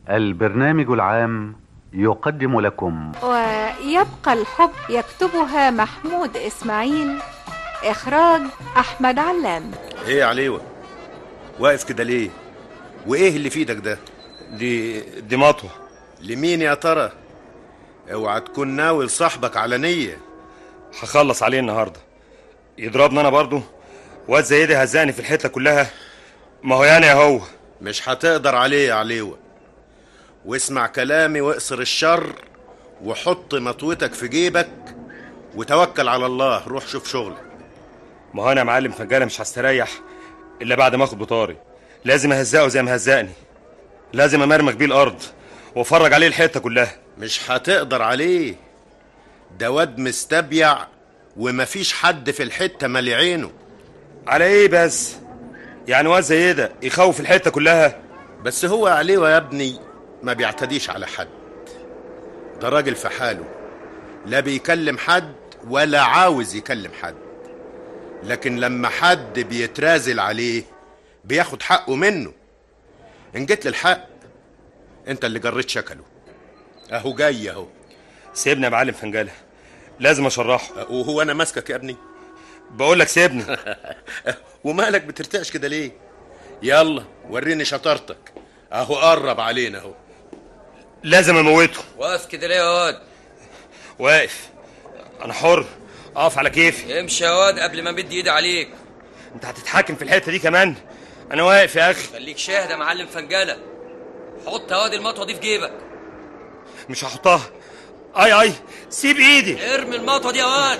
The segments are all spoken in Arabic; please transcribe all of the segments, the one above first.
البرنامج العام يقدم لكم ويبقى الحب يكتبها محمود إسماعيل، إخراج أحمد علام. ايه يا عليوة واقف كده ليه؟ وايه اللي في ايدك ده؟ دي مطوة. لمين يا ترى؟ اوعى تكون ناوي لصاحبك على نية. هخلص عليه النهاردة. يضربني انا برضو؟ واد زي ده هزاني في الحتة كلها. ما هو يعني هو مش هتقدر عليه يا عليوة، واسمع كلامي واقصر الشر وحط مطوتك في جيبك وتوكل على الله. روح شوف شغلك. ما هو انا يا معلم فنجانة مش هستريح الا بعد ما اخد بطاري. لازم اهزقه زي ما هزقني، لازم امرمك بيه الارض وافرج عليه الحتة كلها. مش هتقدر عليه، ده واد مستبيع ومفيش حد في الحتة مالي عينه. على ايه بس؟ يعني واد زي ده يخوف الحتة كلها؟ بس هو عليه يا ابني ما بيعتديش على حد، ده راجل في حاله، لا بيكلم حد ولا عاوز يكلم حد، لكن لما حد بيترازل عليه بياخد حقه منه. ان جيت للحق انت اللي جريت شكله، اهو جاي اهو. سيبني يا معلم فنجالة، لازم اشرحه. وهو انا ماسكك يا ابني؟ بقول لك سيبني. ومالك بترتعش كده ليه؟ يلا وريني شطارتك، اهو قرب علينا اهو. لازم اموته. واقف كده ليه يا واد؟ واقف، انا حر اقف على كيفي. امشي يا واد قبل ما مد ايدي عليك. انت هتتحكم في الحته دي كمان؟ انا واقف يا اخي. خليك شاهد يا معلم فنجالة. حط يا واد المطوه دي في جيبك. مش هحطها. اي سيب ايدي. ارمي المطوه دي يا واد.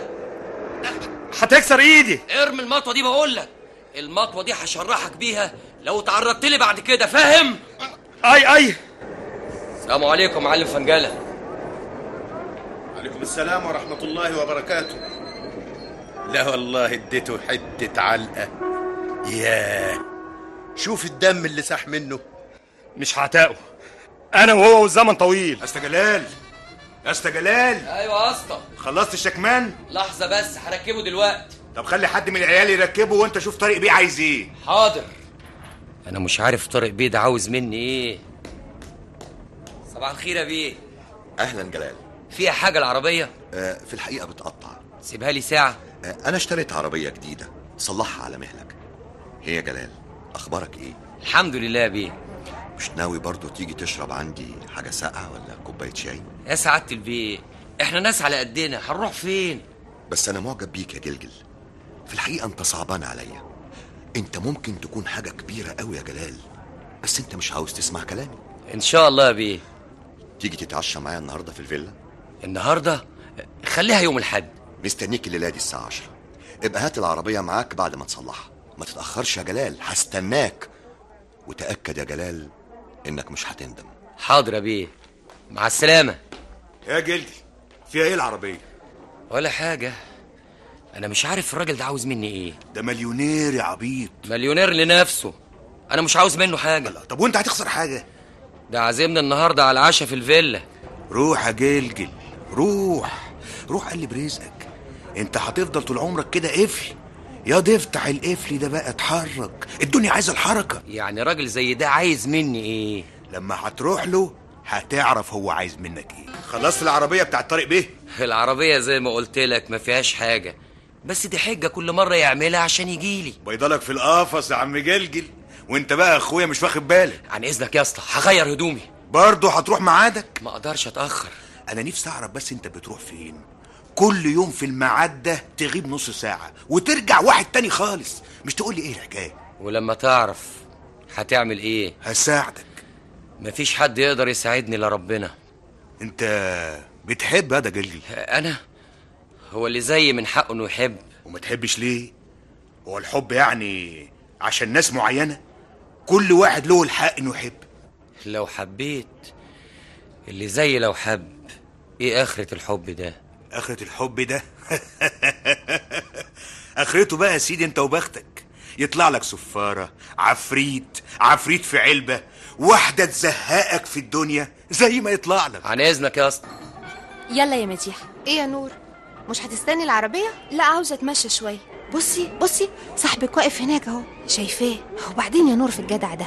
هتكسر ايدي. ارمي المطوه دي بقول لك. المطوه دي هشرحك بيها لو تعرضت لي بعد كده، فاهم؟ اي السلام عليكم يا معلم فنجالة. عليكم السلام ورحمة الله وبركاته. لا والله اديته حتة علقة. ياه، شوف الدم اللي ساح منه. مش هعتقه، انا وهو والزمن طويل. استا جلال، استا جلال. ايوه يا اسطى. خلصت الشكمان؟ لحظه بس هركبه دلوقتي. طب خلي حد من العيال يركبه وانت شوف طارق بيه عايز ايه. حاضر. انا مش عارف طارق بيه ده عاوز مني ايه. صباح الخير يا بيه. اهلا جلال. فيها حاجه العربيه؟ في الحقيقه بتقطع. سيبها لي ساعه. انا اشتريت عربيه جديده، صلحها على مهلك. هي يا جلال اخبارك ايه؟ الحمد لله يا بيه. مش ناوي برضو تيجي تشرب عندي حاجه ساقعه ولا كوبايه شاي؟ يا سعاده البيه، احنا ناس على قدنا، هنروح فين؟ بس انا معجب بيك يا جلجل. في الحقيقه انت صعبان عليا. انت ممكن تكون حاجه كبيره قوي يا جلال، بس انت مش عاوز تسمع كلامي. ان شاء الله يا بيه. تيجي تتعشى معايا النهارده في الفيلا؟ النهارده؟ خليها يوم الاحد. مستنيك الليله دي الساعه 10. ابقى هات العربيه معاك بعد ما تصلحها، ما تتاخرش يا جلال، هستناك. وتاكد يا جلال انك مش هتندم. حاضر يا بيه، مع السلامه. يا جلدي فيها ايه العربيه؟ ولا حاجه، انا مش عارف الراجل ده عاوز مني ايه. ده مليونير يا عبيط. مليونير لنفسه، انا مش عاوز منه حاجه. لا طب وانت هتخسر حاجه؟ ده عازمنا النهارده على العشاء في الفيلا. روح يا جلجل، روح قلب رزقك. انت هتفضل طول عمرك كده قفل؟ يا ده افتح القفل ده بقى، اتحرك، الدنيا عايزه الحركه. يعني راجل زي ده عايز مني ايه؟ لما هتروح له هتعرف هو عايز منك ايه. خلصت العربيه بتاعت طارق بيه؟ العربيه زي ما قلت لك ما فيهاش حاجه، بس دي حجه كل مره يعملها عشان يجيلي. بيضلك في القفص يا عم جلجل، وانت بقى اخويا مش واخد بالك. عن اذنك يا اسطى، هغير هدومي. برضه هتروح ميعادك؟ ما اقدرش اتاخر. انا نفسي اعرف بس انت بتروح فين؟ كل يوم في الميعاد ده تغيب نص ساعه وترجع واحد تاني خالص. مش تقول لي ايه الحكايه؟ ولما تعرف هتعمل ايه؟ هساعدك. مفيش حد يقدر يساعدني الا ربنا. انت بتحب هذا جلجل؟ انا؟ هو اللي زي من حقه انه يحب. وما تحبش ليه؟ هو الحب يعني عشان ناس معينه؟ كل واحد له الحق انه يحب. لو حبيت اللي زي لو حب، ايه اخرة الحب ده؟ اخرة الحب ده اخرته بقى يا سيدي انت وبختك. يطلع لك صفارة، عفريت في علبة، واحدة تزهقك في الدنيا زي ما يطلع لك. عن اذنك يا اسطى. يلا يا مديح. ايه يا نور، مش هتستني العربية؟ لا عاوزة اتمشى شوية. بصي صاحبك واقف هناك اهو، شايفاه؟ وبعدين يا نور في الجدع ده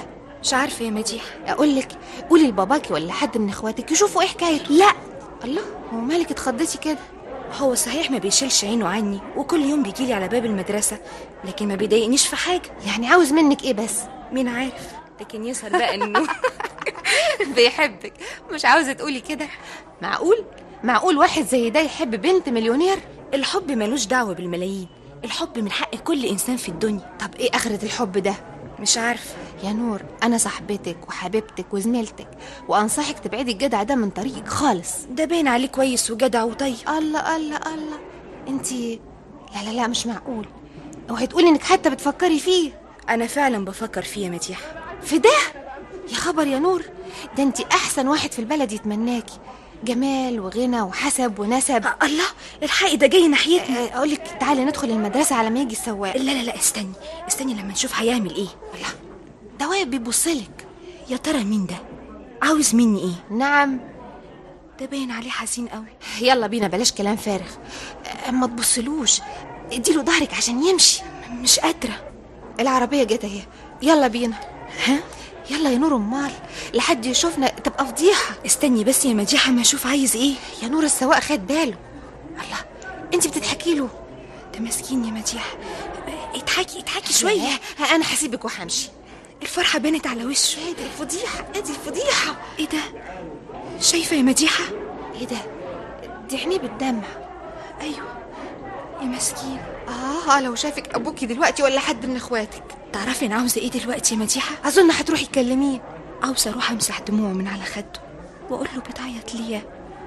مش عارفه يا مديحه. اقول لك قولي لباباكي ولا حد من اخواتك يشوفوا ايه حكايته. لا. الله، هو مالك اتخضيتي كده؟ هو صحيح ما بيشيلش عينه عني، وكل يوم بيجيلي على باب المدرسه، لكن ما بيضايقنيش في حاجه. يعني عاوز منك ايه بس؟ مين عارف، لكن يظهر بقى انه بيحبك. مش عاوزه تقولي كده؟ معقول واحد زي ده يحب بنت مليونير؟ الحب ملوش دعوه بالملايين، الحب من حق كل انسان في الدنيا. طب ايه اخرة الحب ده؟ مش عارفه يا نور، انا صاحبتك وحبيبتك وزميلتك، وانصحك تبعدي الجدع ده من طريقك خالص. ده باين عليه كويس وجدع وطيب. الله الله الله، انتي لا مش معقول. اوعي تقولي انك حتى بتفكري فيه. انا فعلا بفكر فيه يا مديحه. في ده؟ يا خبر يا نور، ده انتي احسن واحد في البلد يتمناكي، جمال وغنى وحسب ونسب. الله، الحقي ده جاي ناحيتنا. اقولك تعالي ندخل المدرسه على ما يجي السواق. لا استني لما نشوف هيعمل ايه. الله، ده واقف بيبصلك. يا ترى مين ده؟ عاوز مني ايه؟ نعم، ده باين عليه حزين قوي. يلا بينا، بلاش كلام فارغ. ما تبصلوش، اديله ظهرك عشان يمشي. مش قادره. العربيه جت اهي، يلا بينا. ها، يلا يا نور، امال لحد يشوفنا تبقى فضيحه. استني بس يا مديحه ما اشوف عايز ايه. يا نور، السواق خد باله. الله، انت بتضحكي له. ده مسكين يا مديحه، اضحكي شويه. انا هسيبك وهمشي. الفرحه بانت على وشه. ادي الفضيحه. ايه ده؟ شايفه يا مديحه؟ ايه ده؟ دي عينيه بالدمع. ايوه يا مسكين. لو شافك ابوكي دلوقتي ولا حد من اخواتك. تعرفي انا عاوزه ايه دلوقتي يا مديحه؟ اظن هتروحي تكلميه. عاوزه اروح امسح دموعه من على خده واقول له بتعيط ليه.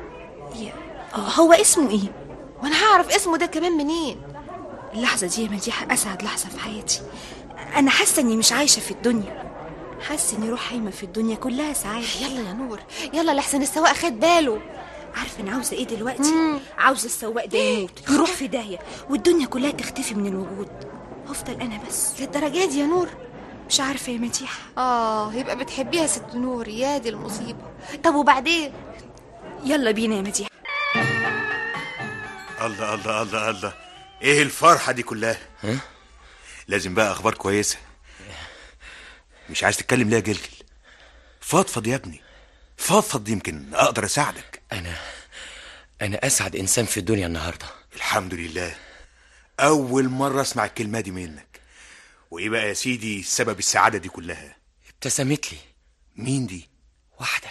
هو اسمه ايه؟ وانا هعرف اسمه ده كمان منين؟ اللحظه دي يا مديحه اسعد لحظه في حياتي. انا حاسه اني مش عايشه في الدنيا، حاسه اني روح هايمه في الدنيا كلها سعاده. يلا يا نور، يلا لحسن السواق خد باله. عارفه انا عاوزه ايه دلوقتي؟ عاوزه السواق ده يموت، يروح في داهيه، والدنيا كلها تختفي من الوجود، افضل انا بس. للدرجه دي يا نور؟ مش عارفه يا مديحه. يبقى بتحبيها ست نور، يا دي المصيبه. طب وبعدين؟ يلا بينا يا مديحه. الله الله الله الله، ايه الفرحه دي كلها؟ لازم بقى اخبار كويسه. مش عايز تتكلم ليه يا جلجل؟ فضفض يا ابني، فضفض، يمكن اقدر اساعدك. انا اسعد انسان في الدنيا النهارده. الحمد لله، اول مره اسمع الكلمه دي منك. وايه بقى يا سيدي سبب السعاده دي كلها؟ ابتسمت لي. مين دي؟ واحده.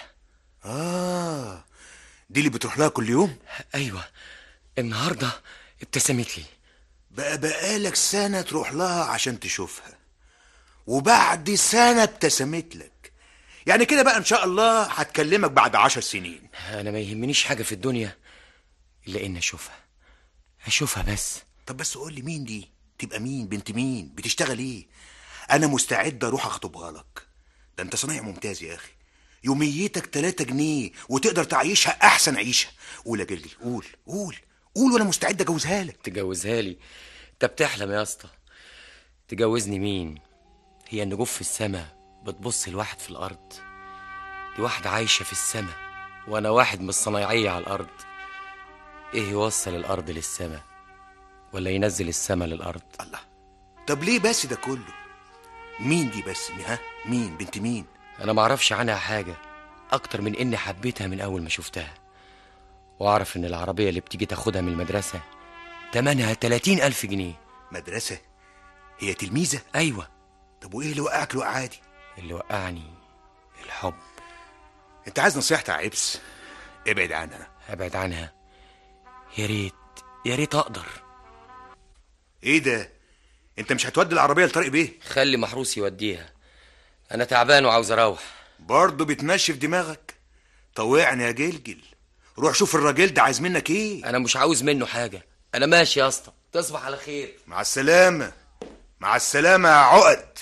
دي اللي بتروح لها كل يوم؟ ايوه، النهارده ابتسمت لي. بقالك سنه تروح لها عشان تشوفها، وبعد سنه ابتسمت لك. يعني كده بقى ان شاء الله هتكلمك بعد 10 سنين. انا ما يهمنيش حاجه في الدنيا الا ان اشوفها بس. طب بس قول لي مين دي؟ تبقى مين؟ بنت مين؟ بتشتغل ايه؟ انا مستعد اروح اخطبها لك. ده انت صنايعي ممتاز يا اخي، يوميتك 3 جنيه وتقدر تعيشها احسن عيشه. قول يا جلجل، قول وانا مستعد اجوزها لك. تجوزها لي؟ انت بتحلم يا اسطى. تجوزني مين؟ هي النجوم في السماء بتبص لواحد في الارض. دي واحده عايشه في السماء وانا واحد من الصنايعيه على الارض. ايه يوصل الارض للسماء ولا ينزل السماء للارض؟ الله، طب ليه بس ده كله؟ مين دي بس؟ مين بنت مين؟ انا معرفش عنها حاجه اكتر من اني حبيتها من اول ما شفتها، واعرف ان العربيه اللي بتيجي تاخدها من المدرسه تمنها 30,000 جنيه. مدرسه؟ هي تلميذه؟ ايوه. طب وايه اللي وقعك الوقعه دي؟ اللي وقعني الحب. انت عايز نصيحتي يا عبس؟ ابعد عنها. ابعد عنها؟ يا ريت اقدر. ايه ده؟ انت مش هتودي العربيه لطارق بيه؟ خلي محروس يوديها، انا تعبان وعاوز اروح. برضه بتنشف دماغك؟ طوعني يا جلجل، روح شوف الراجل ده عايز منك ايه. انا مش عاوز منه حاجه، انا ماشي يا اسطى، تصبح على خير. مع السلامه. مع السلامه يا عقد.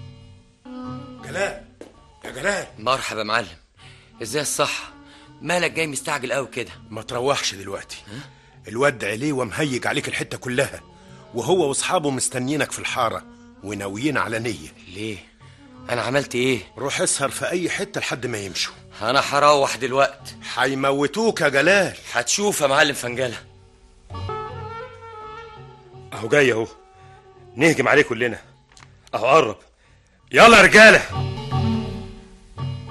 جلال. مرحبا يا معلم، ازاي الصحه؟ مالك جاي مستعجل قوي كده؟ ما تروحش دلوقتي، الواد عليه ومهيج عليك الحته كلها، وهو واصحابه مستنيينك في الحاره وناويين على نيه. ليه؟ انا عملت ايه؟ روح اسهر في اي حته لحد ما يمشوا. انا هروح دلوقتي. هيموتوك يا جلال. هتشوف يا معلم فنجله. اهو جاي اهو، نهجم عليه كلنا اهو. قرب، يلا يا رجاله.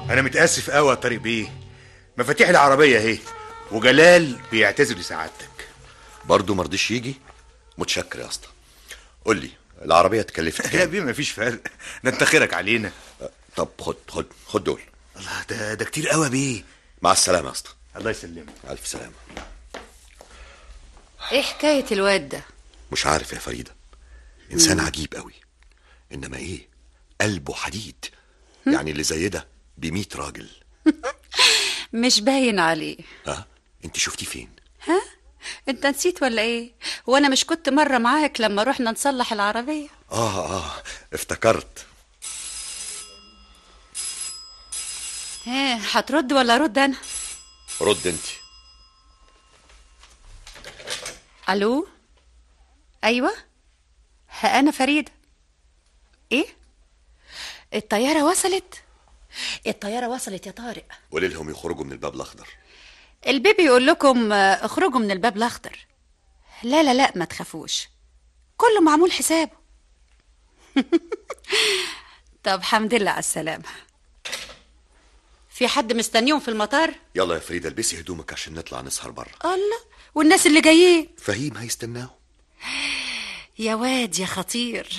انا متاسف قوي يا طارق بيه. مفاتيح العربيه اهي، وجلال بيعتذر لسعادتك. برضه مرضيش يجي؟ متشكر يا اسطى. قول لي العربيه اتكلفت يا كام؟ بيه مفيش فرق، ده انت خيرك علينا. طب خد دول. الله، ده كتير قوي يا بيه. مع السلامه يا اسطى. الله يسلمك. الف سلامه. ايه حكايه الواد ده؟ مش عارف يا فريده، انسان عجيب قوي، انما ايه، قلبه حديد. يعني اللي زي ده ب100 راجل. مش باين عليه. ها انت شفتيه فين؟ ها؟ انت نسيت ولا ايه؟ وانا مش كنت مره معاك لما رحنا نصلح العربيه؟ افتكرت. ايه، هترد ولا ارد انا؟ رد انت. الو. ايوه، ها انا فريده. ايه؟ الطياره وصلت؟ الطياره وصلت يا طارق. قولي لهم يخرجوا من الباب الاخضر. البيبي يقول لكم اخرجوا من الباب الاخضر. لا لا لا، ما تخافوش، كله معمول حسابه. طب حمد لله على السلامه. في حد مستنيهم في المطار؟ يلا يا فريده البسي هدومك عشان نطلع نسهر بره. الله، والناس اللي جايين؟ فهيم هيستناهم. يا واد يا خطير.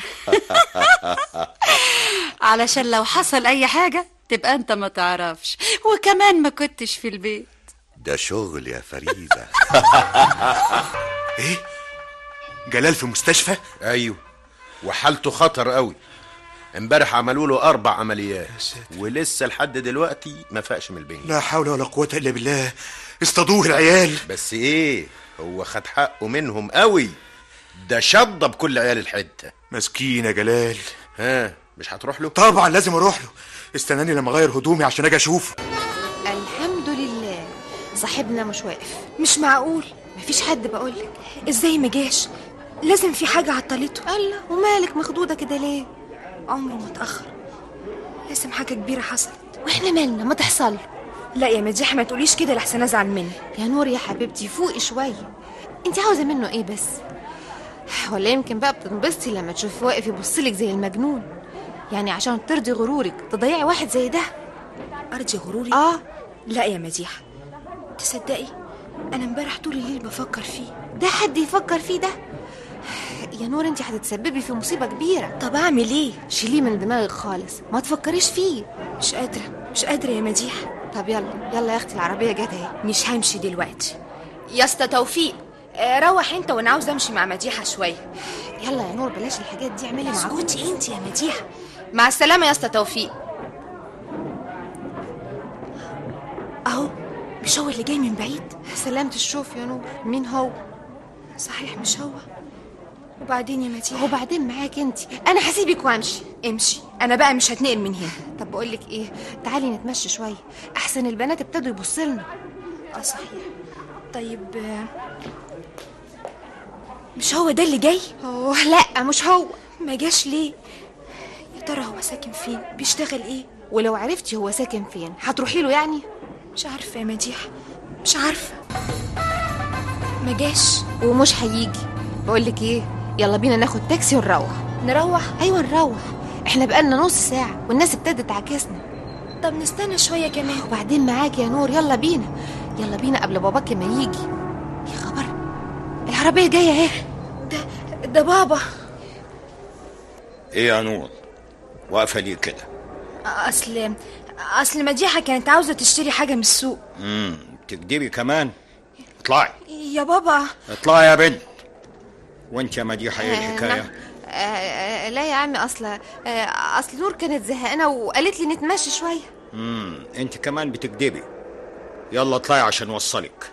علشان لو حصل اي حاجه تبقى انت ما تعرفش، وكمان ما كنتش في البيت. ده شغل يا فريده. ايه؟ جلال في مستشفى؟ ايوه، وحالته خطر قوي. امبارح عملوا له 4 عمليات ولسه لحد دلوقتي ما فاقش من البنج. لا حول ولا قوه الا بالله. اصطادوه العيال. بس ايه، هو خد حقه منهم قوي، ده شضب كل عيال الحته. مسكين يا جلال. ها، مش هتروح له؟ طبعا لازم اروح له. استناني لما اغير هدومي عشان اجي اشوفه. الحمد لله صاحبنا مش واقف. مش معقول، مفيش حد بقولك. ازاي ما جاش؟ لازم في حاجه عطلته. الله، ومالك مخدوده كده ليه؟ عمره ما اتاخر، لازم حاجه كبيره حصلت. واحنا مالنا، ما تحصل. لا يا مديحه، ما تقوليش كده لحسن ازعل مني. يا نور يا حبيبتي فوقي شويه. انت عاوزه منه ايه بس؟ ولا يمكن بقى بتنبسطي لما تشوفي واقف يبصلك زي المجنون؟ يعني عشان ترضي غرورك تضيعي واحد زي ده؟ ارضي غروري؟ لا يا مديحه، تصدقي انا امبارح طول الليل بفكر فيه. ده حد يفكر فيه ده؟ يا نور انت هتتسببي في مصيبه كبيره. طب اعمل ايه؟ شيليه من دماغك خالص، ما تفكريش فيه. مش قادره يا مديحه. طب يلا يا اختي، العربيه جت اهي. مش همشي دلوقتي يا اسطى توفيق. روح انت، وانا عاوز امشي مع مديحه شويه. يلا يا نور بلاش الحاجات دي، اعملي معروف. اسكتي انت يا مديحه. مع السلامه يا اسطى توفيق. اهو، مش هو اللي جاي من بعيد؟ سلامة الشوف يا نور. مين هو؟ صحيح مش هو. وبعدين يا مديحه؟ وبعدين معاك انت، انا هسيبك وامشي. امشي، انا بقى مش هتنقل من هنا. طب بقولك ايه، تعالي نتمشى شويه، احسن البنات ابتدوا يبصلنا. صحيح. طيب مش هو ده اللي جاي؟ لا مش هو. ما جاش ليه؟ يا ترى هو ساكن فين؟ بيشتغل ايه؟ ولو عرفتي هو ساكن فين هتروحي له يعني؟ مش عارفه يا مديحه، مش عارفه. ما جاش ومش هيجي. بقولك ايه، يلا بينا ناخد تاكسي ونروح. نروح؟ ايوه نروح، احنا بقالنا نص ساعه والناس ابتدت تعاكسنا. طب نستنى شويه كمان. وبعدين معاك يا نور، يلا بينا قبل باباك ما يجي. يا خبر، العربيه جايه اهي. ده بابا. ايه يا نور، واقفه ليه كده؟ اصل مديحه كانت عاوزه تشتري حاجه من السوق. تكدبي كمان؟ اطلعي يا بابا. اطلعي يا بنت. وانت يا مديحه ايه الحكايه؟ لا يا عمي، اصل نور كانت زهقانه وقالت لي نتمشى شويه. انت كمان بتكدبي. يلا اطلعي عشان اوصلك.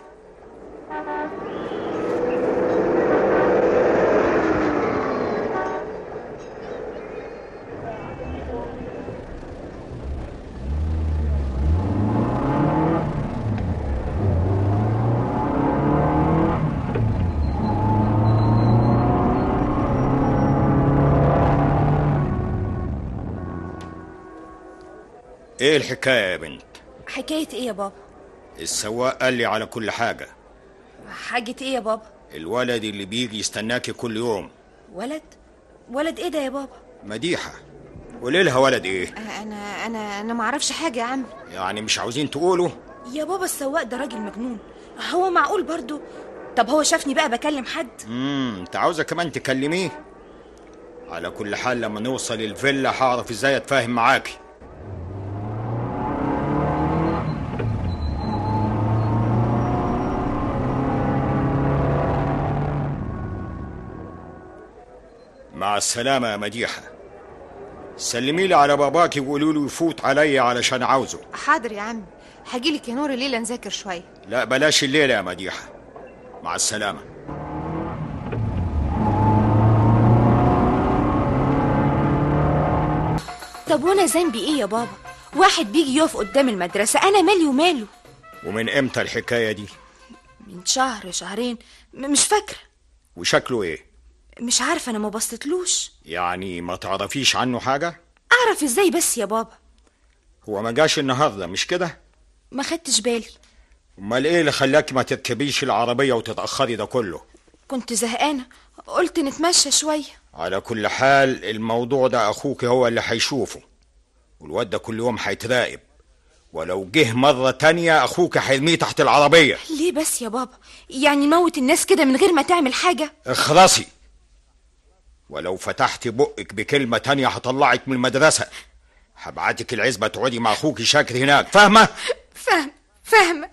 ايه الحكايه يا بنت؟ حكايه ايه يا بابا؟ السواق قال لي على كل حاجه. حاجه ايه يا بابا؟ الولد اللي بيجي يستناكي كل يوم. ولد ايه ده يا بابا؟ مديحه، قولي لها ولد ايه؟ انا ما اعرفش حاجه يا عم. يعني مش عاوزين تقولوا؟ يا بابا السواق ده راجل مجنون، هو معقول برضو؟ طب هو شافني بقى بكلم حد؟ انت عاوزه كمان تكلميه؟ على كل حال لما نوصل الفيلا هعرف ازاي اتفاهم معاكي. مع السلامة يا مديحة. سلمي لي على باباكي وقولوا له يفوت عليا علشان عاوزه. حاضر يا عم، هجيلك يا نور الليلة نذاكر شوية. لا بلاش الليلة يا مديحة. مع السلامة. طب وانا ذنبي ايه يا بابا؟ واحد بيجي يقف قدام المدرسة، انا مالي وماله؟ ومن امتى الحكاية دي؟ من شهر شهرين، مش فاكرة. وشكله ايه؟ مش عارفة، انا ما بصيتلوش. يعني ما تعرفيش عنه حاجة؟ اعرف ازاي بس يا بابا؟ هو ما جاش النهاردة مش كده؟ ما خدتش بالي. امال ايه اللي خلاكي ما تركبيش العربية وتتأخري ده كله؟ كنت زهقانة، قلت نتمشى شوية. على كل حال الموضوع ده اخوك هو اللي هيشوفه، والواد ده كل يوم هيتراقب، ولو جه مرة تانية اخوك هيرميه تحت العربية. ليه بس يا بابا؟ يعني موت الناس كده من غير ما تعمل حاجة؟ اخرسي، ولو فتحت بقك بكلمة تانية هطلعك من المدرسة، هبعتك العزبة تقعدي مع اخوك شاكر هناك، فاهمة؟ فاهمة.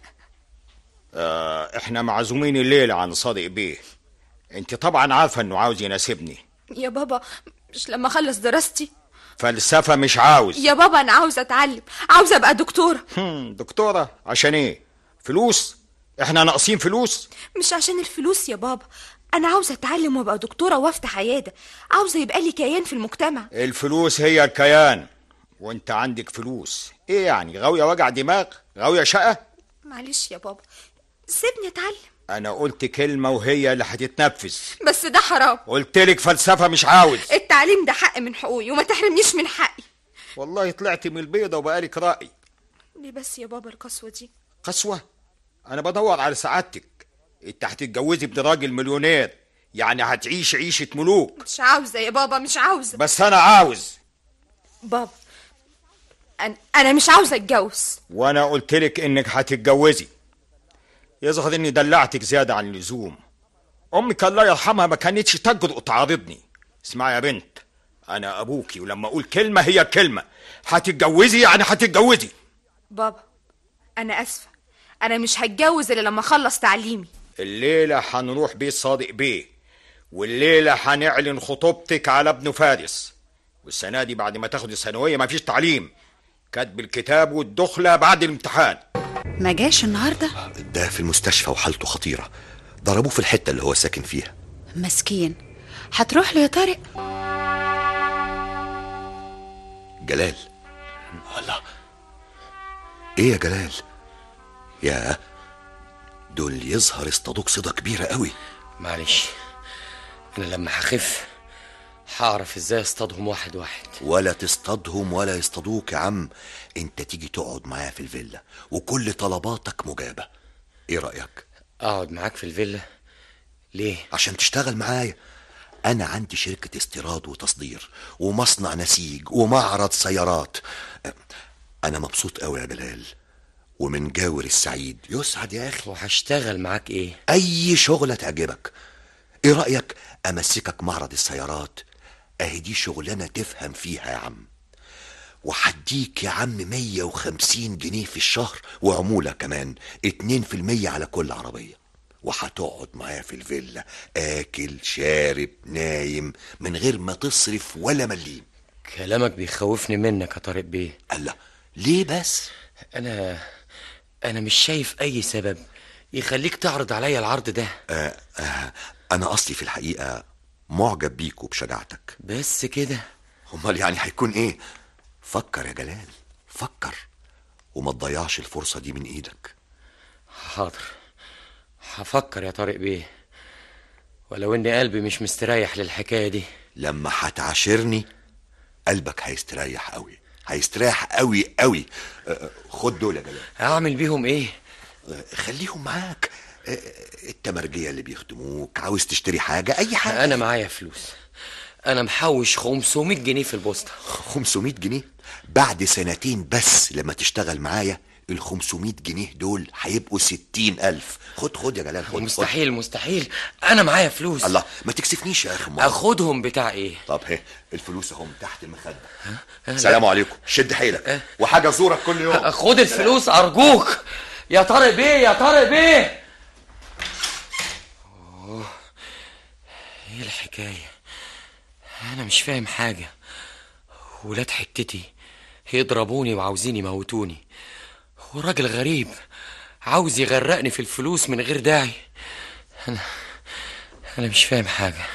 احنا معزومين الليلة عن صادق بيه، انت طبعا عارفة انه عاوز يناسبني. يا بابا مش لما اخلص دراستي؟ فلسفة مش عاوز يا بابا، انا عاوزة اتعلم، عاوزة ابقى دكتورة. دكتورة عشان ايه؟ فلوس؟ احنا ناقصين فلوس؟ مش عشان الفلوس يا بابا، انا عاوزة اتعلم وابقى دكتورة وافتح عيادة، عاوزة يبقى لي كيان في المجتمع. الفلوس هي الكيان، وانت عندك فلوس ايه يعني؟ غاوية وجع دماغ؟ غاوية شقة؟ معلش يا بابا، سيبني اتعلم. انا قلت كلمة وهي اللي هتتنفذ. بس ده حرام. قلتلك فلسفة مش عاوز. التعليم ده حق من حقوقي وما تحرمنيش من حقي. والله طلعت من البيضة وبقالك رأي. ليه بس يا بابا القسوة دي؟ قسوة؟ انا بدور على سعادتك، انت هتتجوزي ابن راجل مليونير، يعني هتعيش عيشة ملوك. مش عاوزة يا بابا، مش عاوزة. بس انا عاوز. بابا انا مش عاوزة اتجوز. وانا قلتلك انك هتتجوزي. يظهر اني دلعتك زيادة عن اللزوم. امك الله يرحمها ما كانتش تجرؤ تعارضني. اسمعي يا بنت، انا ابوكي، ولما اقول كلمة هي كلمة. هتتجوزي يعني هتتجوزي. بابا انا اسفة، انا مش هتجوز الا لما اخلص تعليمي. الليلة هنروح بيت صادق بيه، والليلة هنعلن خطوبتك على ابن فارس، والسنة دي بعد ما تاخد الثانوية مفيش تعليم، كاتب الكتاب والدخلة بعد الامتحان. ما جاش النهاردة؟ ده في المستشفى وحالته خطيرة، ضربوه في الحتة اللي هو ساكن فيها. مسكين، هتروح له يا طارق؟ جلال، الله، ايه يا جلال؟ يا دول يظهر اصطادوك صيدة كبيرة قوي. معلش، انا لما هخف هعرف ازاي اصطادهم واحد واحد. ولا تصطادهم ولا يصطادوك يا عم، انت تيجي تقعد معايا في الفيلا وكل طلباتك مجابة. ايه رأيك؟ اقعد معاك في الفيلا؟ ليه؟ عشان تشتغل معايا. انا عندي شركة استيراد وتصدير ومصنع نسيج ومعرض سيارات. انا مبسوط قوي يا جلال، ومن جاور السعيد يسعد يا اخي. وهشتغل معاك ايه؟ اي شغلة تعجبك. ايه رأيك امسكك معرض السيارات؟ اهي دي شغلانة تفهم فيها يا عم، وحديك يا عم 150 جنيه في الشهر، وعمولة كمان 2% على كل عربية، وهتقعد معايا في الفيلا اكل شارب نايم من غير ما تصرف ولا مليم. كلامك بيخوفني منك يا طارق بيه. الله، ليه بس؟ انا مش شايف اي سبب يخليك تعرض عليا العرض ده. انا اصلي في الحقيقة معجب بيك وبشجاعتك. بس كده؟ امال يعني هيكون ايه؟ فكر يا جلال، فكر وما تضيعش الفرصة دي من ايدك. حاضر، هفكر يا طارق بيه، ولو اني قلبي مش مستريح للحكاية دي. لما هتعاشرني قلبك هيستريح قوي، هيستريح قوي قوي. خد دول يا جلال. اعمل بيهم ايه؟ خليهم معاك، التمرجية اللي بيخدموك، عاوز تشتري حاجة اي حاجة. انا معايا فلوس، انا محوش 500 جنيه في البوسطة. 500 جنيه؟ بعد سنتين بس لما تشتغل معايا ال 500 جنيه دول هيبقوا 60,000. خد يا جلال، خد. مستحيل مستحيل، انا معايا فلوس. الله، ما تكسفنيش يا اخي. اخدهم بتاع ايه؟ طب الفلوس اهم تحت المخدة. السلام عليكم، شد حيلك وحاجة زورك كل يوم. خد الفلوس ارجوك يا طارق بيه، يا طارق بيه. ايه الحكاية؟ انا مش فاهم حاجة. ولاد حتتي يضربوني وعاوزين يموتوني، وراجل غريب عاوز يغرقني في الفلوس من غير داعي. انا مش فاهم حاجة.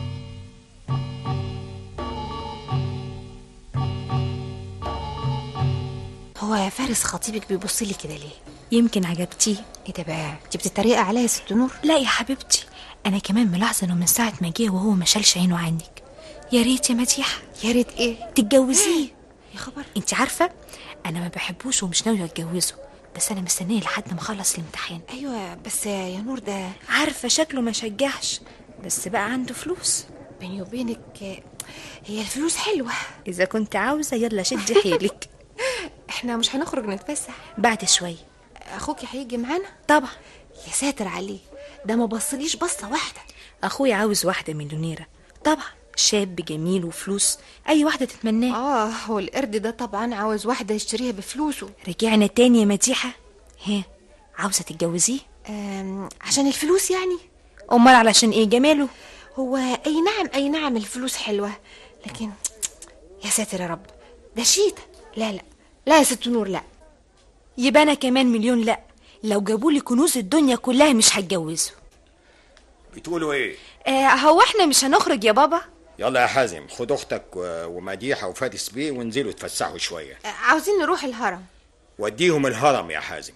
هو يا فارس خطيبك بيبص لي كده ليه؟ يمكن عجبتيه. ايه ده بقى؟ انت بتتريقي عليا يا ست نور؟ لا يا حبيبتي، انا كمان ملاحظه انه من ساعه ما جه وهو ما شالش عينه عنك. يا ريت يا مديحه. يا ريت ايه؟ تتجوزيه. يا خبر. انت عارفه انا ما بحبوش ومش ناويه اتجوزه، بس انا مستنيه لحد ما اخلص الامتحان. ايوه بس يا نور ده عارفه شكله ما شجعش، بس بقى عنده فلوس. بيني وبينك هي الفلوس حلوه. اذا كنت عاوزه يلا شدي حيلك. احنا مش هنخرج نتفسح بعد شويه؟ اخوك هيجي معانا طبعا. يا ساتر عليه، ده ما بصليش بصه واحده. اخويا عاوز واحده مليونيره طبعا، شاب جميل وفلوس، اي واحده تتمناه. والقرد ده طبعا عاوز واحده يشتريها بفلوسه. رجعنا تاني يا مديحه. عاوزه تتجوزيه؟ عشان الفلوس يعني؟ امال علشان ايه؟ جماله. هو اي نعم الفلوس حلوه، لكن يا ساتر يا رب ده شيتا. لا يا ست نور، لا. يبقى انا كمان مليون لا. لو جابولي كنوز الدنيا كلها مش هتجوزه. بتقولوا ايه؟ هو احنا مش هنخرج يا بابا؟ يلا يا حازم، خد اختك ومديحه وفارس بيه وانزلوا اتفسحوا شويه. عاوزين نروح الهرم. وديهم الهرم يا حازم.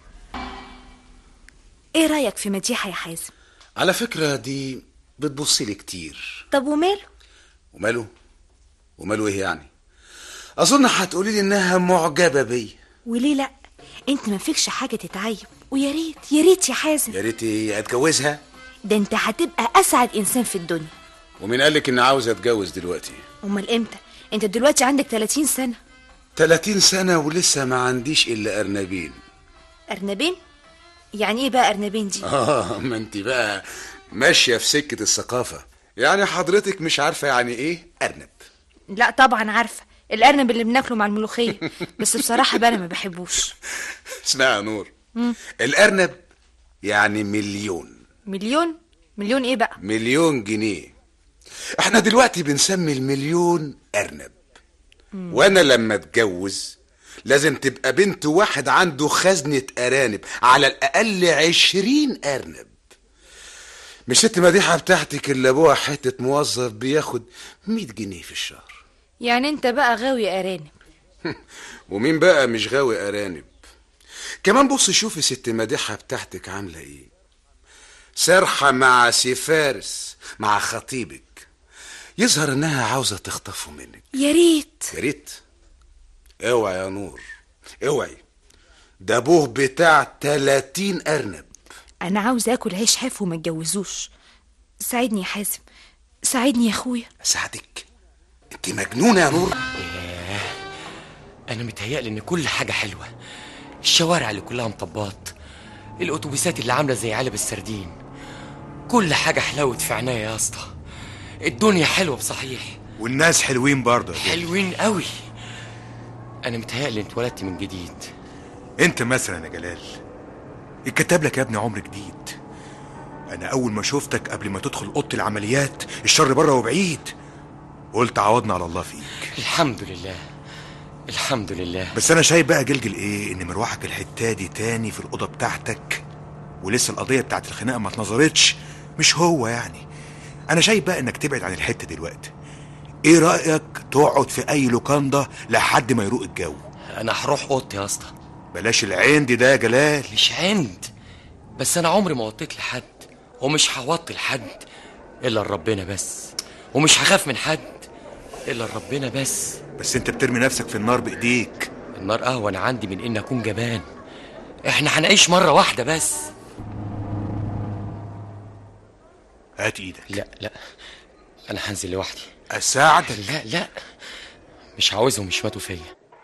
ايه رايك في مديحه يا حازم؟ على فكره دي بتبصلي كتير. طب وماله ايه يعني؟ اظن هتقولي لي انها معجبه بيا. وليه لا؟ انت ما فيكش حاجه تتعيب، ويا ريت يا حازم. يا ريت اتجوزها؟ ده انت هتبقى اسعد انسان في الدنيا. ومين قالك اني عاوز اتجوز دلوقتي؟ امال امتى؟ انت دلوقتي عندك 30 سنه. 30 سنه ولسه ما عنديش الا ارنبين. ارنبين؟ يعني ايه بقى ارنبين دي؟ ما انت بقى ماشيه في سكه الثقافه. يعني حضرتك مش عارفه يعني ايه ارنب؟ لا طبعا عارفه، الارنب اللي بناكله مع الملوخيه. بس بصراحه بقى انا ما بحبوش. اسمعي يا نور، الارنب يعني مليون. مليون ايه بقى؟ مليون جنيه. احنا دلوقتي بنسمي المليون ارنب. وانا لما اتجوز لازم تبقى بنت واحد عنده خزنة ارانب، على الاقل 20 ارنب. مش ست مديحة بتاعتك اللي ابوها حتة موظف بياخد 100 جنيه في الشهر. يعني انت بقى غاوي ارانب؟ ومين بقى مش غاوي ارانب؟ كمان بص شوفي ست مديحة بتاعتك عاملة ايه، سرحة مع سي فارس مع خطيبك. يظهر انها عاوزة تخطفه منك. يا ريت. اوعي يا نور، اوعي، ده ابوه بتاع 30 ارنب. انا عاوز اكل عيش حاف وما اتجوزوش. ساعدني يا حازم، ساعدني يا اخويا. اساعدك؟ انت مجنونه يا نور. انا متهيألي ان كل حاجه حلوه. الشوارع اللي كلها مطبات، الاتوبيسات اللي عامله زي علب السردين، كل حاجه حلوت في عناية يا اسطى. الدنيا حلوه بصحيح، والناس حلوين برضه. حلوين قوي. انا متهيألي انت اتولدت من جديد. انت مثلا يا جلال اتكتب لك يا ابني عمر جديد. انا اول ما شفتك قبل ما تدخل اوضه العمليات، الشر بره وبعيد، قلت عوضنا على الله فيك. الحمد لله الحمد لله. بس انا شايف بقى جلجل ايه، ان مروحك الحته دي تاني في الاوضه بتاعتك، ولسه القضيه بتاعت الخناقه ما اتنظرتش. مش هو يعني. انا شايف بقى انك تبعد عن الحته دلوقتي. ايه رايك تقعد في اي لوكاندا لحد ما يروق الجو؟ انا هروح اوضتي يا اسطى. بلاش العند ده يا جلال. مش عند، بس انا عمري ما وطيت لحد ومش هوطي لحد الا لربنا بس، ومش هخاف من حد الا لربنا بس. بس انت بترمي نفسك في النار بايديك. النار اهون عندي من ان اكون جبان. احنا هنعيش مره واحده بس. هات ايدك. لا انا هنزل لوحدي. اساعدك؟ لا لا، مش عاوزهم يشمتوا فيا.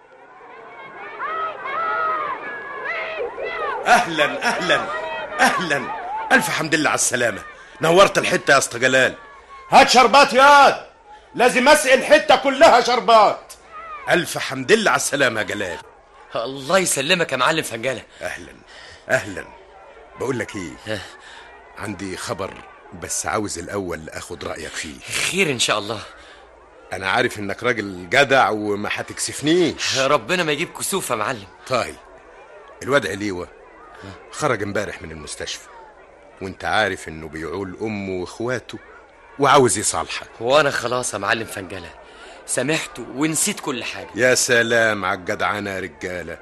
اهلا اهلا اهلا، الف حمد لله على السلامه، نورت الحته يا اسطى جلال. هات شربات ياض، لازم اسقي الحته كلها شربات. الف حمد لله على السلامه يا جلال. الله يسلمك يا معلم فنجاله. اهلا اهلا. بقول لك ايه، عندي خبر بس عاوز الاول اخد رايك فيه. خير ان شاء الله. انا عارف انك راجل جدع وما هتكسفنيش. ربنا ما يجيب كسوف يا معلم. طيب، الواد عليوه خرج امبارح من المستشفى، وانت عارف انه بيعول امه واخواته وعاوز يصالحك. وانا خلاص يا معلم فنجاله سامحته ونسيت كل حاجه. يا سلام على الجدعنه يا رجاله.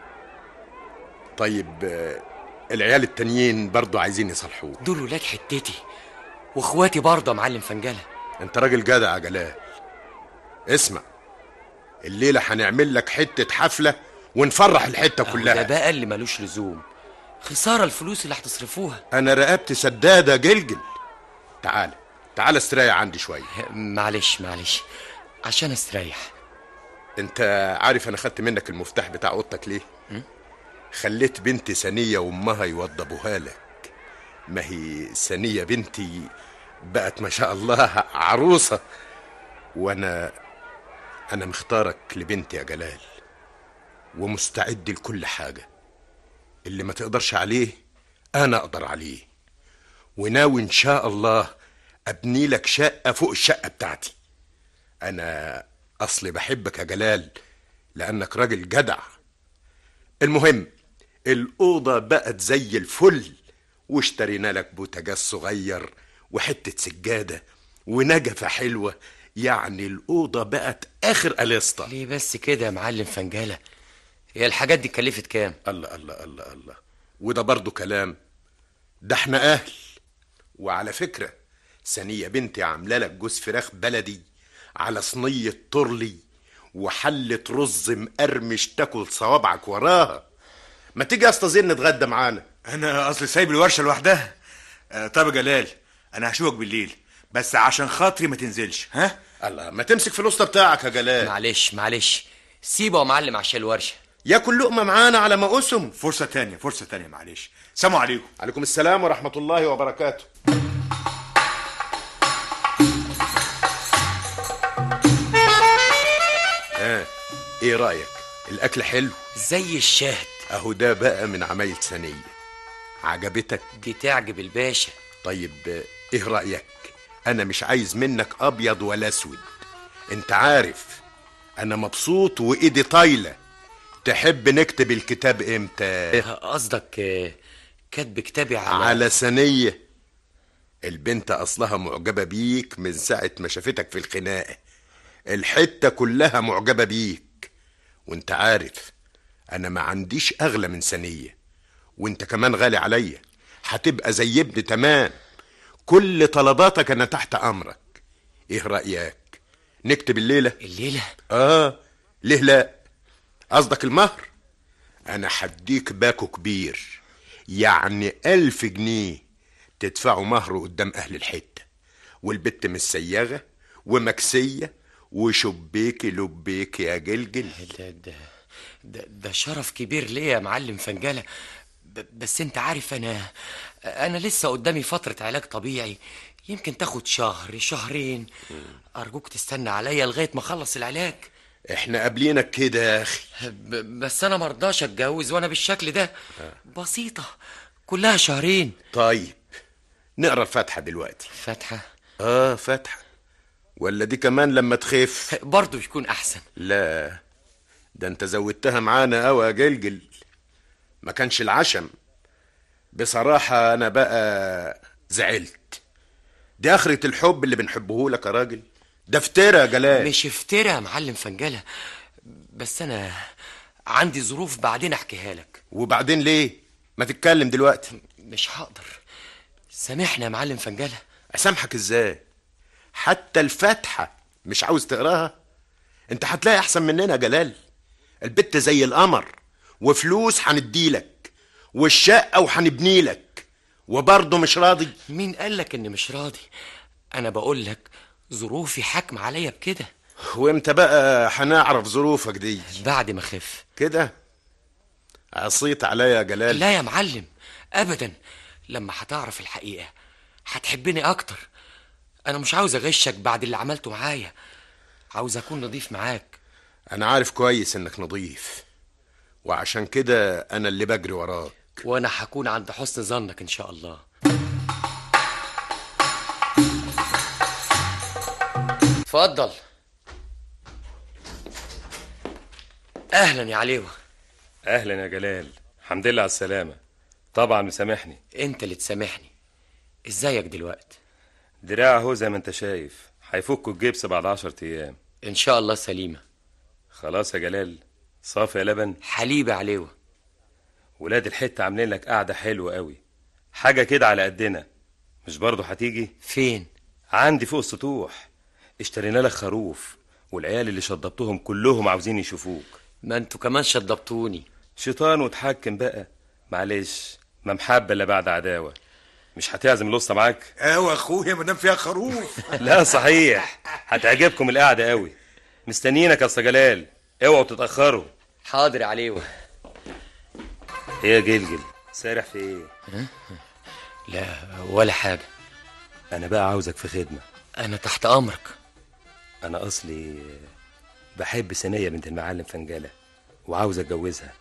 طيب العيال التانيين برضو عايزين يصالحوه؟ دول ولاد حتتي واخواتي برضه يا معلم فنجاله. انت راجل جدع يا جلال. اسمع، الليله هنعمل لك حته حفله ونفرح الحته كلها. ده بقى اللي ملوش لزوم، خساره الفلوس اللي هتصرفوها. انا رقبتي سداده جلجل. تعال استريح عندي شويه. معلش عشان استريح. انت عارف انا خدت منك المفتاح بتاع اوضتك ليه؟ خليت بنتي سنيه وامها يوضبوها لك. ما هي سنيه بنتي بقت ما شاء الله عروسه، وانا مختارك لبنتي يا جلال، ومستعد لكل حاجه. اللي ما تقدرش عليه انا اقدر عليه، وناوي ان شاء الله ابني لك شقه فوق الشقه بتاعتي. انا اصلي بحبك يا جلال لانك راجل جدع. المهم، الاوضه بقت زي الفل، واشترينا لك بوتاجاز صغير وحته سجاده ونجفه حلوه. يعني الاوضه بقت اخر قليسطه. ليه بس كده يا معلم فنجاله؟ هي الحاجات دي كلفت كام؟ الله الله الله الله، وده برضو كلام؟ ده احنا اهل. وعلى فكره، سنيه بنتي عامله لك جوز فراخ بلدي على صينيه ترلي وحله رز مقرمش تاكل صوابعك وراها. ما تيجي يا اسطى زين نتغدى معانا؟ انا اصل سايب الورشه لوحدها. طب يا جلال، انا هشوفك بالليل بس عشان خاطري ما تنزلش. ها الله، ما تمسك في الوسطى بتاعك يا جلال. معلش سيبه يا معلم عشان الورشه. ياكل لقمه معانا على ما قسم. فرصه تانية معلش. سلام عليكم. عليكم السلام ورحمه الله وبركاته. ايه رايك؟ الاكل حلو زي الشهد. اهو ده بقى من عمايل سنيه. عجبتك؟ دي تعجب الباشا. طيب ايه رايك؟ انا مش عايز منك ابيض ولا اسود. انت عارف انا مبسوط وايدي طايله. تحب نكتب الكتاب امتى؟ قصدك كاتب كتابي على سنيه. البنت اصلها معجبه بيك من ساعه ما شافتك في الخناقه. الحته كلها معجبه بيك، وانت عارف انا ما عنديش اغلى من سنيه، وانت كمان غالي عليا. هتبقى زي ابني تمام. كل طلباتك انا تحت امرك. ايه رايك نكتب الليله؟ ليه لا؟ قصدك المهر؟ انا حديك باكو كبير، يعني 1000 جنيه تدفعوا مهر قدام اهل الحته، والبت مسيغه ومكسيه وشبيكي لبيكي يا جلجل. ده شرف كبير ليا يا معلم فنجاله. بس انت عارف انا لسه قدامي فتره علاج طبيعي، يمكن تاخد شهر شهرين. ارجوك تستنى عليا لغايه ما اخلص العلاج. احنا قابلينك كده يا اخي. بس انا مرضاش اتجوز وانا بالشكل ده. بسيطه، كلها شهرين. طيب نقرا الفاتحه دلوقتي. فاتحه؟ فاتحه. ولا دي كمان لما تخف برضو يكون احسن؟ لا، ده انت زودتها معانا قوي يا جلجل. ما كانش العشم. بصراحة انا بقى زعلت. دي اخرة الحب اللي بنحبه لك يا راجل. ده افترا يا جلال. مش افترا يا معلم فنجاله، بس انا عندي ظروف بعدين احكيها لك. وبعدين ليه؟ ما تتكلم دلوقتي. مش هقدر. سامحني يا معلم فنجاله. اسامحك ازاي؟ حتى الفاتحة مش عاوز تقراها؟ انت هتلاقي احسن مننا يا جلال. البت زي القمر، وفلوس هنديلك، والشقة وهنبنيلك، وبرضه مش راضي. مين قالك اني مش راضي؟ انا بقولك ظروفي حاكمة عليا بكده. وامتى بقى هنعرف ظروفك دي؟ بعد ما اخف كده. عصيت عليا يا جلال. لا يا معلم ابدا، لما هتعرف الحقيقة هتحبني اكتر. انا مش عاوز اغشك بعد اللي عملته معايا، عاوز اكون نضيف معاك. انا عارف كويس انك نضيف، وعشان كده انا اللي بجري وراك، وانا هكون عند حسن ظنك ان شاء الله. اتفضل. اهلا يا عليوة. اهلا يا جلال، الحمد لله على السلامة. طبعا مسامحني. انت اللي تسامحني. ازيك دلوقتي؟ دراع اهو زي ما انت شايف، هيفكوا الجبس بعد 10 ايام ان شاء الله سليمة. خلاص يا جلال، صافي يا لبن. حليب يا عليوة. ولاد الحتة عاملين لك قعدة حلوة قوي، حاجة كده على قدنا. مش برضو هتيجي؟ فين؟ عندي فوق السطوح، اشترينا لك خروف، والعيال اللي شضبتهم كلهم عاوزين يشوفوك. ما انتوا كمان شضبتوني. شيطان وتحكم بقى، معلش، ما محبة الا بعد عداوة. مش هتعزم الوسطى معاك؟ ايوه اخويا، ما دام فيها خروف. لا صحيح، هتعجبكم القعدة قوي. مستنيينك يا اسطى جلال، اوعوا تتأخروا. حاضر يا عليوة. ايه يا جلجل، سارح في ايه؟ لا ولا حاجة. انا بقى عاوزك في خدمة. انا تحت امرك. انا اصلي بحب سنية بنت المعلم فنجالة، وعاوز اتجوزها.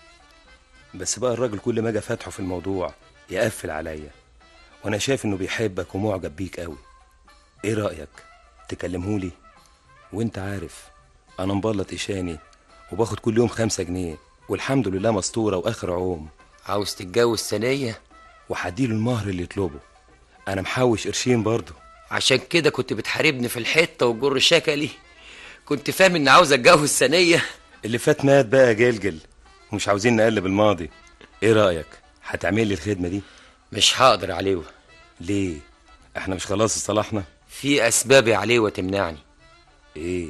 بس بقى الراجل كل ما اجي فاتحه في الموضوع يقفل عليا، وانا شايف انه بيحبك ومعجب بيك قوي. ايه رأيك تكلمهولي؟ وانت عارف انا مبلط اشاني وباخد كل يوم 5 جنيه، والحمد لله مستورة واخر عوم. عاوز تتجوز سنية؟ وهديله المهر اللي يطلبه. انا محوش قرشين برضه. عشان كده كنت بتحاربني في الحتة وجر شكلي؟ كنت فاهم اني عاوز اتجوز سنية؟ اللي فات مات بقى يا جلجل، ومش عاوزين نقلب الماضي. ايه رأيك هتعمل لي الخدمة دي؟ مش هقدر عليوة. ليه؟ احنا مش خلاص اصطلحنا؟ في اسباب يا عليوة تمنعني. ايه؟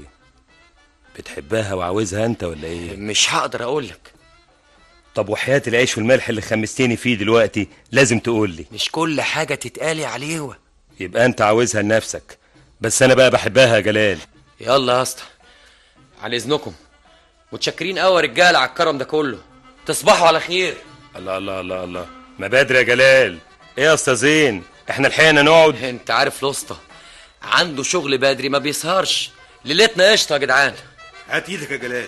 بتحبها وعاوزها انت ولا ايه؟ مش هقدر اقولك. طب وحياة العيش والملح اللي خمستيني فيه دلوقتي لازم تقولي. مش كل حاجة تتقال يا عليوة. يبقى انت عاوزها لنفسك، بس انا بقى بحبها يا جلال. يلا يا اسطى، عن اذنكم. متشكرين قوي يا رجاله على الكرم ده كله. تصبحوا على خير. الله الله الله الله، ما بدري يا جلال. ايه يا استاذين، احنا لحقنا نقعد؟ انت عارف الاسطى عنده شغل بدري ما بيسهرش، ليلتنا قشطه يا جدعان. هات ايدك يا جلال.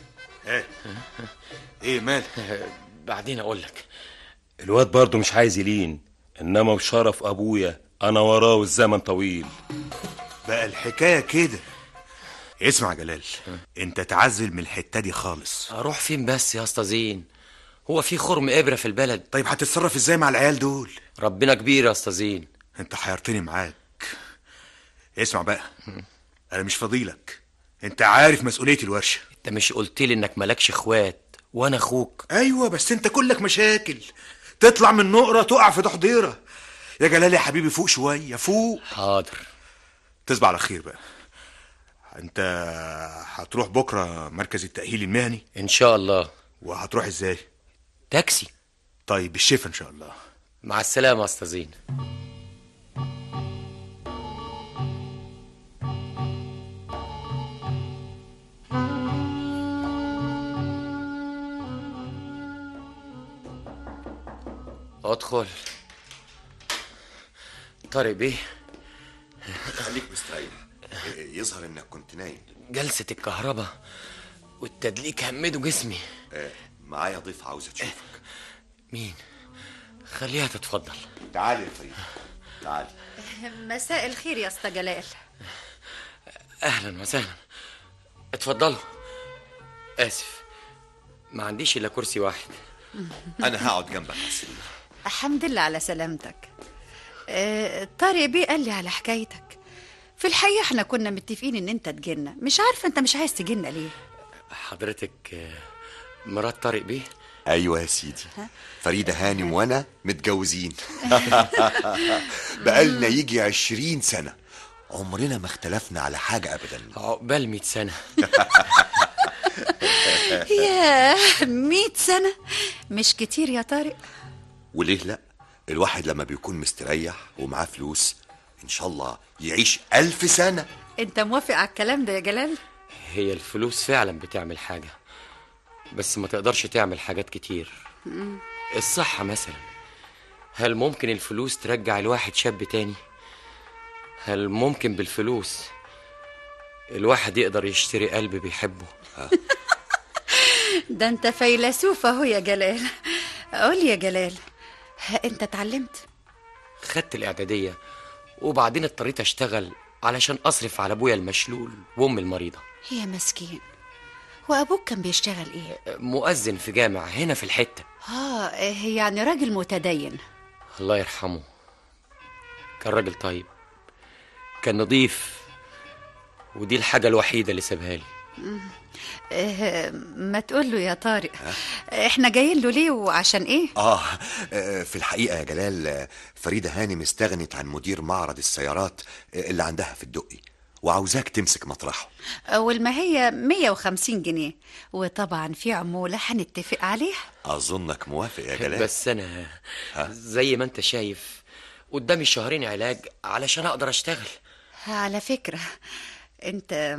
ايه مالك؟ بعدين اقول لك. الواد برضه مش عايز يلين، انما بشرف ابويا انا وراه والزمن طويل. بقى الحكايه كده. اسمع يا جلال، انت تعزل من الحته دي خالص. اروح فين بس يا اسطى زين؟ هو في خرم ابره في البلد؟ طيب هتتصرف ازاي مع العيال دول؟ ربنا كبير يا اسطى زين. انت حيرتني معاك. اسمع بقى، انا مش فضيلك، انت عارف مسؤوليه الورشه. انت مش قلت لي انك مالكش اخوات وانا اخوك؟ ايوه بس انت كلك مشاكل، تطلع من نقره تقع في تحضيره. يا جلال يا حبيبي فوق شويه، فوق. حاضر. تصبح على خير بقى. انت هتروح بكره مركز التأهيل المهني ان شاء الله. وهتروح ازاي؟ تاكسي. طيب بالشفا ان شاء الله. مع السلامه يا استاذ زين. ادخل. طارق بيه. خليك مستريح، يظهر انك كنت نايم. جلسة الكهرباء والتدليك همدوا جسمي. معايا ضيف عاوزة تشوفك. مين؟ خليها تتفضل. تعالي يا فريد، تعالي. مساء الخير يا اسطى جلال. اهلا وسهلا، اتفضلوا. اسف ما عنديش الا كرسي واحد. انا هقعد جنبك على السرير. الحمد لله على سلامتك. طارق بيه قال لي على حكايتك. في الحقيقة احنا كنا متفقين ان انت تجينا، مش عارفة انت مش عايز تجينا ليه؟ حضرتك مرات طارق بيه؟ ايوه يا سيدي، فريدة هانم وانا متجوزين. بقالنا يجي 20 سنة، عمرنا ما اختلفنا على حاجة ابدا. عقبال 100 سنة. ياه 100 سنة مش كتير يا طارق؟ وليه لا؟ الواحد لما بيكون مستريح ومعاه فلوس ان شاء الله يعيش 1000 سنة. انت موافق على الكلام ده يا جلال؟ هي الفلوس فعلا بتعمل حاجة، بس ما تقدرش تعمل حاجات كتير. الصحة مثلا، هل ممكن الفلوس ترجع الواحد شاب تاني؟ هل ممكن بالفلوس الواحد يقدر يشتري قلب بيحبه؟ ده انت فيلسوف اهو يا جلال. قول يا جلال، انت اتعلمت؟ خدت الإعدادية وبعدين اضطريت أشتغل علشان أصرف على أبويا المشلول وأمي المريضة. يا مسكين. وأبوك كان بيشتغل إيه؟ مؤذن في جامع هنا في الحتة. يعني راجل متدين. الله يرحمه، كان راجل طيب، كان نظيف، ودي الحاجة الوحيدة اللي سابها لي. ما تقول له يا طارق احنا جايين له ليه وعشان ايه؟ في الحقيقة يا جلال، فريدة هانم استغنت عن مدير معرض السيارات اللي عندها في الدقي، وعاوزاك تمسك مطرحه. والما هي 150 جنيه، وطبعا في عمولة هنتفق عليها. أظنك موافق يا جلال. بس أنا زي ما أنت شايف قدامي شهرين علاج علشان أقدر أشتغل. على فكرة انت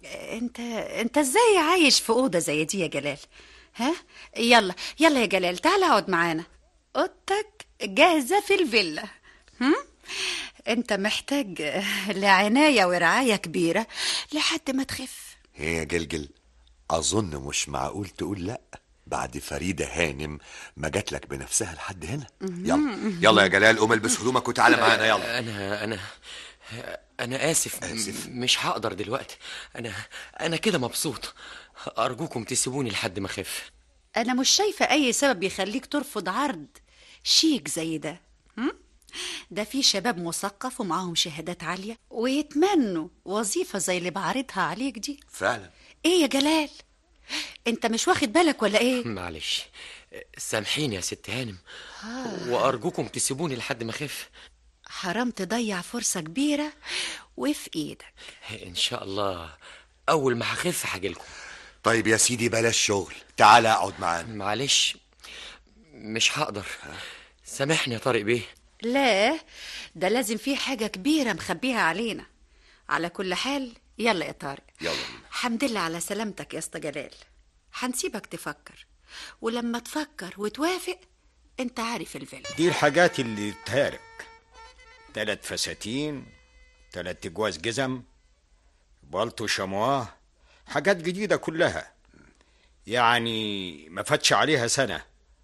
ازاي عايش في أوضة زي دي يا جلال؟ يلا يا جلال، تعال اقعد معانا. اوضتك جاهزة في الفيلا. انت محتاج لعناية ورعاية كبيرة لحد ما تخف. يا جلجل، أظن مش معقول تقول لأ بعد فريدة هانم ما جاتلك بنفسها لحد هنا. يلا يا جلال، قوم البس هدومك وتعالى معانا. يلا. أنا آسف. مش هقدر دلوقتي. أنا كده مبسوط. أرجوكم تسيبوني لحد ما أخف. أنا مش شايفة أي سبب يخليك ترفض عرض شيك زي ده. ده في شباب مثقف ومعاهم شهادات عالية ويتمنوا وظيفة زي اللي بعرضها عليك دي. فعلا. إيه يا جلال، أنت مش واخد بالك ولا إيه؟ معلش، سامحيني يا ست هانم، وأرجوكم تسيبوني لحد ما أخف. حرام تضيع فرصة كبيرة وفي إيدك. إن شاء الله أول ما هخف هجيلكم. طيب يا سيدي، بلاش شغل، تعالى اقعد معانا. معلش، مش هقدر. سامحني يا طارق بيه. لا، ده لازم في حاجة كبيرة مخبيها علينا. على كل حال يلا يا طارق. يلا. الحمد لله على سلامتك يا اسطى جلال. هنسيبك تفكر، ولما تفكر وتوافق انت عارف الفيلا دي الحاجات اللي تهارك: 3 فساتين، 3 جواز جزم، بالطو شمواه، حاجات جديدة كلها، يعني ما فاتش عليها سنة.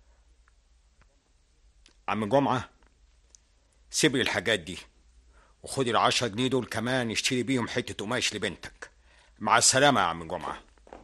عم جمعة، سيب لي الحاجات دي وخدي ال10 جنيه دول كمان اشتري بيهم حتة قماش لبنتك. مع السلامة يا عم جمعة.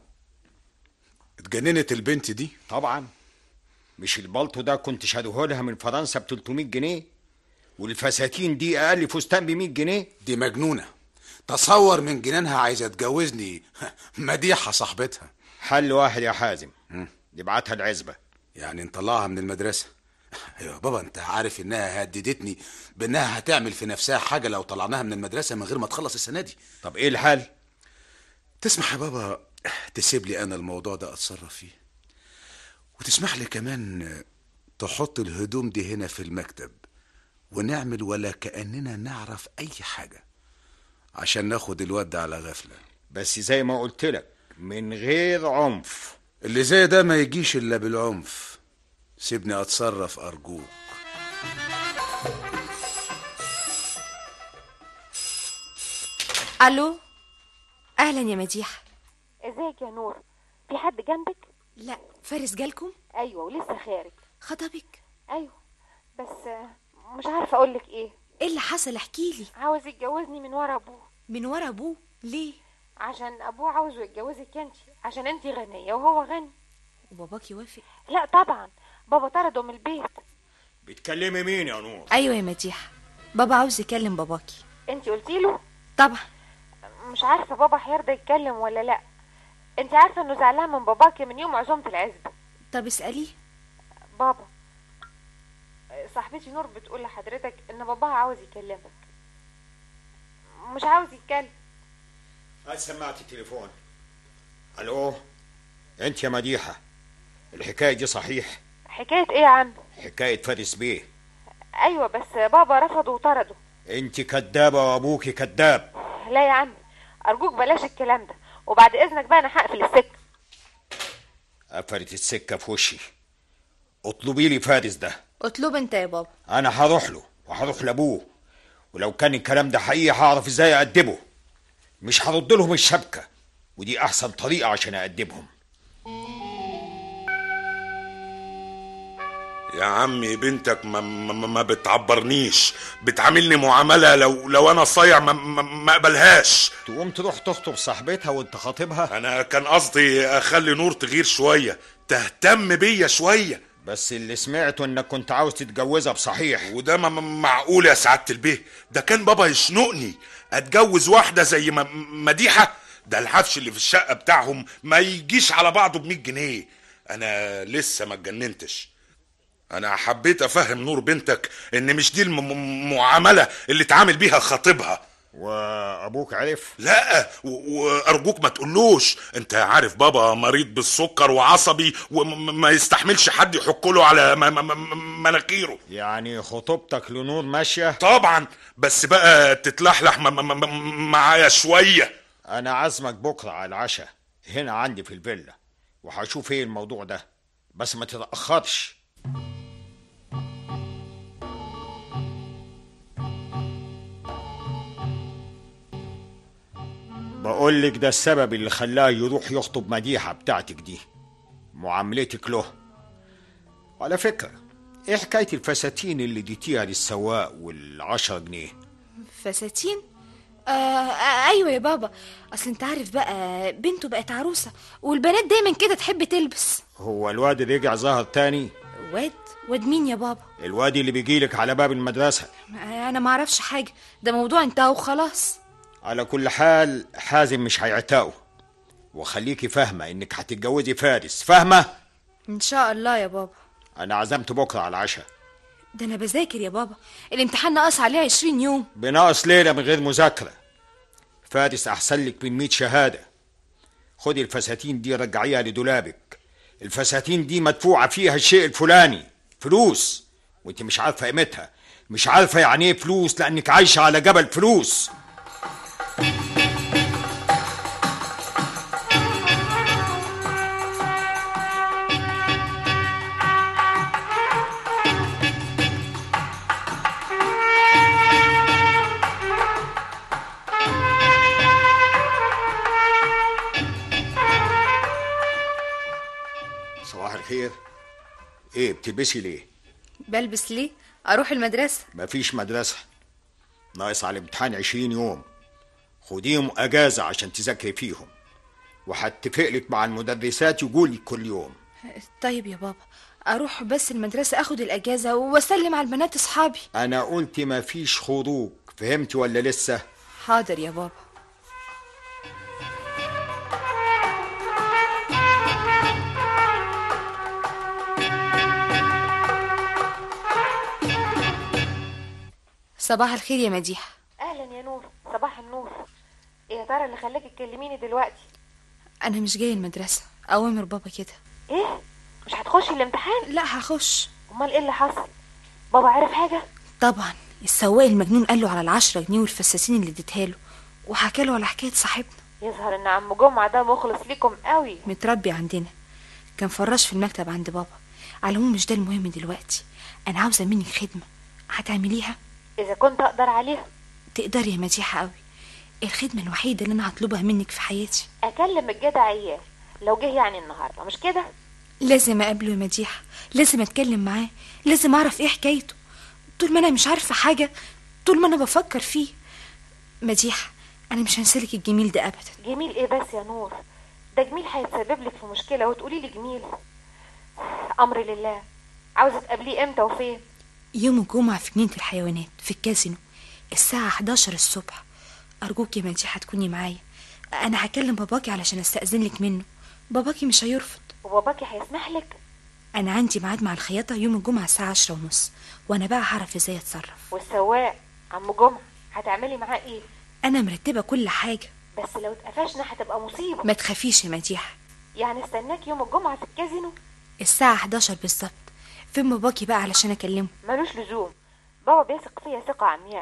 اتجننت البنت دي طبعا. مش البلطو ده كنت شادوه لها من فرنسا ب300 جنيه، والفساتين دي اقل فستان ب100 جنيه. دي مجنونة، تصور من جنانها عايزة تجوزني مديحة صاحبتها. حل واحد يا حازم، نبعتها العزبة. يعني نطلعها من المدرسة. ايوه بابا، انت عارف انها هددتني بانها هتعمل في نفسها حاجة لو طلعناها من المدرسة من غير ما تخلص السنة دي. طب ايه الحل؟ تسمح يا بابا تسيب لي انا الموضوع ده اتصرف فيه، وتسمح لي كمان تحط الهدوم دي هنا في المكتب ونعمل ولا كأننا نعرف اي حاجة عشان ناخد الواد ده على غفلة. بس زي ما قلت لك من غير عنف. اللي زي ده ما يجيش الا بالعنف. سيبني اتصرف ارجوك. الو، اهلا يا مديحة. ازيك يا نور؟ في حد جنبك؟ لا، فارس جالكم؟ ايوه، ولسه خارج. خطبك؟ ايوه، بس مش عارفه اقولك ايه اللي حصل، احكيلي. عاوز يتجوزني من ورا ابوه. من ورا ابوه؟ ليه؟ عشان ابوه عاوزه يتجوزك انت، عشان انت غنيه وهو غني. وباباك يوافق؟ لا طبعا، بابا طرده من البيت. بتكلمي مين يا نور؟ ايوه يا مديحة، بابا عاوز يكلم باباكي. انت قلتي له؟ طبعا. مش عارفه بابا هيرضى يتكلم ولا لا. انت عارفه انه زعلان من باباكي من يوم عزومه العزبه. طب اساليه. بابا، صاحبتي نور بتقول لحضرتك ان باباها عاوز يكلمك. مش عاوز يتكلم. سمعت التليفون. الو، انت يا مديحة، الحكاية دي صحيح؟ حكاية ايه يا عم؟ حكاية فارس بيه. ايوه، بس بابا رفضه وطرده. انت كدابة وابوكي كداب. لا يا عم ارجوك بلاش الكلام ده، وبعد اذنك بقى انا هقفل السكه. قفلت السكة في وشي. اطلبي لي فارس ده. اطلب انت يا بابا. انا هروح له وهروح لابوه، ولو كان الكلام ده حقيقي هعرف ازاي اادبه. مش هرد لهم الشبكة، ودي احسن طريقة عشان اادبهم. يا عمي بنتك ما بتعبرنيش، بتعاملني معاملة لو انا صايع ما اقبلهاش. تقوم تروح تخطب صاحبتها وانت خاطبها؟ انا كان قصدي اخلي نور تغير شوية، تهتم بيا شوية. بس اللي سمعته انك كنت عاوز تتجوزها بصحيح. وده معقول يا سعادة البيه؟ ده كان بابا يشنقني اتجوز واحدة زي مديحة؟ ده الحفش اللي في الشقة بتاعهم ما يجيش على بعضه ب100 جنيه. انا لسه ما اتجننتش. انا حبيت افهم نور بنتك ان مش دي المعاملة اللي اتعامل بيها خطيبها. وابوك عرف؟ لا وارجوك ما تقولوش. انت عارف بابا مريض بالسكر وعصبي وما يستحملش حد يحكله على مناخيره. يعني خطوبتك لنور ماشية؟ طبعا، بس بقى تتلحلح معايا شوية. انا عازمك بكرة على العشاء هنا عندي في الفيلا، وهشوف ايه الموضوع ده، بس ما تتأخرش. بقولك ده السبب اللي خلاه يروح يخطب مديحة بتاعتك دي، معاملتك له. على فكرة ايه حكاية الفساتين اللي ديتيها للسواق وال10 جنيه؟ فساتين؟ ايوه يا بابا، اصل انت عارف بقى بنته بقت عروسة، والبنات دايما كده تحب تلبس. هو الواد رجع ظهر تاني؟ واد مين يا بابا؟ الواد اللي بيجيلك على باب المدرسة. انا ما اعرفش حاجة، ده موضوع انتهى وخلاص. على كل حال حازم مش هيعتقه، وخليكي فاهمة انك هتتجوزي فارس، فاهمة؟ ان شاء الله يا بابا. انا عزمت بكرة على العشاء. ده انا بذاكر يا بابا، الامتحان ناقص عليه 20 يوم. بناقص ليلة من غير مذاكرة. فارس احسن لك من 100 شهادة. خدي الفساتين دي رجعيها لدولابك. الفساتين دي مدفوعة فيها الشيء الفلاني، فلوس، وانت مش عارفة قيمتها، مش عارفة يعني ايه فلوس لانك عايشة على جبل فلوس. صباح الخير. ايه بتلبسي ليه؟ بلبس ليه؟ اروح المدرسة. مفيش مدرسة، ناقص على الامتحان 20 يوم. خديهم اجازة عشان تذاكري فيهم، وهتفقلك مع المدرسات يقولي كل يوم. طيب يا بابا، اروح بس المدرسة اخد الاجازة واسلم على البنات اصحابي. انا قلت مفيش خروج، فهمتي ولا لسه؟ حاضر يا بابا. صباح الخير يا مديحة. اهلا يا نور، صباح النور. ايه يا ترى اللي خلاكي تكلميني دلوقتي؟ انا مش جاي المدرسة، اوامر بابا كده. ايه؟ مش هتخشي الامتحان؟ لا هخش. امال ايه اللي حصل؟ بابا عرف حاجة؟ طبعا، السواق المجنون قال له على ال10 جنيه والفساتين اللي اديتها له، وحكى له على حكاية صاحبنا. يظهر ان عم جمعة ده مخلص ليكم قوي. متربي عندنا، كان فراش في المكتب عند بابا. على العموم مش ده المهم دلوقتي، انا عاوزة منك خدمة، هتعمليها؟ اذا كنت اقدر عليها. تقدري يا مديحة قوي، الخدمة الوحيدة اللي انا هطلبها منك في حياتي. اكلم الجدع عيال لو جه يعني النهارده، مش كده؟ لازم اقابله يا مديحة، لازم اتكلم معاه، لازم اعرف ايه حكايته. طول ما انا مش عارفة حاجة، طول ما انا بفكر فيه. مديحة، انا مش هنسلك الجميل ده ابدا. جميل ايه بس يا نور؟ ده جميل هيتسبب لك في مشكلة وتقولي لي جميل؟ امر لله. عاوزة تقابليه امتى وفين؟ يوم الجمعة في جنينة الحيوانات في الكازينو الساعة 11 الصبح. أرجوك يا مديحة تكوني معايا، أنا هكلم باباكي علشان أستأذن لك منه. باباكي مش هيرفض. وباباكي هيسمح لك؟ أنا عندي ميعاد مع الخياطة يوم الجمعة الساعة 10:30، وأنا بقى هعرف إزاي أتصرف. والسواق عم جمعة هتعملي معاه إيه؟ أنا مرتبة كل حاجة. بس لو اتقفشنا هتبقى مصيبة. ما تخافيش يا مديحة. يعني استناك يوم الجمعة في الكازينو الساعة 11 بالظبط. فين باباكي بقى علشان أكلمه؟ ملوش لزوم، بابا بيثق فيا ثقة عمياء.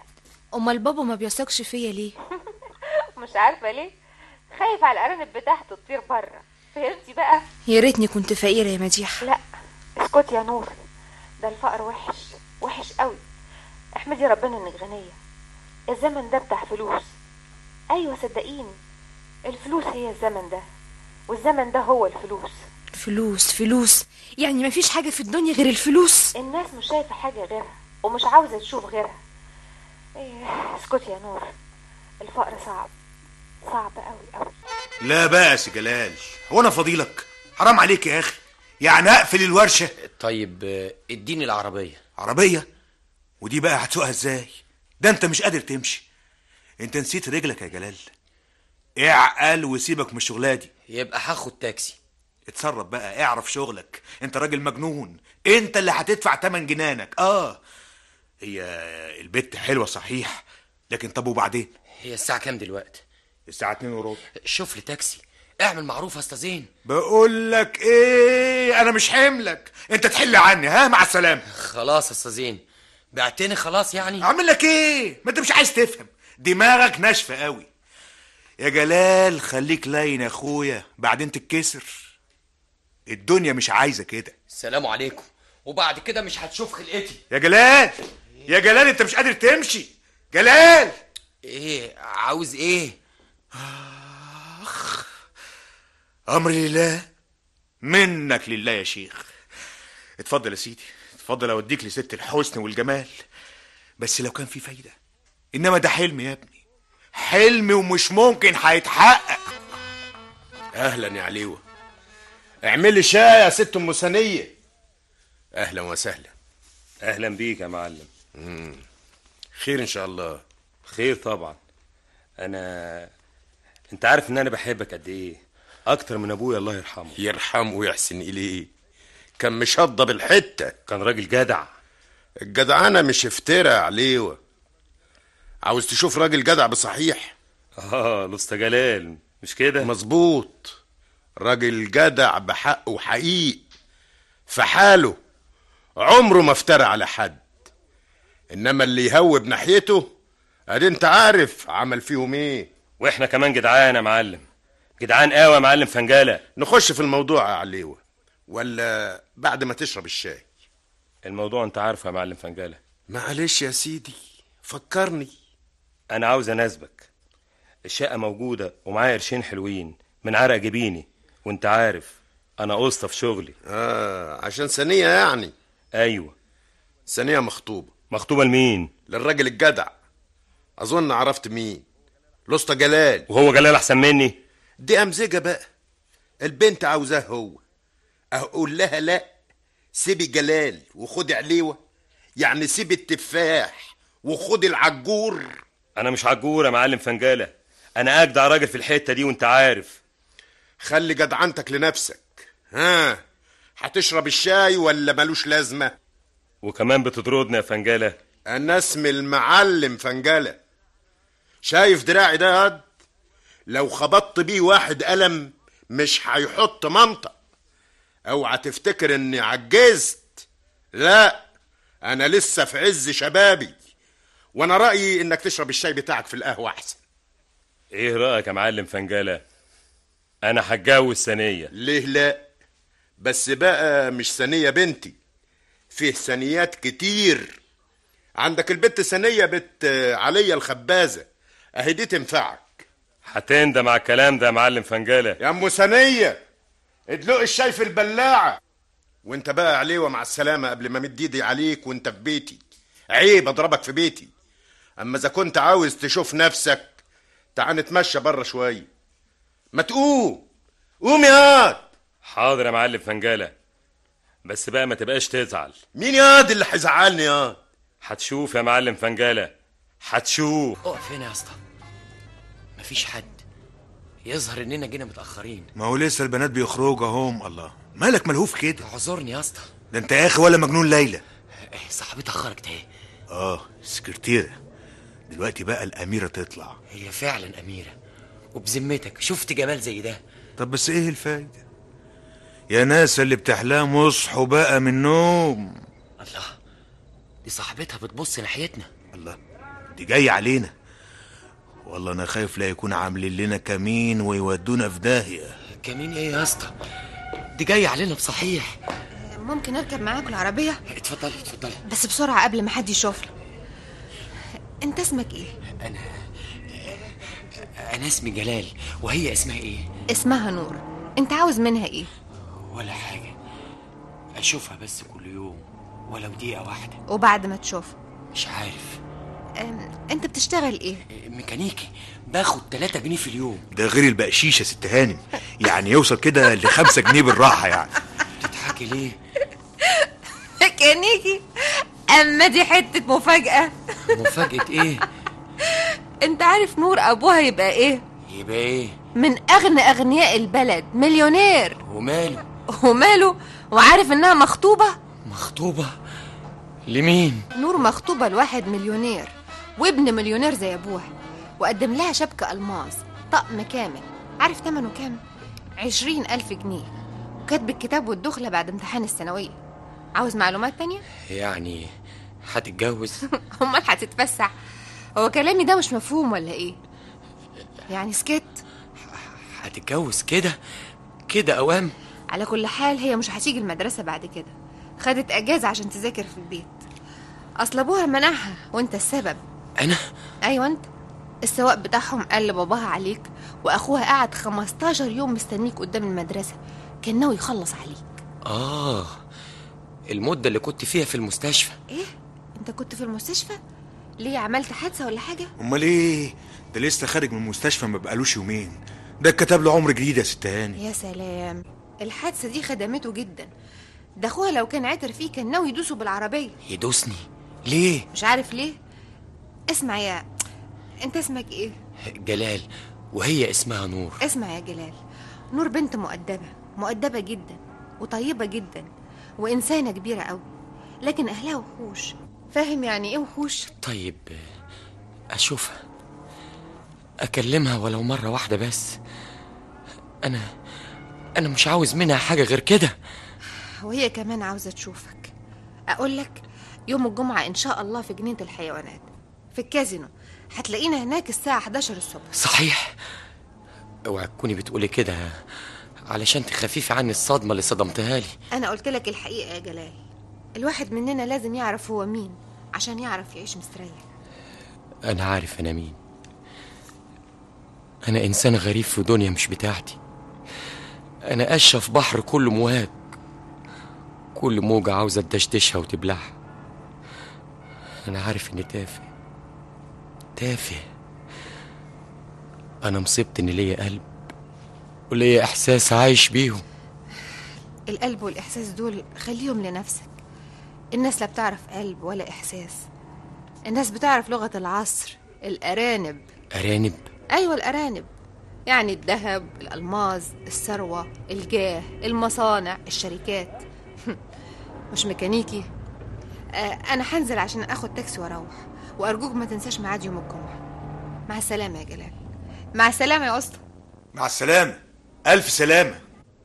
امال بابا ما بيثقش فيا ليه؟ مش عارفه ليه، خايف على الارانب بتاعته تطير بره. فهمتي بقى؟ يا ريتني كنت فقيره يا مديحه. لا اسكتي يا نور، ده الفقر وحش وحش قوي. احمدي ربنا انك غنيه. الزمن ده بتاع فلوس. ايوه صدقيني، الفلوس هي الزمن ده، والزمن ده هو الفلوس. فلوس فلوس، يعني ما فيش حاجه في الدنيا غير الفلوس؟ الناس مش شايفه حاجه غيرها ومش عاوزه تشوف غيرها. ايه اسكتي يا نور، الفقر صعب صعب قوي قوي. لا بقى يا سي جلال، هو انا فضيلك؟ حرام عليك يا اخي، يعني اقفل الورشه. طيب اديني العربيه. عربيه؟ ودي بقى هتسوقها ازاي؟ ده انت مش قادر تمشي. انت نسيت رجلك يا جلال. اعقل وسيبك من الشغلة دي. يبقى هاخد تاكسي. اتصرف بقى، اعرف شغلك، انت راجل مجنون، انت اللي هتدفع تمن جنانك. هي البت حلوة صحيح، لكن طب وبعدين؟ هي الساعة كام دلوقتي؟ الساعة 2:15. شوف لي تاكسي، اعمل معروف يا استاذ زين. بقول لك ايه، انا مش حملك، انت تحل عني. مع السلامة. خلاص يا استاذ زين، بعتني خلاص يعني. اعمل لك ايه؟ ما انت مش عايز تفهم، دماغك ناشفة قوي يا جلال. خليك لاين يا اخويا، بعدين تتكسر. الدنيا مش عايزة كده. السلام عليكم، وبعد كده مش هتشوف خلقتي. يا جلال يا جلال، انت مش قادر تمشي. جلال ايه عاوز ايه؟ امري لله منك لله يا شيخ. اتفضل يا سيدي، اتفضل اوديك لست الحسن والجمال. بس لو كان في فايدة، انما ده حلم يا ابني، حلم ومش ممكن هيتحقق. اهلا يا عليوة، اعملي شاي يا ست ام ثانية. اهلا وسهلا. اهلا بيك يا معلم. خير ان شاء الله. خير طبعا. انت عارف ان انا بحبك قد ايه، اكتر من ابويا الله يرحمه. يرحمه ويحسن اليه، كان مشضب الحتة، كان راجل جدع. الجدعانة مش افترا عليوة. عاوز تشوف راجل جدع بصحيح؟ الاسطى جلال مش كده؟ مظبوط، راجل جدع بحق وحقيق في حاله، عمره ما افترى على حد. انما اللي يهوب ناحيته ادي انت عارف عمل فيهم ايه. واحنا كمان جدعان يا معلم، جدعان قوي يا معلم فنجالة. نخش في الموضوع يا عليوة ولا بعد ما تشرب الشاي؟ الموضوع انت عارفه يا معلم فنجالة. معلش يا سيدي فكرني. انا عاوز اناسبك، الشقة موجودة ومعايا قرشين حلوين من عرق جبيني، وانت عارف انا اسطى في شغلي. عشان ثانية يعني؟ ايوه ثانية مخطوبة. مخطوبة لمين؟ للراجل الجدع، اظن عرفت مين، الاسطى جلال. وهو جلال احسن مني؟ دي امزجة بقى، البنت عاوزاه هو، اقول لها لا سيبي جلال وخدي عليوة؟ يعني سيبي التفاح وخدي العجور؟ انا مش عجور يا معلم فنجالة، انا اجدع راجل في الحتة دي وانت عارف. خلي جدعنتك لنفسك. هتشرب الشاي ولا ملوش لازمة؟ وكمان بتطردني يا فنجالة. انا اسمي المعلم فنجالة. شايف دراعي ده ياد؟ لو خبطت بيه واحد قلم مش هيحط منطق. اوعى تفتكر اني عجزت، لا انا لسه في عز شبابي، وانا رأيي انك تشرب الشاي بتاعك في القهوة احسن. ايه رأيك يا معلم فنجالة؟ انا هتجوز ثانية. ليه لا؟ بس بقى مش ثانية بنتي، فيه ثانيات كتير. عندك البت ثانية بنت عليا الخبازة، اهي دي تنفعك. هتندم على الكلام ده يا معلم فنجالة. يا ام ثانية ادلق الشاي في البلاعة. وانت بقى عليوة مع السلامة قبل ما مد ايدي عليك وانت في بيتي، عيب اضربك في بيتي. اما اذا كنت عاوز تشوف نفسك تعال نتمشى بره شوية. ما تقوم، قوم ياض. حاضر يا معلم فنجالة، بس بقى ما تبقاش تزعل. مين ياض اللي هيزعلني ياض؟ هتشوف يا معلم فنجالة، هتشوف. اقف هنا يا اسطى، مفيش حد، يظهر اننا جينا متاخرين. ما هو لسه البنات بيخرجوا اهم. الله، مالك ملهوف كده؟ اعذرني يا اسطى. ده انت يا اخي ولا مجنون ليلى؟ صاحبتي خرجت اهي. السكرتيرة دلوقتي بقى الاميرة تطلع. هي فعلا اميرة، وبذمتك شفت جمال زي ده؟ طب بس ايه الفايدة يا ناس اللي بتحلموا؟ اصحوا بقى من النوم. الله، دي صاحبتها بتبص ناحيتنا. الله، دي جاية علينا. والله انا خايف لا يكون عاملين لنا كمين ويودونا في داهية. كمين ايه يا اسطى؟ دي جاية علينا بصحيح. ممكن اركب معاكم العربية؟ اتفضلي اتفضلي. بس بسرعة قبل ما حد يشوفنا. انت اسمك ايه؟ انا اسمي جلال، وهي اسمها ايه؟ اسمها نور. انت عاوز منها ايه؟ ولا حاجة، اشوفها بس كل يوم ولو دقيقة واحدة. وبعد ما تشوفها؟ مش عارف. انت بتشتغل ايه؟ ميكانيكي، باخد 3 جنيه في اليوم. ده غير البقشيش يا ست هانم، يعني يوصل كده ل5 جنيه بالراحة يعني. تضحكي ليه؟ ميكانيكي؟ اما دي حتة مفاجأة. مفاجأة ايه؟ انت عارف نور ابوها يبقى ايه؟ يبقى ايه؟ من اغنى اغنياء البلد، مليونير. وماله؟ وماله؟ وعارف انها مخطوبة؟ مخطوبة؟ لمين؟ نور مخطوبة لواحد مليونير، وابن مليونير زي ابوها، وقدم لها شبكة الماس طقم كامل. عارف تمنه كام؟ 20,000 جنيه، وكاتب الكتاب والدخلة بعد امتحان الثانوية. عاوز معلومات تانية؟ يعني هتتجوز؟ امال هتتفسح؟ هو كلامي ده مش مفهوم ولا ايه؟ يعني سكت. هتتجوز كده اوام؟ على كل حال هي مش هتيجي المدرسة بعد كده، خدت اجازة عشان تذاكر في البيت. اصل ابوها منعها وانت السبب. انا؟ ايوه انت. السواق بتاعهم قال لباباها عليك، واخوها قعد 15 يوم مستنيك قدام المدرسة، كان ناوي يخلص عليك. المدة اللي كنت فيها في المستشفى. ايه؟ انت كنت في المستشفى؟ ليه، عملت حادثة ولا حاجة؟ امال ايه؟ ده لسه خارج من المستشفى ما بقالوش يومين، ده اتكتب له عمر جديد يا ست هاني. يا سلام، الحادثة دي خدمته جدا. ده اخوها لو كان عتر فيه كان ناوي يدوسه بالعربية. يدوسني؟ ليه؟ مش عارف ليه. اسمع انت اسمك ايه؟ جلال، وهي اسمها نور. اسمع يا جلال، نور بنت مؤدبة جدا وطيبة جدا وإنسانة كبيرة قوي، لكن أهلها وحوش. فاهم يعني إيه وحوش؟ طيب أشوفها، أكلمها ولو مرة واحدة بس. أنا مش عاوز منها حاجة غير كده. وهي كمان عاوزة تشوفك. أقول لك يوم الجمعة إن شاء الله في جنينة الحيوانات في الكازينو، هتلاقينا هناك الساعة 11 الصبح. صحيح؟ اوعى تكوني بتقولي كده علشان تخففي عني الصدمة اللي صدمتها لي. أنا قلت لك الحقيقة يا جلال، الواحد مننا لازم يعرف هو مين عشان يعرف يعيش مستريح. أنا عارف أنا مين. أنا إنسان غريب في دنيا مش بتاعتي. أنا قشة في بحر كله مواج، كل موجة عاوزة تدشدشها وتبلعها. أنا عارف إني تافه. أنا مصيبت إن ليا قلب وليا إحساس عايش بيهم. القلب والإحساس دول خليهم لنفسك. الناس لا بتعرف قلب ولا إحساس، الناس بتعرف لغة العصر، الأرانب. أرانب؟ أيوة الأرانب، يعني الذهب، الألماظ، الثروة، الجاه، المصانع، الشركات. مش ميكانيكي. أنا هنزل عشان أخد تاكسي وأروح، وأرجوك ما تنساش ميعاد يوم الجمعة. مع السلامة يا جلال. مع السلامة يا أسطى. مع السلامة، ألف سلامة.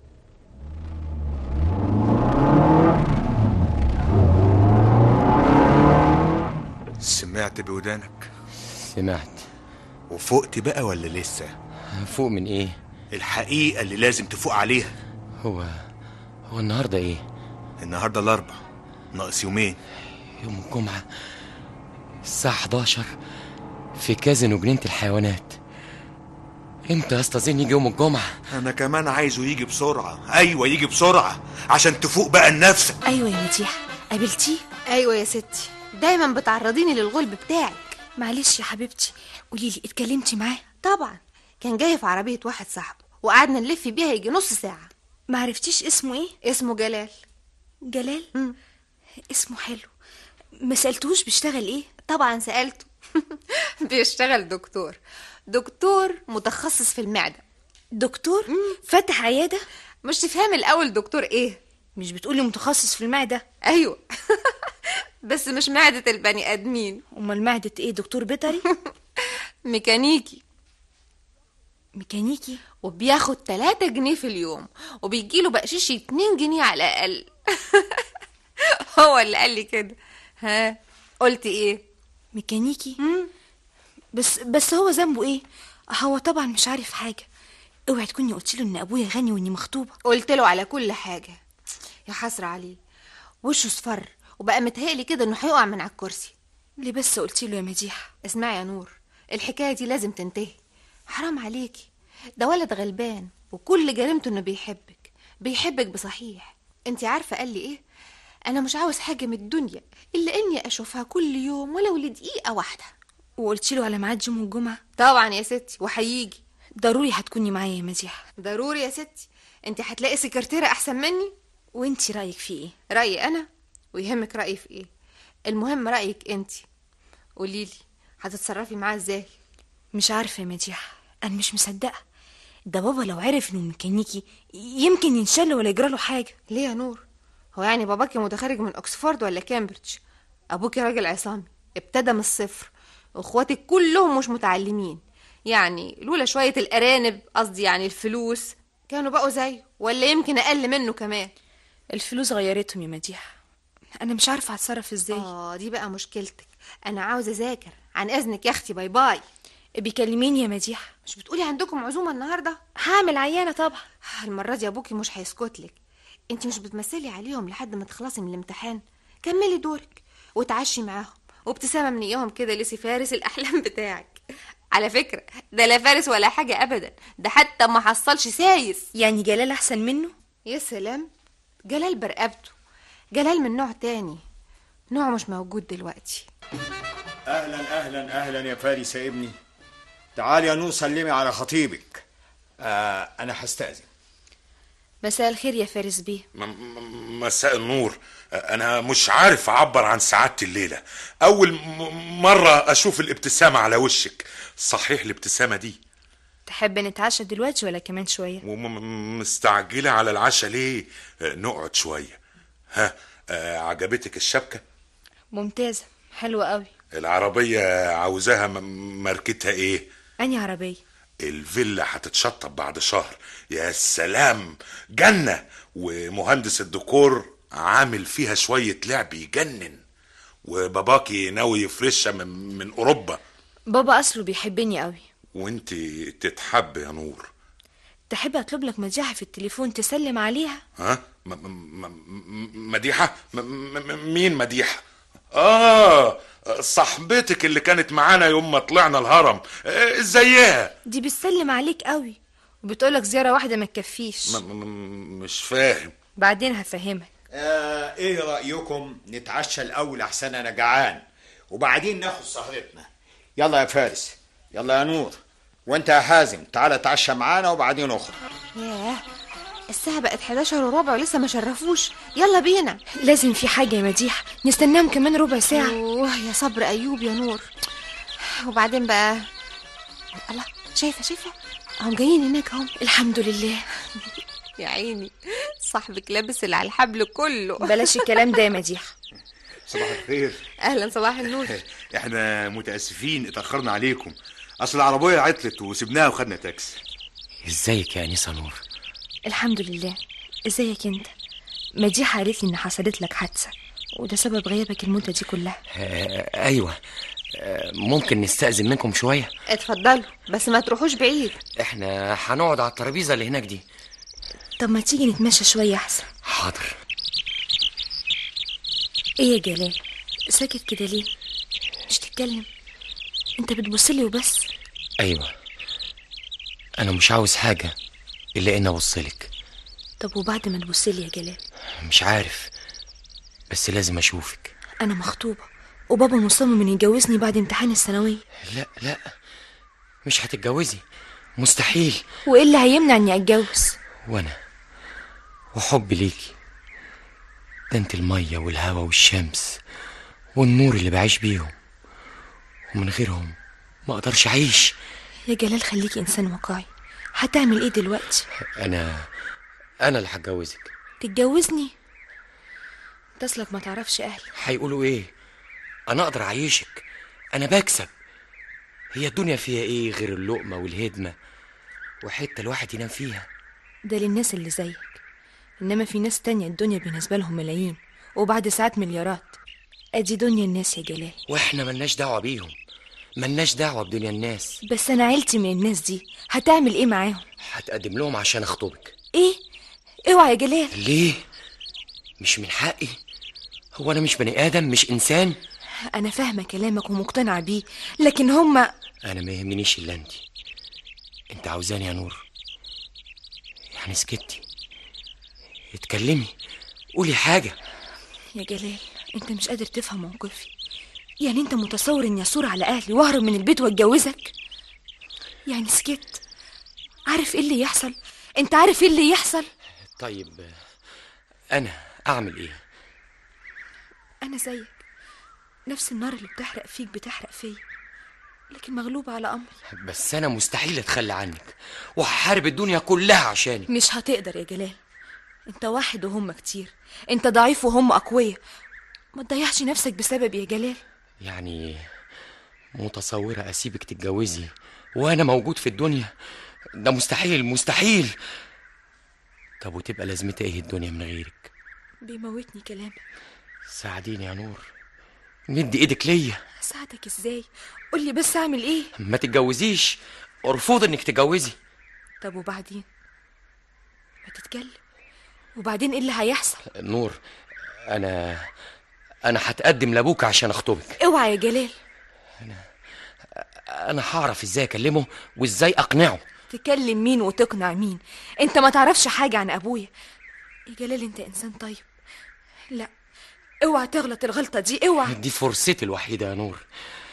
سمعت بودانك؟ سمعت. وفقت بقى ولا لسه؟ فوق من ايه؟ الحقيقة اللي لازم تفوق عليها. هو النهاردة ايه؟ النهاردة الأربع، ناقص يومين. يوم الجمعة الساعة 11 في كازينو جنينة الحيوانات. امتى يا اسطى زين يجي يوم الجمعة؟ أنا كمان عايزه يجي بسرعة. أيوة يجي بسرعة عشان تفوق بقى لنفسك. أيوة يا مديحة، قابلتيه؟ أيوة يا ستي، دايما بتعرضيني للغلب بتاعك. معلش يا حبيبتي، قوليلي اتكلمتي معاه؟ طبعا، كان جاي في عربية واحد صاحبه وقعدنا نلف بيها يجي نص ساعة. ما عرفتيش اسمه ايه؟ اسمه جلال. جلال؟ اسمه حلو. ما سألتوش بيشتغل ايه؟ طبعا سألته. بيشتغل دكتور متخصص في المعدة. دكتور؟ فتح عيادة؟ مش تفهم الأول دكتور ايه؟ مش بتقولي متخصص في المعدة؟ ايوه. بس مش معدة البني آدمين. امال معدة ايه؟ دكتور بيطري؟ ميكانيكي. ميكانيكي؟ وبياخد 3 جنيه في اليوم، وبيجيله بقشيش 2 جنيه على الأقل. هو اللي قال لي كده. ها قلت ايه؟ ميكانيكي؟ بس هو ذنبه ايه؟ هو طبعا مش عارف حاجه. اوعي تكوني قلت له ان ابويا غني واني مخطوبه. قلت له على كل حاجه. يا حسره عليه، وشه اصفر وبقى متهيألي كده انه هيقع من على الكرسي. ليه بس قلتي له يا مديحه؟ اسمعي يا نور، الحكايه دي لازم تنتهي. حرام عليكي، ده ولد غلبان وكل جريمته انه بيحبك بصحيح. انت عارفه قال لي ايه؟ انا مش عاوز حاجه من الدنيا الا اني اشوفها كل يوم ولو لدقيقه واحده. وقلتي له على ميعاد يوم الجمعه؟ طبعا يا ستي، وهيجي ضروري. هتكوني معايا يا مديحه؟ ضروري يا ستي. انت هتلاقي سكرتيره احسن مني. وانتي رايك في ايه؟ رايي انا ويهمك رايي في ايه؟ المهم رايك انت. قوليلي هتتصرفي معاه ازاي؟ مش عارفه يا مديحه، انا مش مصدقه. ده بابا لو عرف انه ميكانيكي يمكن ينشل ولا يجراله حاجه. ليه يا نور؟ هو يعني باباكي متخرج من اوكسفورد ولا كامبريدج؟ ابوكي راجل عصامي ابتدى من الصفر، واخواتك كلهم مش متعلمين. يعني لولا شويه الارانب، قصدي يعني الفلوس، كانوا بقوا زيه ولا يمكن اقل منه كمان. الفلوس غيرتهم يا مديحه. انا مش عارفه اتصرف ازاي. دي بقى مشكلتك. انا عاوزه اذاكر. عن اذنك يا اختي، باي باي. بيكلميني يا مديحه؟ مش بتقولي عندكم عزومه النهارده؟ هعمل عيانه طبعا. المره دي ابوكي مش هيسكتلك. انت مش بتمثلي عليهم لحد ما تخلصي من الامتحان؟ كملي دورك وتعشي معاهم، وابتسامه من اياهم كده لسي فارس الاحلام بتاعك. على فكره ده لا فارس ولا حاجه ابدا، ده حتى ما حصلش سايس. يعني جلال احسن منه؟ يا سلام، جلال برقبته. جلال من نوع تاني، نوع مش موجود دلوقتي. اهلا اهلا اهلا يا فارس يا ابني. تعالي يا نور سلمي على خطيبك. انا هستأذن. مساء الخير يا فارس بيه. مساء النور. انا مش عارف اعبر عن سعادة الليلة. اول مرة اشوف الابتسامة على وشك. صحيح الابتسامة دي؟ تحب نتعشى دلوقتي ولا كمان شوية؟ مستعجلة على العشاء ليه؟ نقعد شوية. ها، عجبتك الشبكة؟ ممتازة، حلوة قوي. العربية عاوزاها ماركتها ايه؟ أنهي عربية؟ الفيلا هتتشطب بعد شهر. يا سلام، جنة. ومهندس الديكور عامل فيها شوية لعب يجنن. وباباكي ناوي يفرشها من أوروبا. بابا أصله بيحبني قوي. وانت تتحب يا نور. تحب أطلب لك مديحة في التليفون تسلم عليها؟ ها؟ مديحة؟ مين مديحة؟ صاحبتك اللي كانت معانا يوم ما طلعنا الهرم. ازيها؟ دي بتسلم عليك قوي وبتقولك زيارة واحدة ما تكفيش. مش فاهم. بعدين هفهمك. ايه رأيكم نتعشى الأول أحسن أنا جعان، وبعدين ناخد سهرتنا. يلا يا فارس، يلا يا نور، وانت يا حازم تعالى تعشى معانا وبعدين نخرج. ياه، الساعة بقت 11:15 ولسه ما شرفوش. يلا بينا. لازم في حاجة يا مديحة، نستناهم كمان ربع ساعة. يا صبر أيوب يا نور. وبعدين بقى، الله، شايفة هم جايين هناك هم. الحمد لله. يا عيني، صاحبك لابس اللي على الحبل كله. بلاش الكلام ده يا مديحة. صباح الخير. أهلا، صباح النور. احنا متأسفين اتأخرنا عليكم، أصل العربية عطلت وسبناها وخدنا تاكسي. ازيك يا أنيسة نور؟ الحمد لله. ازيك انت؟ مديحة قالت لي ان حصلت لك حادثة وده سبب غيابك المدة دي كلها. ايوه. ممكن نستأذن منكم شوية؟ اتفضلوا، بس ما تروحوش بعيد. احنا هنقعد على الترابيزة اللي هناك دي. طب ما تيجي نتمشى شوية احسن. حاضر. ايه يا جلال، ساكت كده ليه؟ مش تتكلم؟ انت بتبصلي وبس. ايوه، انا مش عاوز حاجة الا ان ابصلك. طب وبعد ما تبصلي يا جلال؟ مش عارف، بس لازم اشوفك. انا مخطوبة وبابا مصمم ان يجوزني بعد امتحان الثانوية. لا، مش هتتجوزي، مستحيل. وايه اللي هيمنع اني اتجوز؟ وانا وحبي ليكي، ده انت المية والهوا والشمس والنور اللي بعيش بيهم، ومن غيرهم ما اقدرش اعيش. يا جلال خليكي انسان واقعي. هتعمل ايه دلوقتي؟ انا اللي هتجوزك. تتجوزني؟ تسلك ما تعرفش اهلي هيقولوا ايه؟ انا اقدر اعيشك، انا بكسب. هي الدنيا فيها ايه غير اللقمة والهدمة وحتة الواحد ينام فيها؟ ده للناس اللي زيك، انما في ناس تانية الدنيا بالنسبة لهم ملايين وبعد ساعات مليارات. ادي دنيا الناس يا جلال، واحنا ملناش دعوة بيهم. ملناش دعوة بدنيا الناس. بس انا عيلتي من الناس دي، هتعمل ايه معاهم؟ هتقدم لهم عشان اخطبك. ايه؟ اوعى يا جلال. ليه؟ مش من حقي؟ هو انا مش بني ادم، مش انسان؟ انا فاهمه كلامك ومقتنعه بيه، لكن هما... انا ما يهمنيش الا انت عاوزاني يا نور؟ يعني سكتي، اتكلمي، قولي حاجه. يا جلال، انت مش قادر تفهم موقفي. يعني انت متصور اني اثور على اهلي واهرب من البيت واتجوزك؟ يعني سكت. عارف ايه اللي يحصل؟ انت عارف ايه اللي يحصل؟ طيب انا اعمل ايه؟ انا زيك، نفس النار اللي بتحرق فيك بتحرق فيا، لكن مغلوبة على امري. بس انا مستحيل اتخلى عنك، وهحارب الدنيا كلها عشانك. مش هتقدر يا جلال، انت واحد وهم كتير، انت ضعيف وهم اقوياء. ما تضيعش نفسك بسبب يا جلال. يعني متصورة اسيبك تتجوزي وانا موجود في الدنيا؟ ده مستحيل مستحيل. طب وتبقى لازمتها ايه الدنيا من غيرك؟ بيموتني كلامك. ساعديني يا نور، مدي ايدك ليا. اساعدك ازاي؟ قولي بس اعمل ايه؟ ما تتجوزيش، ارفض انك تتجوزي. طب وبعدين؟ ما تتكلم. وبعدين ايه اللي هيحصل؟ نور، انا هتقدم لابوك عشان اخطبك. اوعى يا جلال. انا هعرف ازاي اكلمه وازاي اقنعه. تكلم مين وتقنع مين؟ انت ما تعرفش حاجة عن ابويا يا جلال. انت انسان طيب. لا، اوعى تغلط الغلطة دي، اوعى. دي فرصتي الوحيدة يا نور.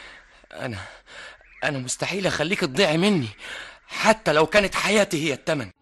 انا مستحيل اخليك تضيعي مني، حتى لو كانت حياتي هي الثمن.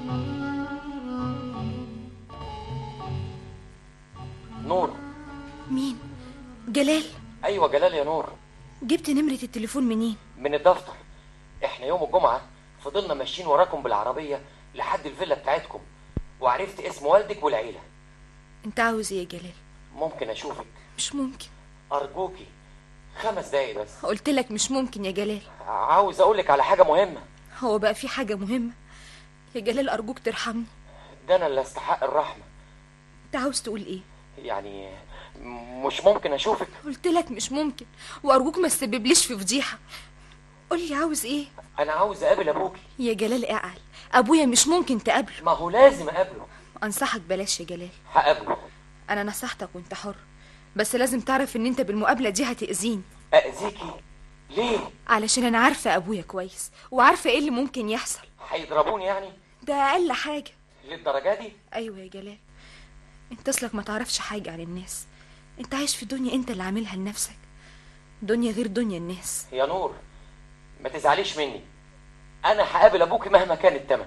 نور. مين؟ جلال؟ ايوه جلال يا نور. جبت نمرة التليفون منين؟ من الدفتر. احنا يوم الجمعة فضلنا ماشيين وراكم بالعربية لحد الفيلا بتاعتكم، وعرفت اسم والدك والعيلة. انت عاوز ايه يا جلال؟ ممكن اشوفك؟ مش ممكن. ارجوكي 5 دقايق بس. قلت لك مش ممكن يا جلال. عاوز اقولك على حاجة مهمة. هو بقى في حاجة مهمة يا جلال؟ ارجوك ترحمني. ده انا اللي استحق الرحمة. انت عاوز تقول ايه؟ يعني مش ممكن اشوفك؟ قلت لك مش ممكن، وارجوك ما تسببليش في فضيحة. قولي عاوز ايه؟ انا عاوز اقابل ابوكي. يا جلال اعقل، ابويا مش ممكن تقابله. ما هو لازم اقابله. انصحك بلاش يا جلال. هقابله. انا نصحتك وانت حر، بس لازم تعرف ان انت بالمقابلة دي هتأذيني. اذيكي؟ ليه؟ علشان انا عارفة ابويا كويس، وعارفة ايه اللي ممكن يحصل. هيضربوني يعني؟ ده اقل حاجة. للدرجة دي؟ ايوه يا جلال، انت اصلك ما تعرفش حاجة عن الناس. انت عايش في دنيا انت اللي عاملها لنفسك، دنيا غير دنيا الناس. يا نور ما تزعليش مني، انا هقابل ابوكي مهما كان الثمن.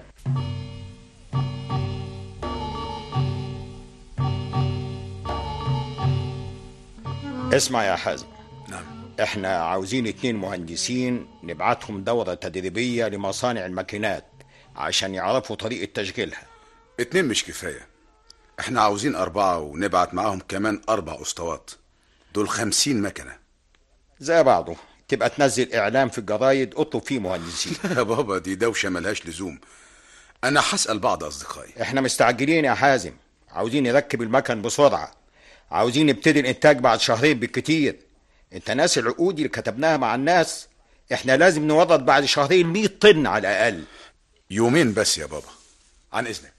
اسمع يا حازم. نعم. احنا عاوزين 2 مهندسين نبعتهم دورة تدريبية لمصانع الماكينات عشان يعرفوا طريقة تشغيلها. 2 مش كفاية، احنا عاوزين 4 ونبعت معاهم كمان 4 اسطوات. دول 50 مكنة زي بعضه. تبقى تنزل اعلام في الجرايد اطلب فيه مهندسين. يا بابا دي دوشة ملهاش لزوم. انا هسأل بعض اصدقائي. احنا مستعجلين يا حازم، عاوزين نركب المكن بسرعة، عاوزين نبتدي الانتاج بعد 2 بالكتير. انت ناسي العقود اللي كتبناها مع الناس؟ احنا لازم نورد بعد 2 100 طن على الاقل. 2 بس يا بابا، عن اذنك.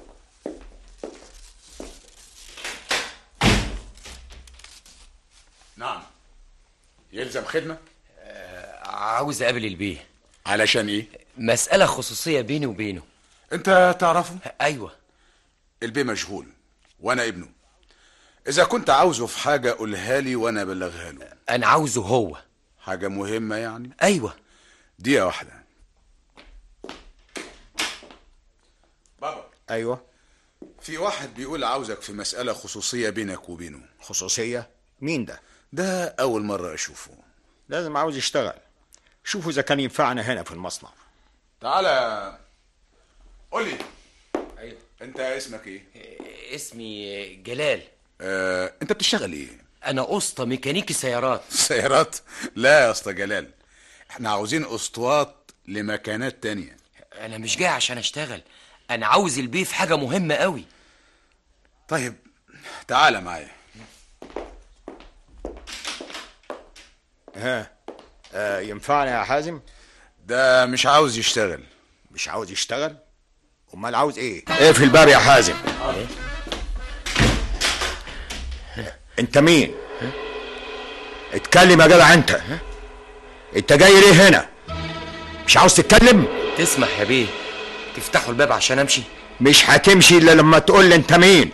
نعم، يلزم خدمة؟ عاوز اقابل البيه. علشان ايه؟ مسألة خصوصية بيني وبينه. انت تعرفه؟ ايوه. البيه مشغول وانا ابنه. اذا كنت عاوزه في حاجة قولها لي وانا ابلغها له. انا عاوزه هو. حاجة مهمة يعني؟ ايوه. دقيقة واحدة. بابا. ايوه. في واحد بيقول عاوزك في مسألة خصوصية بينك وبينه. خصوصية؟ مين ده؟ ده اول مرة اشوفه. لازم عاوز يشتغل. شوفوا اذا كان ينفعنا هنا في المصنع. تعالى قولي. ايوه. انت اسمك ايه؟ اسمي جلال. انت بتشتغل ايه؟ انا اسطى ميكانيكي سيارات. سيارات؟ لا يا اسطى جلال، احنا عاوزين اسطوات لمكانات تانية. انا مش جاي عشان اشتغل، انا عاوز البيه في حاجة مهمة قوي. طيب تعالى معايا. ها ينفعني يا حازم؟ ده مش عاوز يشتغل. مش عاوز يشتغل؟ امال عاوز ايه؟ ايه في الباب يا حازم؟ انت مين؟ اتكلم يا جدع انت. انت جاي ليه هنا؟ مش عاوز تتكلم؟ تسمح يا بيه تفتحوا الباب عشان امشي؟ مش هتمشي الا لما تقول لي انت مين.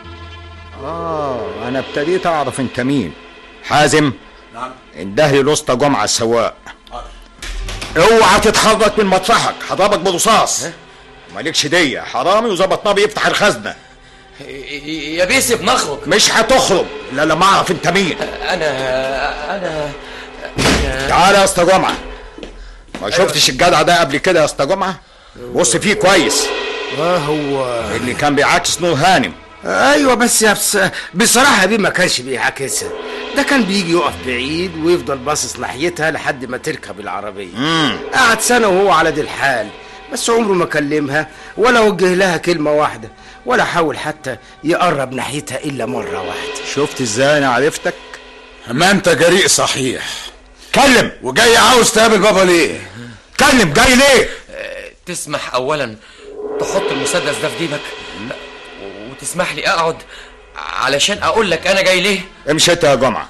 انا ابتديت اعرف انت مين. حازم. نعم. انده لي الاسطى جمعه السواق. اوعى تتحرك من مطرحك، هضربك برصاص. مالكش ديه، حرامي وظبط نبي يفتح الخزنه. يا بيه سيبنا نخرج. مش هتخرج الا لما اعرف انت مين. انا تعالى يا اسطى جمعه. ما شفتش الجدع ده قبل كده يا اسطى جمعه؟ بص فيه كويس. هو اللي كان بيعاكس نور هانم. ايوه بس بصراحه بيه ما كانش بيعاكسها، ده كان بيجي يقف بعيد ويفضل باصص ناحيتها لحد ما تركب العربيه. قعد سنه وهو على دي الحال، بس عمره ما كلمها ولا وجه لها كلمه واحده، ولا حاول حتى يقرب ناحيتها الا مره واحده. شفت ازاي انا عرفتك؟ ما انت جريء صحيح. كلم. وجاي عاوز تقابل بابا ليه؟ كلم. جاي ليه؟ تسمح اولا تحط المسدس ده في جيبك وتسمح لي اقعد علشان اقول لك انا جاي ليه؟ امشي انت يا جمعه.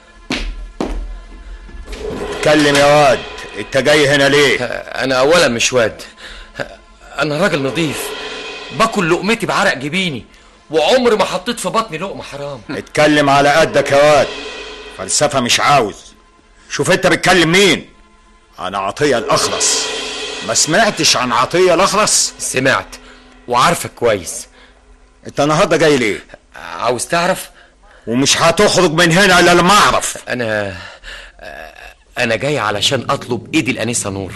اتكلم يا واد، انت جاي هنا ليه؟ انا اولا مش واد، انا راجل نظيف باكل لقمتي بعرق جبيني وعمري ما حطيت في بطني لقمه حرام. اتكلم على قدك يا واد، فلسفه مش عاوز. شوف انت بتكلم مين؟ انا عطيه الاخرس. ما سمعتش عن عطيه الاخرس؟ سمعت وعارفك كويس. انت النهارده جاي ليه؟ عاوز تعرف؟ ومش هتخرج من هنا الا لما اعرف. انا جاي علشان اطلب ايدي الانسه نور.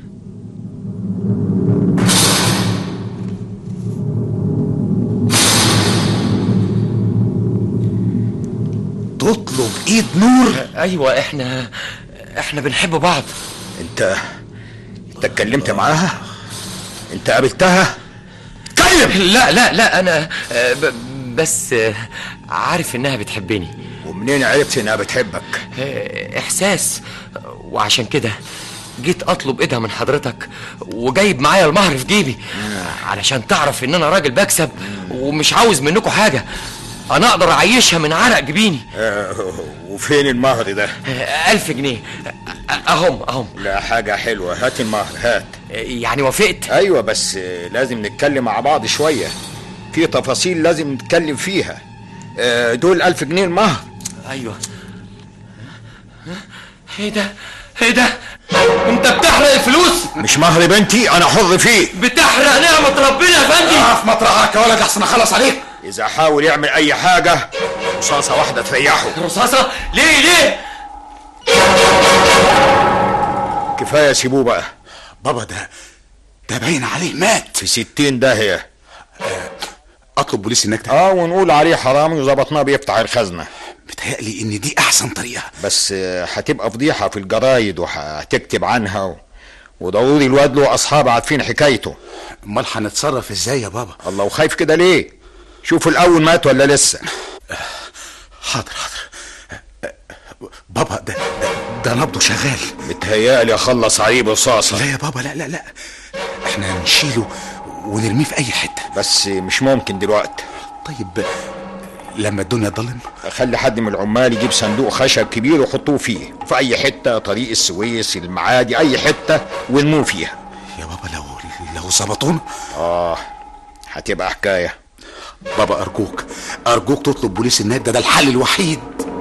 تطلب ايد نور؟ ايوه احنا بنحب بعض. انت اتكلمت معاها؟ انت قابلتها؟ اتكلم. لا انا بس عارف انها بتحبني. ومنين عرفت انها بتحبك؟ احساس، وعشان كده جيت اطلب ايدها من حضرتك وجايب معايا المهر في جيبي علشان تعرف ان انا راجل بكسب ومش عاوز منكم حاجه. انا اقدر اعيشها من عرق جبيني. وفين المهر ده؟ 1000 جنيه اهم. لا حاجه حلوه، هات المهر هات. يعني وافقت؟ ايوه بس لازم نتكلم مع بعض شويه، في تفاصيل لازم نتكلم فيها. دول 1000 جنيه المهر. ايوه. ايه ده انت بتحرق الفلوس؟ مش مهر بنتي، انا حر فيه. بتحرق نعمه ربنا يا فندم. اقف مطرحك يا ولد احسن اخلص عليك. اذا حاول يعمل اي حاجه رصاصه واحده تريحه. رصاصه؟ ليه؟ كفايه سيبوه بقى. بابا ده باين عليه مات في 60 داهيه. اطلب بوليس هناك ونقول عليه حرامي وظبطناه بيفتح الخزنه. بتهيألي ان دي احسن طريقه، بس هتبقى فضيحه في الجرايد وهتكتب عنها وضروري الواد له اصحاب عارفين حكايته. امال هنتصرف ازاي يا بابا؟ الله، وخايف كده ليه؟ شوف الاول مات ولا لسه. حاضر بابا، ده نبضه شغال. متهيألي اخلص عليه برصاصه. لا يا بابا، لا احنا نشيله ونرميه في اي حته. بس مش ممكن دلوقتي. طيب لما الدنيا تضلم اخلي حد من العمال يجيب صندوق خشب كبير ويحطوه فيه في اي حته، طريق السويس، المعادي، اي حته ونمو فيها. يا بابا لو ظبطونا هتبقى حكايه. بابا ارجوك تطلب بوليس النادي، ده الحل الوحيد.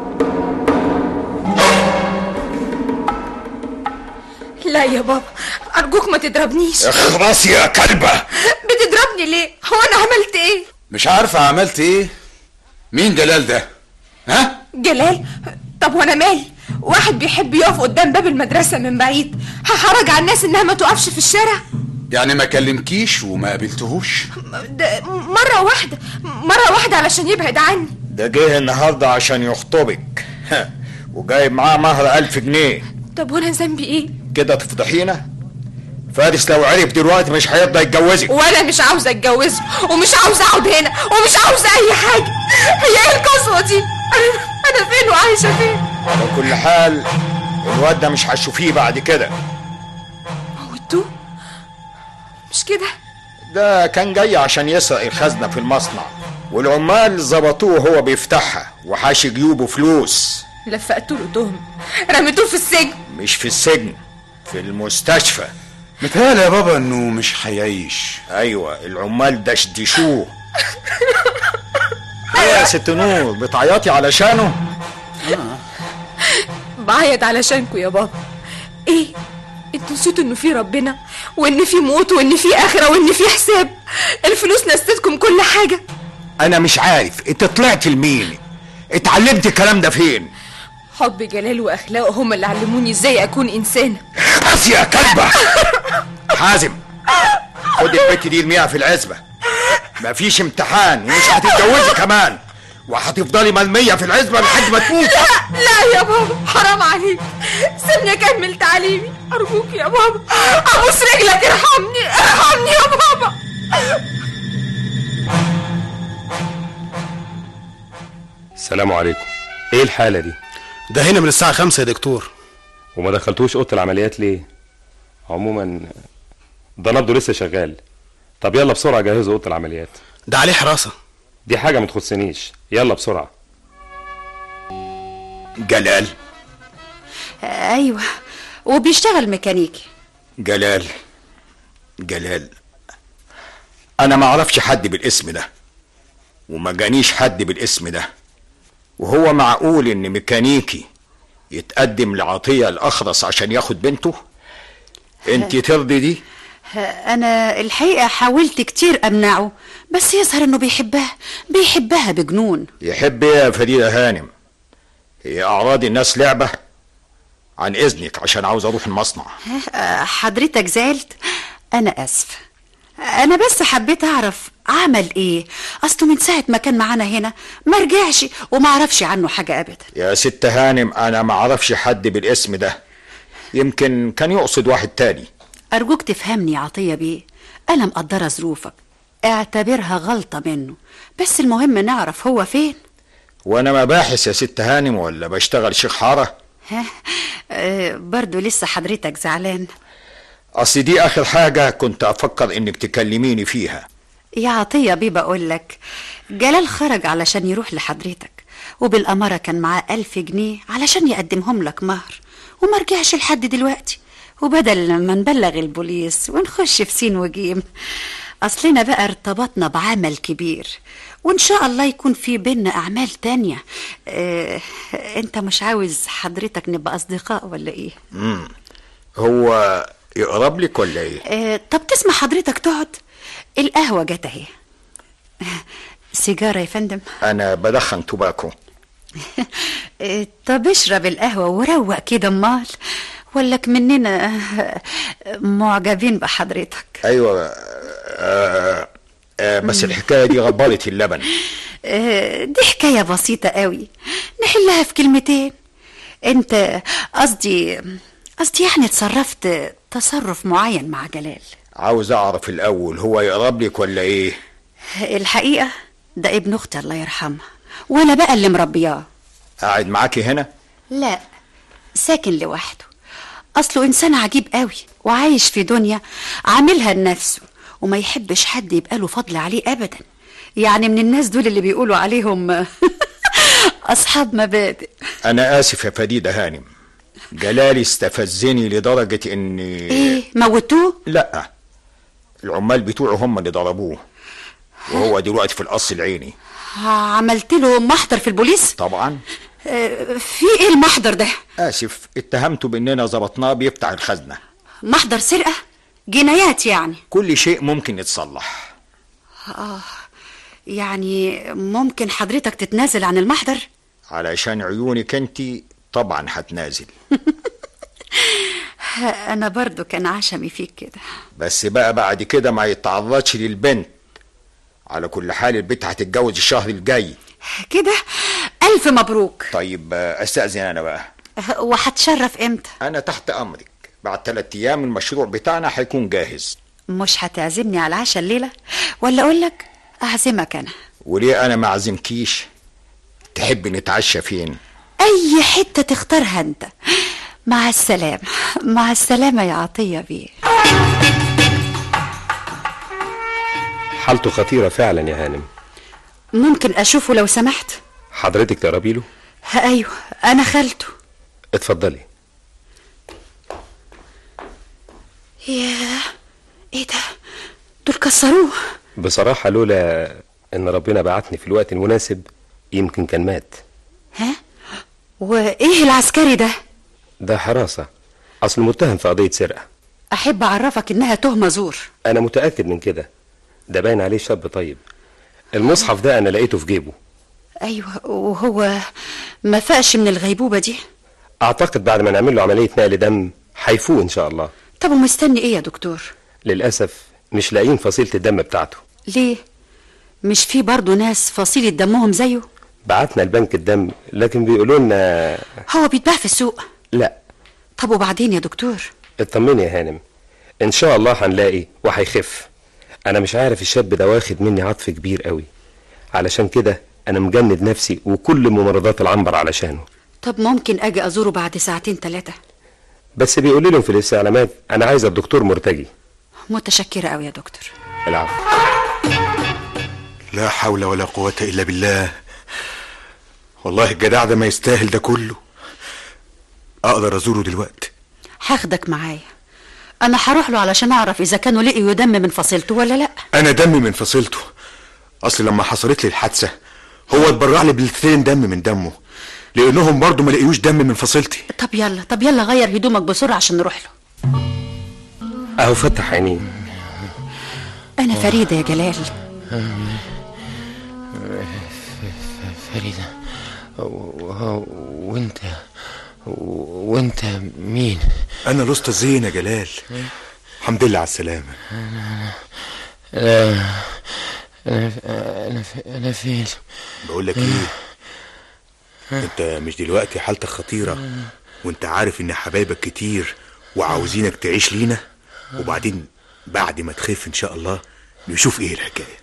لا يا بابا ارجوك ما تضربنيش. اخرسي يا كلبه. بتضربني ليه؟ هو انا عملت ايه؟ مش عارفه عملت ايه. مين جلال ده؟ ها؟ جلال؟ طب وانا مالي؟ واحد بيحب يقف قدام باب المدرسه من بعيد، هحرج على الناس انها ما تقفش في الشارع؟ يعني ما كلمكيش وما قابلتهوش؟ مره واحده علشان يبعد عني. ده جه النهارده عشان يخطبك وجايب معاه مهر 1000 جنيه. طب وانا ذنبي ايه؟ كده تفضحينا؟ فارس لو عرف دلوقتي مش هيرضى يتجوزك. وانا مش عاوزه اتجوزه ومش عاوزه اقعد هنا ومش عاوزه اي حاجه. هي ايه القسوه دي؟ انا فين وعايشه فين؟ على كل حال الواد ده مش هتشوفيه بعد كده. موتوه؟ مش كده؟ ده كان جاي عشان يسرق الخزنة في المصنع، والعمال ظبطوه وهو بيفتحها وحاشي جيوبه فلوس. لفقتوا له تهم، رميتوه في السجن. مش في السجن، في المستشفى. متهيألي يا بابا انه مش هيعيش. ايوه، العمال دشدشوه. ايه يا ست نور، بتعيطي علشانه؟ بعيط علشانكوا يا بابا. ايه انتوا نسيتوا انه في ربنا، وان في موت، وان في اخره، وان في حساب؟ الفلوس نستكم كل حاجه. انا مش عارف انت طلعت لمين، اتعلمت الكلام ده فين؟ حب جلال واخلاقه هم اللي علموني ازاي اكون انسانه. بس يا كلبه. حازم، خد البت دي ارميها في العزبه، مفيش امتحان ومش هتتجوزي كمان، وهتفضلي مرميه في العزبه لحد ما تموت. لا يا بابا، حرام عليك، سيبني اكمل تعليمي ارجوك يا بابا، ابوس رجلك، ارحمني ارحمني يا بابا. السلام عليكم. ايه الحالة دي؟ ده هنا من الساعة 5 يا دكتور. وما دخلتوش اوضه العمليات ليه؟ عموما ده نبضه لسه شغال. طب يلا بسرعه جهزوا اوضه العمليات. ده عليه حراسه. دي حاجه ما تخصنيش، يلا بسرعه. جلال؟ ايوه، وبيشتغل ميكانيكي. جلال انا ما اعرفش حد بالاسم ده، وما جانيش حد بالاسم ده، وهو معقول ان ميكانيكي يتقدم لعطية الأخرس عشان ياخد بنته؟ انت ترضي دي؟ انا الحقيقة حاولت كتير امنعه، بس يظهر انه بيحبها بجنون. يحب ايه يا فريدة هانم؟ هي اعراض الناس لعبة؟ عن اذنك عشان عاوز اروح المصنع. حضرتك زعلت؟ انا اسف، انا بس حبيت اعرف عمل ايه، اصله من ساعة ما كان معانا هنا ما رجعش وما اعرفش عنه حاجة ابدا. يا ست هانم انا ما اعرفش حد بالاسم ده، يمكن كان يقصد واحد تاني. ارجوك تفهمني يا عطية بيه، انا مقدرة ظروفك، اعتبرها غلطة منه، بس المهم نعرف هو فين. وانا مباحث يا ست هانم ولا بشتغل شيخ حارة؟ برضو لسه حضرتك زعلان؟ اصل دي اخر حاجة كنت افكر انك تكلميني فيها. يا عطية بيه بقولك، جلال خرج علشان يروح لحضرتك، وبالأمارة كان معاه 1000 جنيه علشان يقدمهم لك مهر، وما رجعش لحد دلوقتي، وبدل ما نبلغ البوليس ونخش في سين وجيم، أصلنا بقى ارتبطنا بعمل كبير، وإن شاء الله يكون في بيننا أعمال تانية. أنت مش عاوز حضرتك نبقى أصدقاء ولا إيه؟ هو يقرب لك ولا إيه؟ طب تسمع حضرتك تقعد، القهوة جت اهي. سيجارة يا فندم؟ أنا بدخن توباكو. طب اشرب القهوة وروق كده، امال ولك مننا معجبين بحضرتك. أيوة. بس الحكاية دي غبرت اللبن. دي حكاية بسيطة قوي، نحلها في كلمتين. انت قصدي يعني اتصرفت تصرف معين مع جلال. عاوز اعرف الاول هو يقرب لك ولا ايه؟ الحقيقة ده ابن اختي الله يرحمها، وانا بقى اللي مربياه. قاعد معاكي هنا؟ لا، ساكن لوحده، اصله انسان عجيب قوي وعايش في دنيا عاملها لنفسه، وما يحبش حد يبقى له فضل عليه ابدا، يعني من الناس دول اللي بيقولوا عليهم اصحاب مبادئ. انا اسف يا فريدة هانم، جلال استفزني لدرجة اني ايه موتوه؟ لا، العمال بتوعه هم اللي ضربوه، وهو دلوقتي في القص العيني. عملت له محضر في البوليس؟ طبعا. في ايه المحضر ده؟ اسف، اتهمته باننا ظبطناه بيفتح الخزنة. محضر سرقة؟ جنايات يعني؟ كل شيء ممكن يتصلح. يعني ممكن حضرتك تتنازل عن المحضر؟ علشان عيونك انتي طبعا هتنازل. انا برضو كان عشمي فيك كده، بس بقى بعد كده ما يتعرضش للبنت. على كل حال البنت هتتجوز الشهر الجاي كده. الف مبروك. طيب استأذن انا بقى. وهتشرف امتى؟ انا تحت امرك، بعد 3 ايام المشروع بتاعنا هيكون جاهز. مش هتعزمني على العشاء الليلة ولا اقولك اعزمك انا؟ وليه انا ما اعزمكيش؟ تحب نتعشى فين؟ اي حتة تختارها انت، مع السلامة، مع السلامة يا عطية بيه. حالته خطيرة فعلا يا هانم. ممكن أشوفه لو سمحت؟ حضرتك تقربي له؟ أيوه، أنا خالته. اتفضلي. ياه، إيه ده؟ دول كسروه. بصراحة لولا إن ربنا بعتني في الوقت المناسب يمكن كان مات. ها؟ وإيه العسكري ده؟ ده حراسة، أصل متهم في قضية سرقة. أحب أعرفك إنها تهمة زور. أنا متأكد من كده، ده باين عليه شاب طيب. المصحف ده أنا لقيته في جيبه. أيوه، وهو ما فاقش من الغيبوبة دي؟ أعتقد بعد ما نعمل له عملية نقل دم هيفوق إن شاء الله. طب ومستني إيه يا دكتور؟ للأسف مش لاقيين فصيلة الدم بتاعته. ليه؟ مش في برضه ناس فصيلة دمهم زيه؟ بعتنا لبنك الدم لكن بيقولوا لنا هو بيتباع في السوق. لا. طب وبعدين يا دكتور؟ اطمني يا هانم، ان شاء الله هنلاقي وهيخف. انا مش عارف الشاب ده واخد مني عطف كبير قوي، علشان كده انا مجند نفسي وكل ممرضات العنبر علشانه. طب ممكن اجي ازوره بعد ساعتين 3؟ بس بيقولوا لهم في الاستعلامات انا عايز الدكتور مرتجي. متشكرة قوي يا دكتور. العفو. لا حول ولا قوة الا بالله. والله الجدع ده ما يستاهل ده كله. اقدر ازوره دلوقتي؟ هاخدك معايا، انا هروح له علشان اعرف اذا كانوا لقيوا دم من فصيلته ولا لا. انا دمي من فصيلته، اصل لما حصلت لي الحادثة هو اتبرع لي بلتين دم من دمه، لانهم برضو ما لقيوش دم من فصيلتي. طب يلا غير هدومك بسرعة عشان نروح له. اهو فتح عينيه. انا فريدة يا جلال. فريدة، وانت مين؟ انا الاسطى زين يا جلال. الحمد لله على السلامة. انا فين؟ بقول لك ايه، انت مش دلوقتي حالتك خطيرة وانت عارف ان حبايبك كتير وعاوزينك تعيش لينا، وبعدين بعد ما تخف ان شاء الله نشوف ايه الحكاية.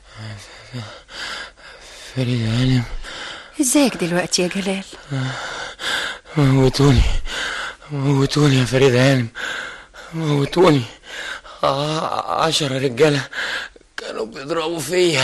فريدة هانم، ازيك دلوقتي يا جلال؟ موتوني يا فريدة هانم، موتوني. 10 رجالة كانوا بيضربوا فيا.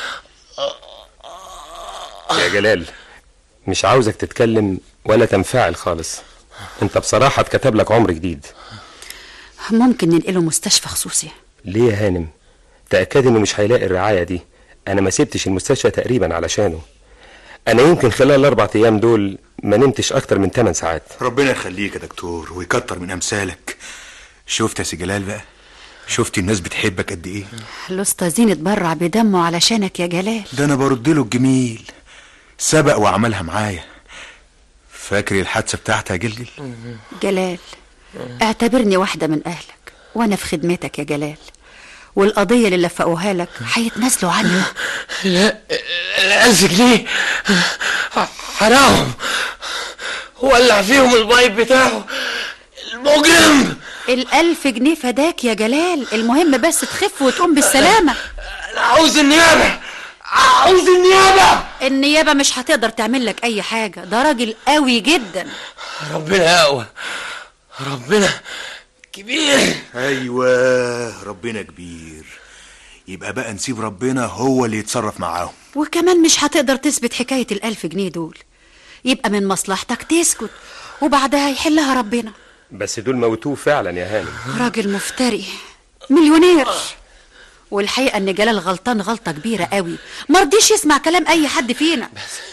يا جلال مش عاوزك تتكلم ولا تنفعل خالص، انت بصراحة اتكتب لك عمر جديد. ممكن ننقله مستشفى خصوصي؟ ليه يا هانم؟ تأكد انه مش هيلاقي الرعاية دي. انا ما سبتش المستشفى تقريبا علشانه. انا يمكن خلال ال4 ايام دول ما نمتش اكتر من 8 ساعات. ربنا يخليك يا دكتور ويكتر من امثالك. شفت يا سي جلال بقى؟ شفتي الناس بتحبك قد ايه؟ الاسطى زين اتبرع بدمه علشانك يا جلال. ده انا برد له الجميل، سبق وعملها معايا. فاكر الحادثة بتاعتها يا جلجل؟ جلال اعتبرني واحدة من اهلك وانا في خدمتك يا جلال، والقضية اللي لفقوها لك هيتنازلوا عنها. لا 1000 جنيه حرام، ولع فيهم البايب بتاعه المجرم. 1000 جنيه فداك يا جلال، المهم بس تخف وتقوم بالسلامة. انا عاوز النيابة. النيابة مش هتقدر تعمل لك اي حاجة، ده راجل قوي جدا. ربنا اقوى، ربنا كبير. ايوه ربنا كبير، يبقى بقى نسيب ربنا هو اللي يتصرف معاهم. وكمان مش هتقدر تثبت حكاية 1000 جنيه دول، يبقى من مصلحتك تسكت وبعدها يحلها ربنا. بس دول موتوه فعلا يا هانم. راجل مفتري مليونير، والحقيقة ان جلال غلطان غلطة كبيرة قوي، مرضيش يسمع كلام اي حد فينا.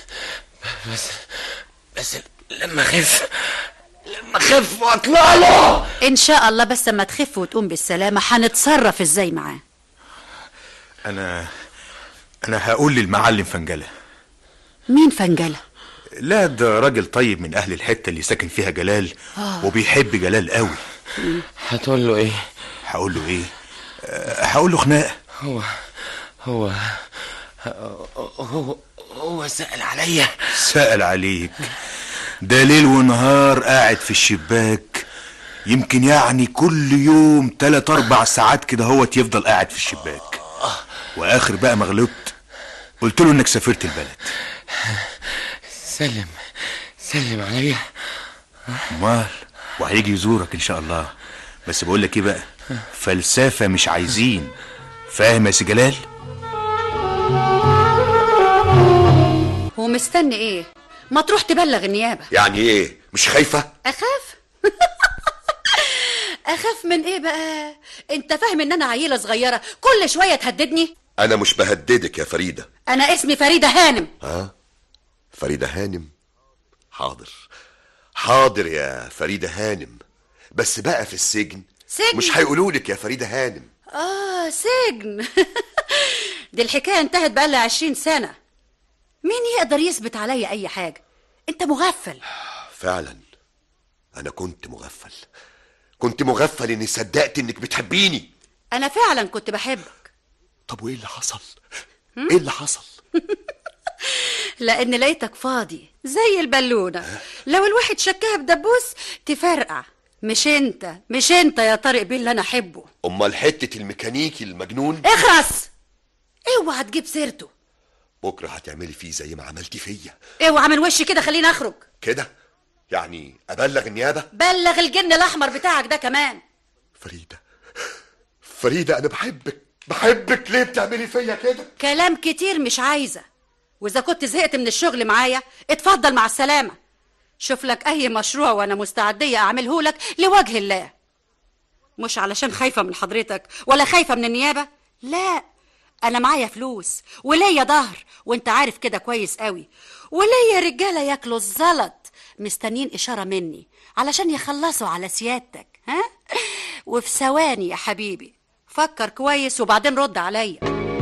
بس لما اخف واطلع له ان شاء الله. بس اما تخف وتقوم بالسلامة هنتصرف ازاي معاه. انا هقول للمعلم فنجلة. مين فنجلة؟ لا ده راجل طيب من اهل الحتة اللي ساكن فيها جلال وبيحب جلال قوي. هتقول له ايه؟ هقول له ايه؟ هقول له خناقة. هو سأل عليا. سأل عليك؟ ده ليل ونهار قاعد في الشباك، يمكن يعني كل يوم 3-4 ساعات كده هو يفضل قاعد في الشباك. واخر بقى ما غلطت قلت له انك سافرت البلد. سلم عليا. امال وهيجي يزورك ان شاء الله. بس بقول لك ايه بقى، فلسفه مش عايزين، فاهم يا سي جلال؟ هو مستني ايه؟ ما تروح تبلغ النيابه. يعني ايه، مش خايفه؟ اخاف؟ اخاف من ايه بقى؟ انت فاهم ان انا عيله صغيره كل شويه تهددني؟ انا مش بهددك يا فريده. انا اسمي فريده هانم. فريده هانم؟ حاضر حاضر يا فريده هانم، بس بقى في السجن مش هيقولولك يا فريده هانم. سجن. دي الحكايه انتهت بقالها 20 سنه. مين يقدر يثبت عليا اي حاجه؟ انت مغفل. فعلا انا كنت مغفل اني صدقت انك بتحبيني. انا فعلا كنت بحبك. طب وايه اللي حصل؟ ايه اللي حصل؟ لان لقيتك فاضي زي البالونه، لو الواحد شكها بدبوس تفرقع. مش انت يا طارق بيه اللي انا احبه. امال حته الميكانيكي المجنون؟ اخرس، اوعى تجيب سيرته. بكره هتعملي فيه زي ما عملتي فيا. اوعى من وشي كده، خليني اخرج. كده يعني ابلغ النيابه؟ بلغ الجن الاحمر بتاعك ده كمان. فريده انا بحبك ليه بتعملي فيا كده؟ كلام كتير مش عايزه، واذا كنت زهقت من الشغل معايا اتفضل مع السلامه. شوف لك اي مشروع وانا مستعديه اعمله لك لوجه الله، مش علشان خايفه من حضرتك ولا خايفه من النيابه. لا، انا معايا فلوس وليا ظهر، وانت عارف كده كويس قوي، وليا رجاله ياكلوا الزلط مستنين اشاره مني علشان يخلصوا على سيادتك. وفي ثواني يا حبيبي، فكر كويس وبعدين رد عليا.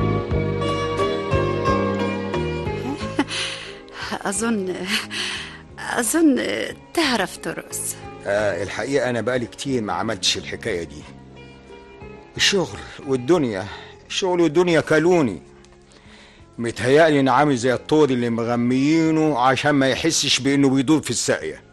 اظن تعرف ترقص. الحقيقه انا بقالي كتير ما عملتش الحكايه دي. الشغل والدنيا كلوني. متهيألي ان عامل زي الطور اللي مغميينه عشان ما يحسش بانه بيدور في الساقيه.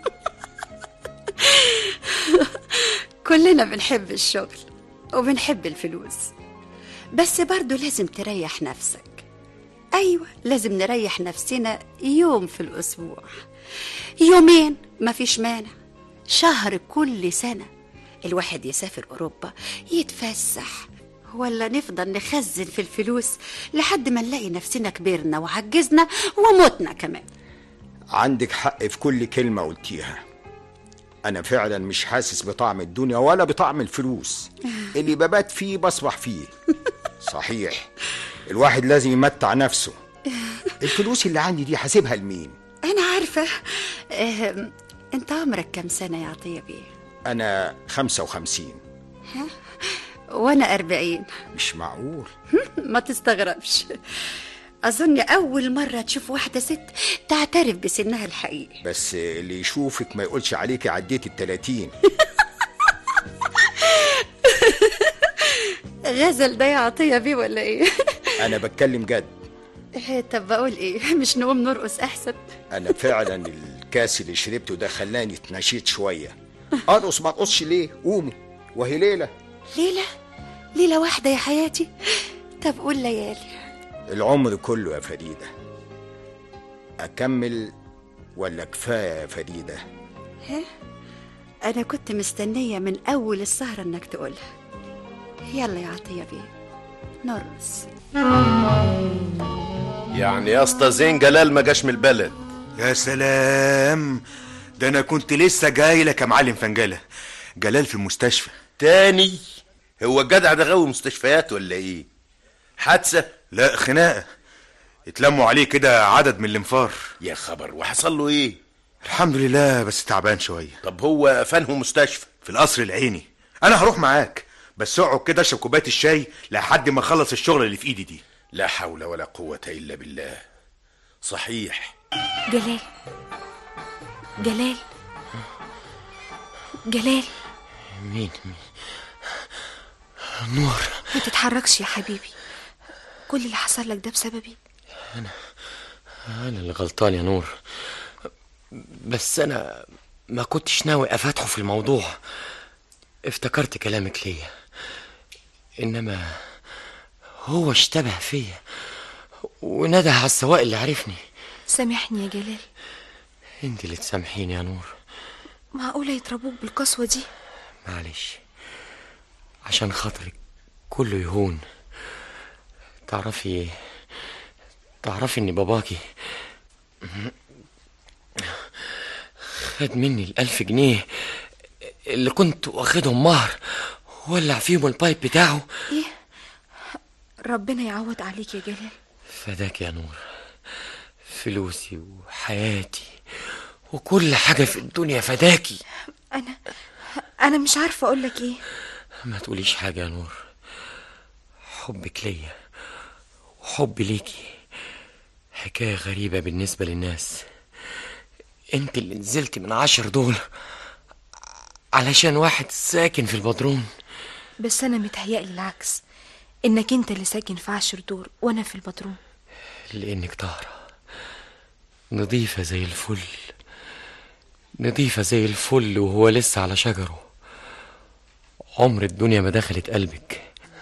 كلنا بنحب الشغل وبنحب الفلوس، بس برضو لازم تريح نفسك. ايوه، لازم نريح نفسنا يوم في الاسبوع، يومين مفيش مانع، شهر كل سنه الواحد يسافر اوروبا يتفسح، ولا نفضل نخزن في الفلوس لحد ما نلاقي نفسنا كبرنا وعجزنا وموتنا كمان. عندك حق في كل كلمه قلتيها. انا فعلا مش حاسس بطعم الدنيا ولا بطعم الفلوس. اللي ببات فيه بصبح فيه. صحيح، الواحد لازم يمتع نفسه. الفلوس اللي عندي دي حاسبها لمين؟ انا عارفه. انت عمرك كم سنه يا عطيه بيه؟ انا 55. وانا 40. مش معقول. ما تستغربش، اظن اول مره تشوف واحده ست تعترف بسنها الحقيقي. بس اللي يشوفك ما يقولش عليكي عديتي ال30. غزل ده يا عطيه بيه ولا ايه؟ انا بتكلم جد. طب بقول ايه، مش نقوم نرقص احسن؟ انا فعلا الكاس اللي شربته ده خلاني اتنشيت شويه. ارقص ما ارقصش ليه؟ قومي، وهي ليله واحده يا حياتي. طب قول ليالي. العمر كله يا فريده. اكمل ولا كفايه يا فريده؟ انا كنت مستنيه من اول السهره انك تقولها. يلا يا عطيه بيه نرقص. يعني يا اسطى زين جلال ما جاش من البلد؟ يا سلام، ده انا كنت لسه جاي لك يا معلم فنجاله. جلال في المستشفى تاني؟ هو الجدع ده غاوي مستشفيات ولا ايه؟ حادثه؟ لا، خناقه. اتلموا عليه كده عدد من الانفار. يا خبر، وحصل له ايه؟ الحمد لله، بس تعبان شويه. طب هو فانه مستشفى؟ في القصر العيني. انا هروح معاك، بس اقعد كده اشرب كوبايه الشاي لحد ما اخلص الشغل اللي في ايدي دي. لا حول ولا قوه الا بالله. صحيح. جلال مين؟ نور. ما تتحركش يا حبيبي، كل اللي حصل لك ده بسببي. انا اللي غلطان يا نور، بس انا ما كنتش ناوي افتحه في الموضوع. افتكرت كلامك ليا، انما هو اشتبه فيا ونده على السواق اللي عرفني. سامحني يا جلال. انت اللي تسامحيني يا نور. معقولة يضربوك بالقسوة دي؟ معلش، عشان خاطرك كله يهون. تعرفي ان باباكي خد مني 1000 جنيه اللي كنت واخدهم مهر، ولع فيهم البايب بتاعه. ايه؟ ربنا يعوض عليك يا جلال. فداك يا نور، فلوسي وحياتي وكل حاجة في الدنيا فداكي. انا مش عارفة اقولك ايه. ما تقوليش حاجة يا نور، حبك ليا وحبي ليكي حكاية غريبة بالنسبة للناس. انت اللي نزلت من 10 دول علشان واحد ساكن في البدروم. بس انا متهيألي العكس، انك انت اللي ساكن في 10 دور وانا في البدروم. لانك طاهرة نظيفة زي الفل، نظيفة زي الفل وهو لسه على شجره. عمر الدنيا ما دخلت قلبك،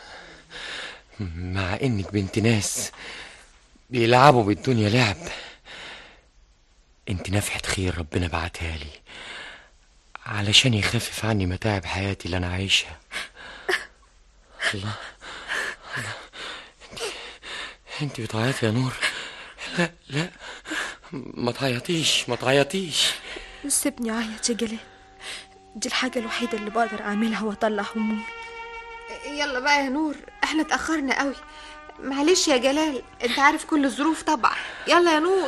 مع انك بنت ناس بيلعبوا بالدنيا لعب. انت نفحة خير ربنا بعتها لي علشان يخفف عني متاعب حياتي اللي انا عايشها. الله انت بتعيطي يا نور؟ لا ما تعيطيش. سيبني اعيط يا جلال، دي الحاجة الوحيدة اللي بقدر اعملها واطلع همومي. يلا بقى يا نور، احنا اتأخرنا قوي. معلش يا جلال، انت عارف كل الظروف طبعا. يلا يا نور.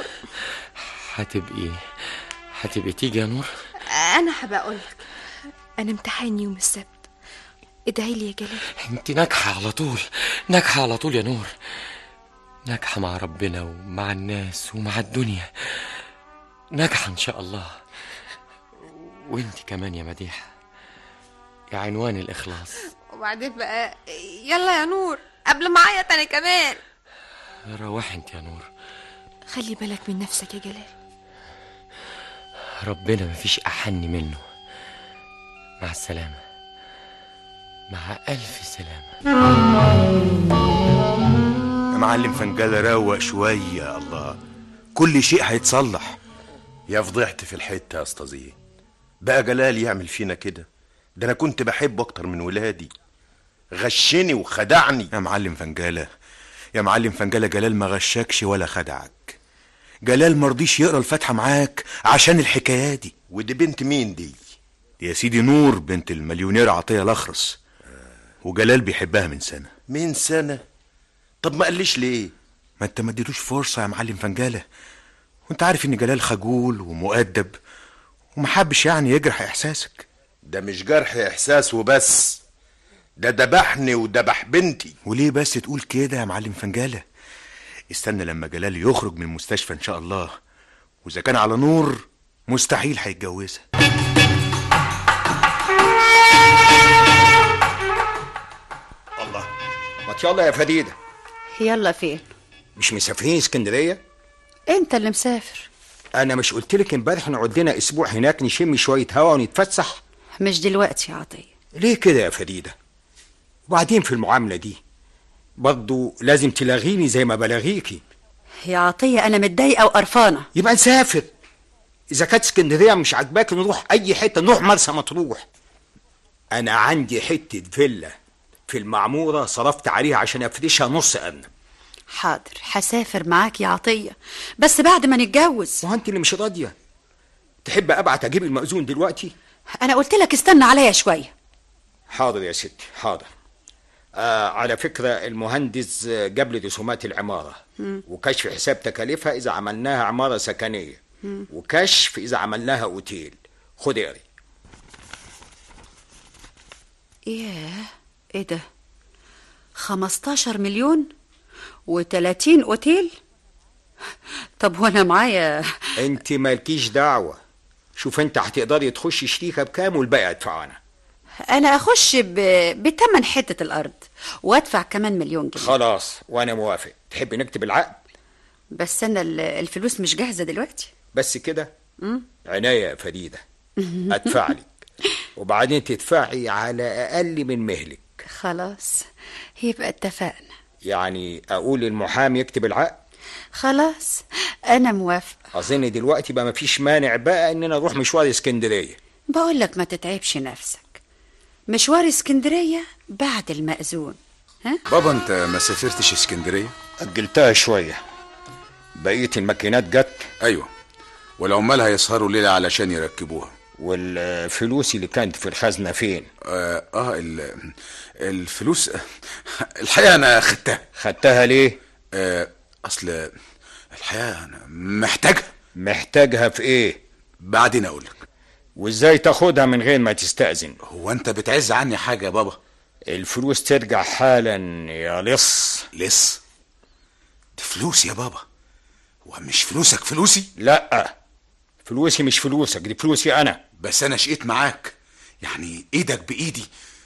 هتبقي تيجي يا نور؟ انا هبقى اقولك. انا امتحاني يوم السبت، ادعي لي يا جلال. انت ناجحة على طول يا نور، ناجحة مع ربنا ومع الناس ومع الدنيا، ناجحة ان شاء الله. وانت كمان يا مديحة، يا عنوان الإخلاص. وبعدين بقى يلا يا نور قبل ما اعيط انا كمان. روحي انت يا نور. خلي بالك من نفسك يا جلال. ربنا مفيش أحن منه. مع السلامة، مع ألف سلامة. يا معلم فنجالة روق شوية. الله، كل شيء هيتصلح. يا فضحت في الحتة يا أستاذين، بقى جلال يعمل فينا كده؟ ده أنا كنت بحبه أكتر من ولادي، غشني وخدعني. يا معلم فنجالة جلال ما غشكش ولا خدعك. جلال مرضيش يقرا الفاتحة معاك عشان الحكاية دي. ودي بنت مين دي؟ يا سيدي نور، بنت المليونير عطية الأخرس. وجلال بيحبها من سنة. طب ما قاليش ليه؟ ما انت ما اديتوش فرصة يا معلم فنجالة، وانت عارف ان جلال خجول ومؤدب ومحبش يعني يجرح احساسك. ده مش جرح احساس وبس، ده دبحني ودبح بنتي. وليه بس تقول كده يا معلم فنجالة؟ استنى لما جلال يخرج من المستشفى ان شاء الله، واذا كان على نور مستحيل هيتجوزها. الله، ما يلا يا فريدة. يلا فين؟ مش مسافرين اسكندرية؟ انت اللي مسافر. انا مش قلتلك امبارح نقعد لنا اسبوع هناك نشم شوية هوا ونتفسح؟ مش دلوقتي يا عطية. ليه كده يا فريدة؟ وبعدين في المعاملة دي برضو لازم تلاغيني زي ما بلاغيكي. يا عطية انا متضايقة وقرفانة. يبقى نسافر. اذا كانت اسكندرية مش عاجباك نروح اي حتة، نروح مرسى مطروح. انا عندي حتة فيلا في المعمورة صرفت عليها عشان افرشها نص ارنب. حاضر، هسافر معاك يا عطية، بس بعد ما نتجوز. وانت اللي مش راضية؟ تحب ابعت اجيب المأذون دلوقتي؟ انا قلت لك استنى عليا شوية. حاضر يا ستي حاضر. على فكرة المهندس جاب لي رسومات العمارة وكشف حساب تكاليفها إذا عملناها عمارة سكنية وكشف إذا عملناها أوتيل. خد اقري. ايه ده؟ 15 مليون و30 أوتيل؟ طب وانا معايا؟ انت مالكيش دعوة. شوف انت هتقدري تخشي شريكة بكام والباقي ادفعه انا اخش بتمن حتة الارض وادفع كمان 1,000,000 جنيه. خلاص وانا موافق. تحب نكتب العقد؟ بس انا الفلوس مش جاهزة دلوقتي. بس كده؟ عناية يا فريدة. ادفع لك وبعدين تدفعي على اقل من مهلك. خلاص يبقى اتفقنا. يعني اقول المحامي يكتب العقد؟ خلاص انا موافق. اظن دلوقتي بقى مفيش مانع بقى اننا نروح مشوار اسكندرية. بقولك ما تتعبش نفسك، مشوار اسكندرية بعد المأذون. ها؟ بابا انت ما سافرتش اسكندرية؟ أجلتها شوية، بقية الماكينات جت. ايوه، والعمال هيسهروا ليلة علشان يركبوها. والفلوس اللي كانت في الخزنة فين؟ الفلوس الحقيقة انا خدتها ليه؟ اصل الحقيقة انا محتاجها. محتاجها في ايه؟ بعدين اقولك. وازاي تاخدها من غير ما تستأذن؟ هو انت بتعز عني حاجة يا بابا؟ الفلوس ترجع حالا يا لص. لص؟ دي فلوس يا بابا، ومش فلوسك فلوسي؟ لا، فلوسي مش فلوسك، دي فلوسي انا. بس انا شقيت معاك، يعني ايدك بايدي.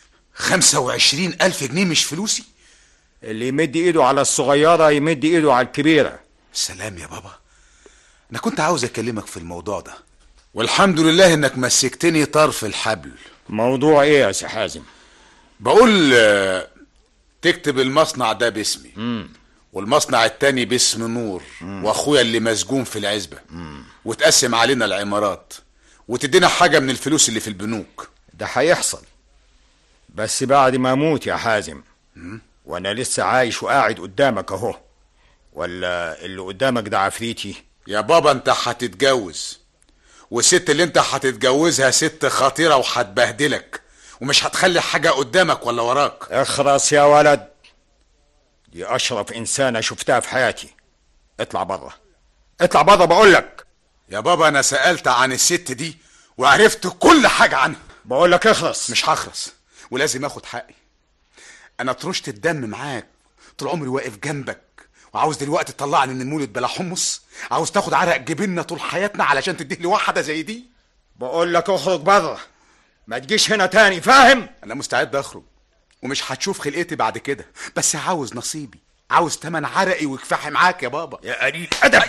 25,000 جنيه مش فلوسي؟ اللي يمد ايده على الصغيرة يمد ايده على الكبيرة. سلام يا بابا، انا كنت عاوز اكلمك في الموضوع ده، والحمد لله انك مسكتني طرف الحبل. موضوع ايه يا سي حازم؟ بقول تكتب المصنع ده باسمي، والمصنع التاني باسم نور واخويا اللي مسجون في العزبة، وتقسم علينا العمارات، وتدينا حاجة من الفلوس اللي في البنوك. ده هيحصل بس بعد ما اموت يا حازم. وانا لسه عايش وقاعد قدامك اهو، ولا اللي قدامك ده عفريتي؟ يا بابا انت هتتجوز، والست اللي انت هتتجوزها ست خطيرة وهتبهدلك، ومش هتخلي حاجة قدامك ولا وراك. اخرس يا ولد، دي اشرف انسانة شفتها في حياتي. اطلع بره، اطلع بره بقولك. يا بابا انا سألت عن الست دي وعرفت كل حاجة عنها. بقولك اخرس. مش هخرس، ولازم اخد حقي. انا طرشت الدم معاك، طول عمري واقف جنبك، وعاوز دلوقتي تطلعني من المولد بلا حمص؟ عاوز تاخد عرق جبيننا طول حياتنا علشان تديه لي واحدة زي دي؟ بقولك اخرج بره، ما تجيش هنا تاني، فاهم؟ انا مستعد اخرج، ومش هتشوف خلقتي بعد كده، بس عاوز نصيبي، عاوز تمن عرقي وكفاحي معاك يا بابا. يا قليل ادب.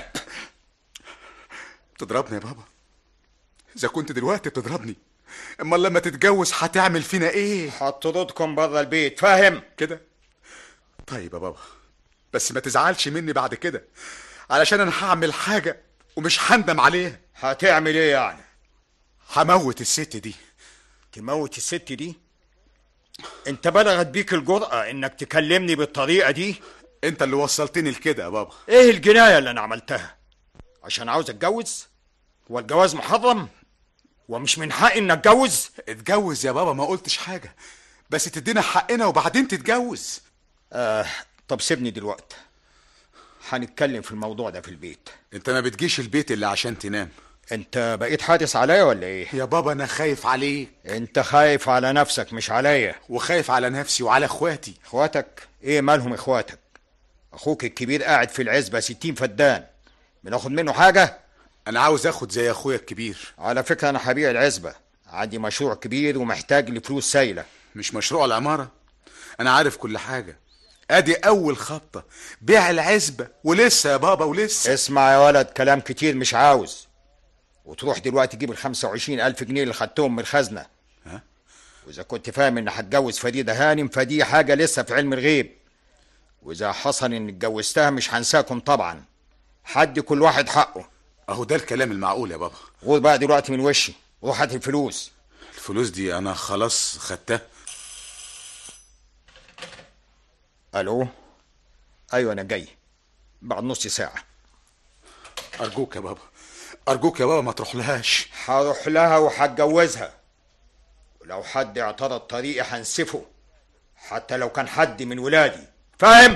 تضربني يا بابا؟ اذا كنت دلوقتي بتضربني، اما لما تتجوز هتعمل فينا ايه؟ هطردكم بره البيت، فاهم كده؟ طيب يا بابا، بس ما تزعلش مني بعد كده، علشان انا هعمل حاجة ومش هندم عليها. هتعمل ايه يعني؟ هموت الست دي. تموت الست دي؟ انت بلغت بيك الجرأة انك تكلمني بالطريقة دي؟ انت اللي وصلتني لكده يا بابا. ايه الجناية اللي انا عملتها؟ عشان عاوز اتجوز؟ هو الجواز محرم؟ ومش من حقي ان اتجوز؟ اتجوز يا بابا، ما قلتش حاجة، بس تدينا حقنا وبعدين تتجوز. طب سيبني دلوقتي، هنتكلم في الموضوع ده في البيت. انت ما بتجيش البيت الا عشان تنام. انت بقيت حارس عليا ولا ايه؟ يا بابا انا خايف عليك. انت خايف على نفسك مش عليا. وخايف على نفسي وعلى اخواتي. اخواتك؟ ايه مالهم اخواتك؟ اخوك الكبير قاعد في العزبة 60 فدان، بناخد منه حاجة؟ انا عاوز اخد زي اخويا الكبير. على فكرة انا هبيع العزبة، عندي مشروع كبير ومحتاج لفلوس سايلة. مش مشروع العمارة؟ انا عارف كل حاجة، ادي اول خطة، بيع العزبة، ولسه يا بابا ولسه. اسمع يا ولد، كلام كتير مش عاوز، وتروح دلوقتي تجيب 25,000 جنيه اللي خدتهم من الخزنة. واذا كنت فاهم ان هتجوز فريدة هانم فدي حاجة لسه في علم الغيب، واذا حصل ان اتجوزتها مش هنساكم طبعا، حد كل واحد حقه. اهو ده الكلام المعقول يا بابا. غور بقى دلوقتي من وشي، روح هات الفلوس. الفلوس دي انا خلاص خدتها. الو؟ ايوه انا جاي بعد نص ساعة. ارجوك يا بابا، ارجوك يا بابا ما تروح لهاش. هروح لها وهتجوزها، ولو حد اعترض طريقي هنسفه، حتى لو كان حد من ولادي، فاهم؟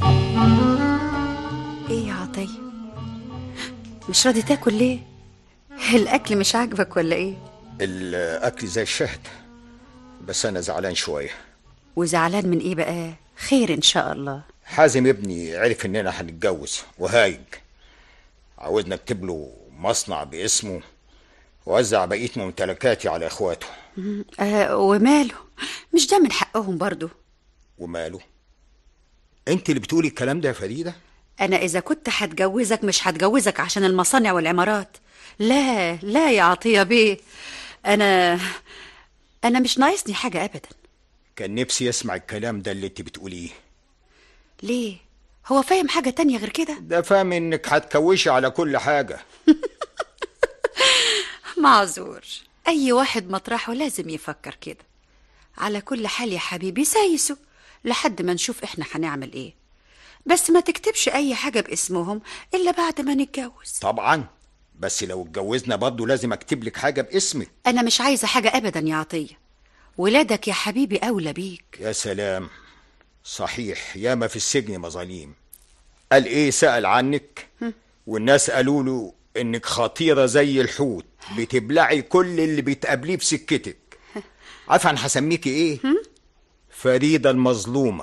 ايه يا عطية، مش راضي تاكل ليه؟ الاكل مش عاجبك ولا ايه؟ الاكل زي الشهد، بس انا زعلان شوية. وزعلان من ايه بقى؟ خير ان شاء الله. حازم ابني عرف اننا هنتجوز وهايج، عاوزنا اكتب له مصنع باسمه ووزع بقية ممتلكاتي على اخواته. وماله، مش ده من حقهم برضو؟ وماله؟ انت اللي بتقولي الكلام ده يا فريدة؟ انا اذا كنت هتجوزك مش هتجوزك عشان المصانع والعمارات، لا لا يا عطية بيه، انا مش ناقصني حاجة ابدا. كان نفسي اسمع الكلام ده اللي انت بتقوليه. ليه؟ هو فاهم حاجة تانية غير كده؟ ده فاهم انك هتكوشي على كل حاجة. معذور، أي واحد مطرحه لازم يفكر كده. على كل حال يا حبيبي سايسه لحد ما نشوف احنا هنعمل ايه، بس ما تكتبش أي حاجة باسمهم إلا بعد ما نتجوز. طبعا، بس لو اتجوزنا برضه لازم اكتب لك حاجة باسمك. أنا مش عايزة حاجة أبدا يا عطية، ولادك يا حبيبي أولى بيك. يا سلام، صحيح ياما في السجن مظاليم. قال ايه؟ سأل عنك والناس قالوا له انك خطيرة زي الحوت، بتبلعي كل اللي بتقابليه في سكتك. عارفه انا هسميكي ايه؟ فريدة المظلومة.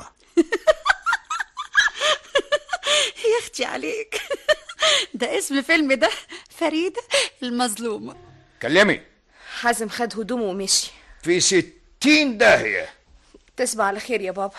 يا اختي عليك. ده اسم فيلم ده، فريدة المظلومة. كلمي. حازم خد هدومه ومشي في 60 داهية. تصبح على خير يا بابا.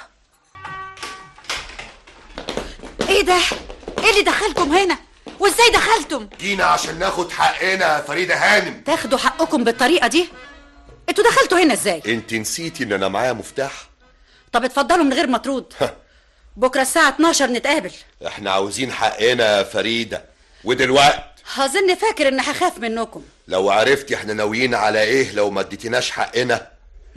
ايه ده؟ ايه اللي دخلكم هنا؟ وازاي دخلتم؟ جينا عشان ناخد حقنا يا فريدة هانم. تاخدوا حقكم بالطريقة دي؟ انتوا دخلتوا هنا ازاي؟ انت نسيتي ان انا معايا مفتاح؟ طب اتفضلوا من غير مطرود. بكرة الساعة 12 نتقابل. احنا عاوزين حقنا يا فريدة، ودلوقتي هظن فاكر ان هخاف منكم. لو عرفتي احنا ناويين على ايه لو ما اديتناش حقنا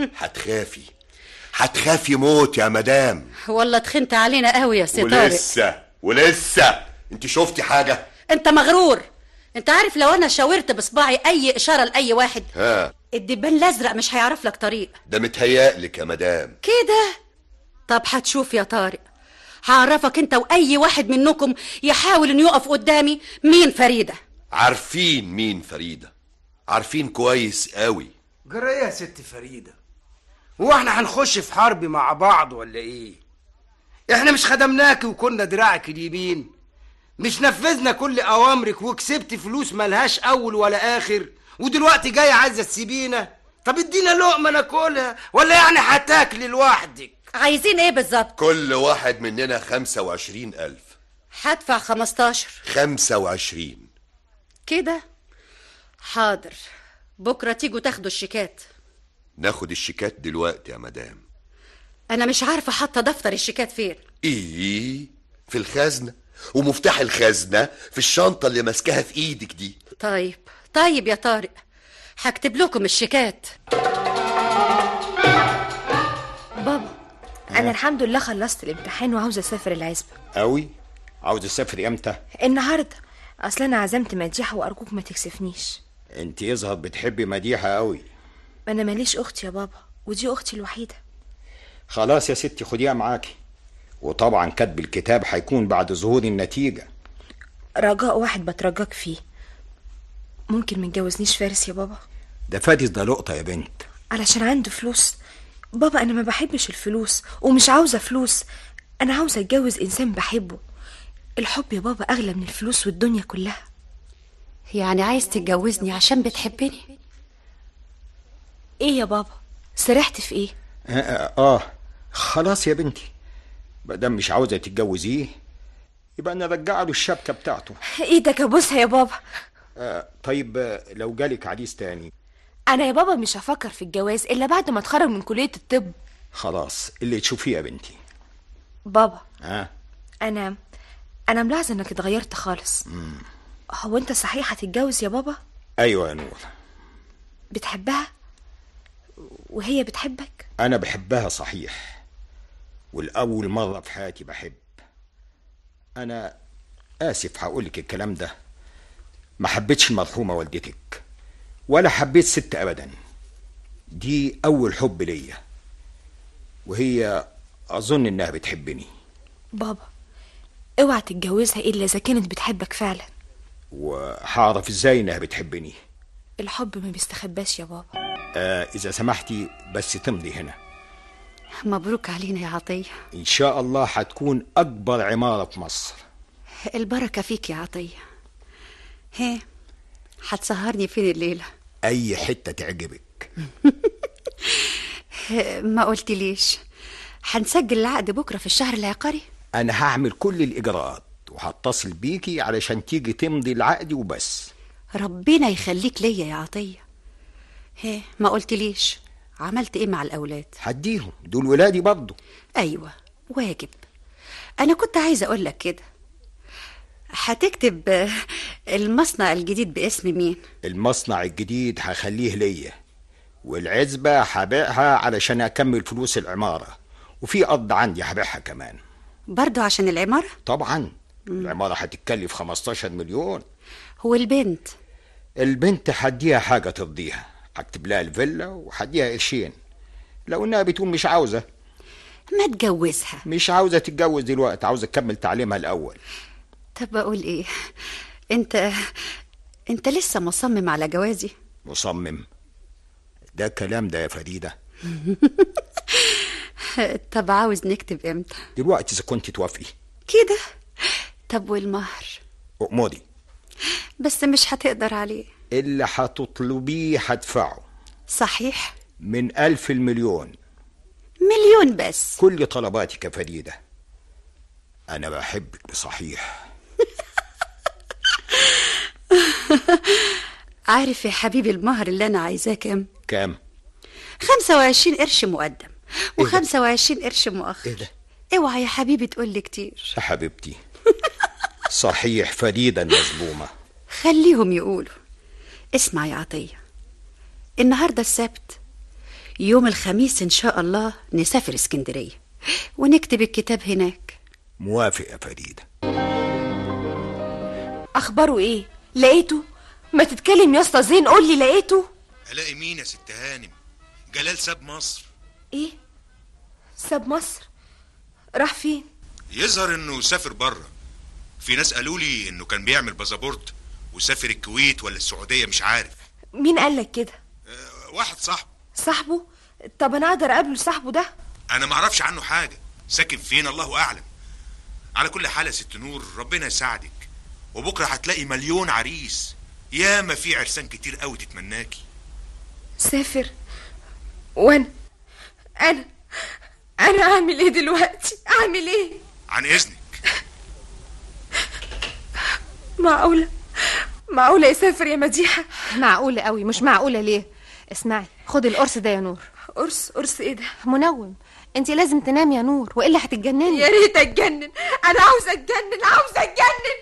هتخافي موت يا مدام. والله تخنت علينا قوي يا سي طارق. ولسه انت شفتي حاجة؟ انت مغرور. انت عارف لو انا شاورت بصباعي اي اشارة لاي واحد الدبان الازرق مش هيعرف لك طريق. ده متهيألك يا مدام كده. طب هتشوف يا طارق، هعرفك انت واي واحد منكم يحاول انه يقف قدامي مين فريدة. عارفين مين فريدة، عارفين كويس قوي. جرى يا ست فريدة، هو احنا هنخش في حرب مع بعض ولا ايه؟ احنا مش خدمناك وكنا دراعك اليمين؟ مش نفذنا كل اوامرك وكسبت فلوس ملهاش اول ولا اخر، ودلوقتي جاية عايزة تسيبينا؟ طب ادينا لقمة ناكلها، ولا يعني هتاكلي لوحدك؟ عايزين ايه بالظبط؟ كل واحد مننا 25,000. هدفع 15. 25 كده. حاضر، بكرة تيجوا تاخدوا الشيكات. ناخد الشيكات دلوقتي يا مدام؟ انا مش عارفة حتى دفتر الشيكات فين. ايه؟ في الخزنة، ومفتاح الخزنة في الشنطة اللي ماسكاها في ايدك دي. طيب يا طارق، هكتب لكم الشيكات. بابا، انا الحمد لله خلصت الامتحان وعاوزه اسافر العزبه. قوي؟ عاوز اسافر امتى؟ النهارده. اصل انا عزمت مديحه وارجوك ما تكسفنيش. انت يظهر بتحبي مديحه قوي. ما انا ماليش اختي يا بابا، ودي اختي الوحيده. خلاص يا ستي، خديها معاكي، وطبعا كتب الكتاب هيكون بعد ظهور النتيجه. رجاء واحد بترجاك فيه، ممكن متجوزنيش فارس يا بابا؟ ده فارس ده لقطه يا بنت. علشان عنده فلوس. بابا انا ما بحبش الفلوس ومش عاوزه فلوس، انا عاوزه اتجوز انسان بحبه. الحب يا بابا اغلى من الفلوس والدنيا كلها. يعني عايز تتجوزني عشان بتحبني؟ ايه يا بابا، سرحت في ايه؟ خلاص يا بنتي، مادام مش عاوزه تتجوزيه يبقى نرجع له الشبكه بتاعته. ايدك ابوسها يا بابا. طيب لو جالك عريس تاني؟ انا يا بابا مش هفكر في الجواز الا بعد ما اتخرج من كليه الطب. خلاص اللي تشوفيه يا بنتي. بابا انا ملاحظه انك اتغيرت خالص. هو انت صحيح هتتجوز يا بابا؟ ايوه يا نور. بتحبها وهي بتحبك؟ انا بحبها صحيح، والاول مره في حياتي بحب. انا اسف هقولك الكلام ده، ما حبيتش المرحومه والدتك ولا حبيت ست ابدا. دي اول حب ليا، وهي اظن انها بتحبني. بابا اوعى تتجوزها الا اذا كانت بتحبك فعلا. وهعرف ازاي انها بتحبني؟ الحب ما بيستخباش يا بابا. اذا سمحتي بس تمضي هنا. مبروك علينا يا عطية. ان شاء الله هتكون اكبر عمارة في مصر. البركة فيك يا عطية. هتسهرني فين الليلة؟ اي حتة تعجبك. ما قلت ليش هنسجل العقد بكرة في الشهر العقاري؟ انا هعمل كل الاجراءات وهتصل بيكي علشان تيجي تمضي العقد وبس. ربنا يخليك ليا يا عطية. ما قلت ليش عملت ايه مع الاولاد؟ هديهم، دول ولادي برضو. ايوه واجب. انا كنت عايزه اقول لك كده، هتكتب المصنع الجديد باسم مين؟ المصنع الجديد هخليه ليا، والعزبة هبيعها علشان أكمل فلوس العمارة، وفي أرض عندي هبيعها كمان. برضو عشان العمارة؟ طبعا. العمارة هتتكلف 15 مليون. هو البنت هديها حاجة ترضيها، هكتب لها الفيلا وهديها قرشين. لو انها بتقول مش عاوزة ما تجوزها. مش عاوزة تتجوز دلوقتي، عاوزة تكمل تعليمها الأول. طب أقول إيه، أنت لسه مصمم على جوازي؟ مصمم؟ ده كلام ده يا فريدة. طب عاوز نكتب امتى؟ دلوقتي إذا كنت توافقي كده. طب والمهر؟ أؤمري. بس مش هتقدر عليه. اللي هتطلبيه هدفعه. صحيح؟ من 1000 المليون. مليون بس؟ كل طلباتك يا فريدة، أنا بحبك بصحيح. عارف يا حبيبي المهر اللي أنا عايزاه كام؟ كام؟ 25 قرش مقدم و25 قرش مؤخر. إيه ده؟ اوعى يا حبيبي تقول لي كتير. يا حبيبتي صحيح فريدة المظلومة. خليهم يقولوا. اسمع يا عطية، النهاردة السبت، يوم الخميس إن شاء الله نسافر اسكندرية ونكتب الكتاب هناك. موافق يا فريدة. أخباره إيه؟ لقيته؟ ما تتكلم يا اسطى زين، قول لي لقيته؟ الاقي مين يا ست هانم؟ جلال ساب مصر. إيه؟ ساب مصر؟ راح فين؟ يظهر انه سافر بره. في ناس قالوا لي انه كان بيعمل باسبورت وسافر الكويت ولا السعودية، مش عارف. مين قالك كده؟ واحد صاحبه. صاحبه؟ طب أنا أقدر أقابله صاحبه ده؟ انا معرفش عنه حاجة، ساكن فين الله اعلم. على كل حال يا ست نور، ربنا يساعدك، وبكرة هتلاقي مليون عريس. يا ما في عرسان كتير قوي تتمناكي. سافر وانا اعمل ايه دلوقتي؟ اعمل ايه؟ عن اذنك. معقولة يسافر يا مديحة؟ معقولة قوي. مش معقولة ليه؟ اسمعي، خدي القرص ده يا نور. قرص ايه ده؟ منوم. انت لازم تنامي يا نور والا هتتجنني. يا ريت اتجنن، انا عاوزة اتجنن.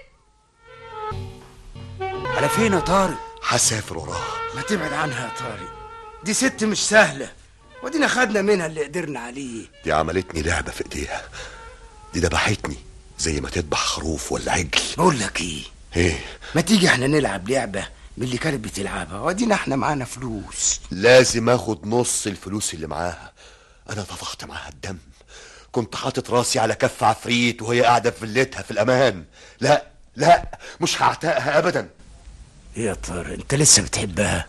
على فين يا طارق؟ هسافر وراها. ما تبعد عنها يا طارق، دي ست مش سهلة، ودينا خدنا منها اللي قدرنا عليه. دي عملتني لعبة في ايديها، دي ذبحتني زي ما تذبح خروف ولا عجل. بقول لك ايه؟ ما تيجي احنا نلعب لعبة من اللي كانت بتلعبها، ودينا احنا معانا فلوس. لازم اخد نص الفلوس اللي معاها. انا طفحت معاها الدم، كنت حاطط راسي على كف عفريت وهي قاعدة في فيلتها في الامان. لا مش هعتقها ابدا. ايه يا طارق، انت لسه بتحبها؟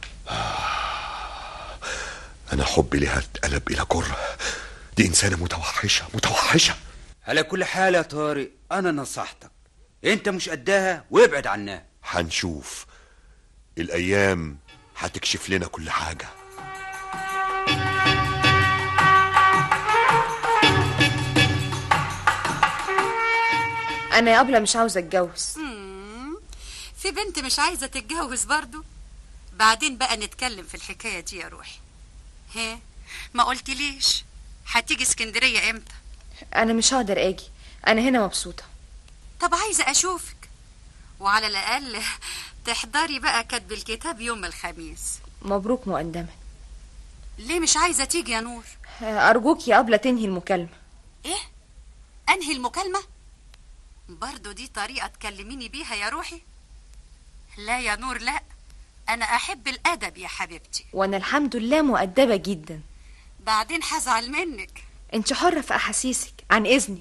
انا حبي لها اتقلب الى كره. دي انسانة متوحشة. على كل حال يا طارق، انا نصحتك، انت مش قدها وابعد عنها. هنشوف، الايام هتكشف لنا كل حاجة. انا يا ابله مش عاوزة اتجوز. في بنت مش عايزة تتجوز برضو؟ بعدين بقى نتكلم في الحكاية دي يا روحي. ما قلتليش هتيجي اسكندرية امتى؟ انا مش هقدر اجي، انا هنا مبسوطة. طب عايزة اشوفك، وعلى الاقل تحضري بقى كتب الكتاب يوم الخميس. مبروك مقدما. ليه مش عايزة تيجي يا نور؟ ارجوك يا ابله تنهي المكالمة. ايه؟ انهي المكالمة؟ برضو دي طريقة تكلميني بيها يا روحي؟ لا يا نور لا، انا احب الادب يا حبيبتي. وانا الحمد لله مؤدبة جدا. بعدين هزعل منك. انت حرة في احاسيسك، عن اذنك.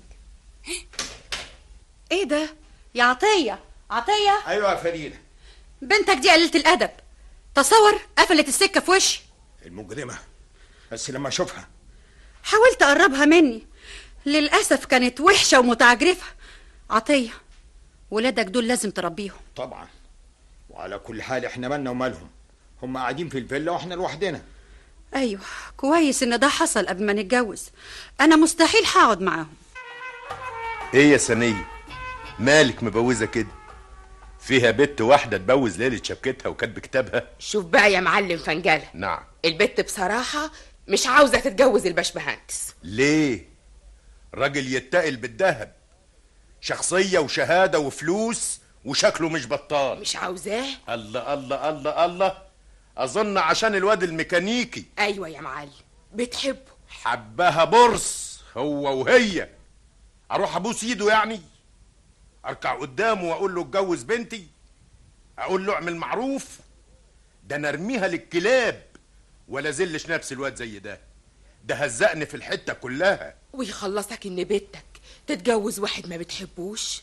ايه ده يا عطية؟ ايوه يا فريدة. بنتك دي قليلة الادب، تصور قفلت السكة في وشي. المجرمة، بس لما اشوفها. حاولت اقربها مني، للاسف كانت وحشة ومتعجرفة. عطية، ولادك دول لازم تربيهم. طبعا، وعلى كل حال احنا مالنا ومالهم، هم قاعدين في الفيلا واحنا لوحدنا. ايوه كويس ان ده حصل قبل ما نتجوز، انا مستحيل هقعد معاهم. ايه يا سنية، مالك مبوزة كده؟ فيها بنت واحدة تبوز ليلة شبكتها وكاتب كتابها؟ شوف بقى يا معلم فنجالة. نعم. البت بصراحة مش عاوزة تتجوز الباشمهندس. ليه؟ راجل يتقل بالذهب، شخصية وشهادة وفلوس وشكله مش بطال. مش عاوزاه. الله الله الله الله، اظن عشان الواد الميكانيكي. ايوه يا معلم، بتحبه. حبها برص هو وهي. اروح ابوس ايده يعني؟ اركع قدامه واقول له اتجوز بنتي؟ اقول له اعمل معروف؟ ده انا ارميها للكلاب ولا زلش نفس الواد زي ده هزقني في الحتة كلها. ويخلصك ان بنتك تتجوز واحد ما بتحبوش.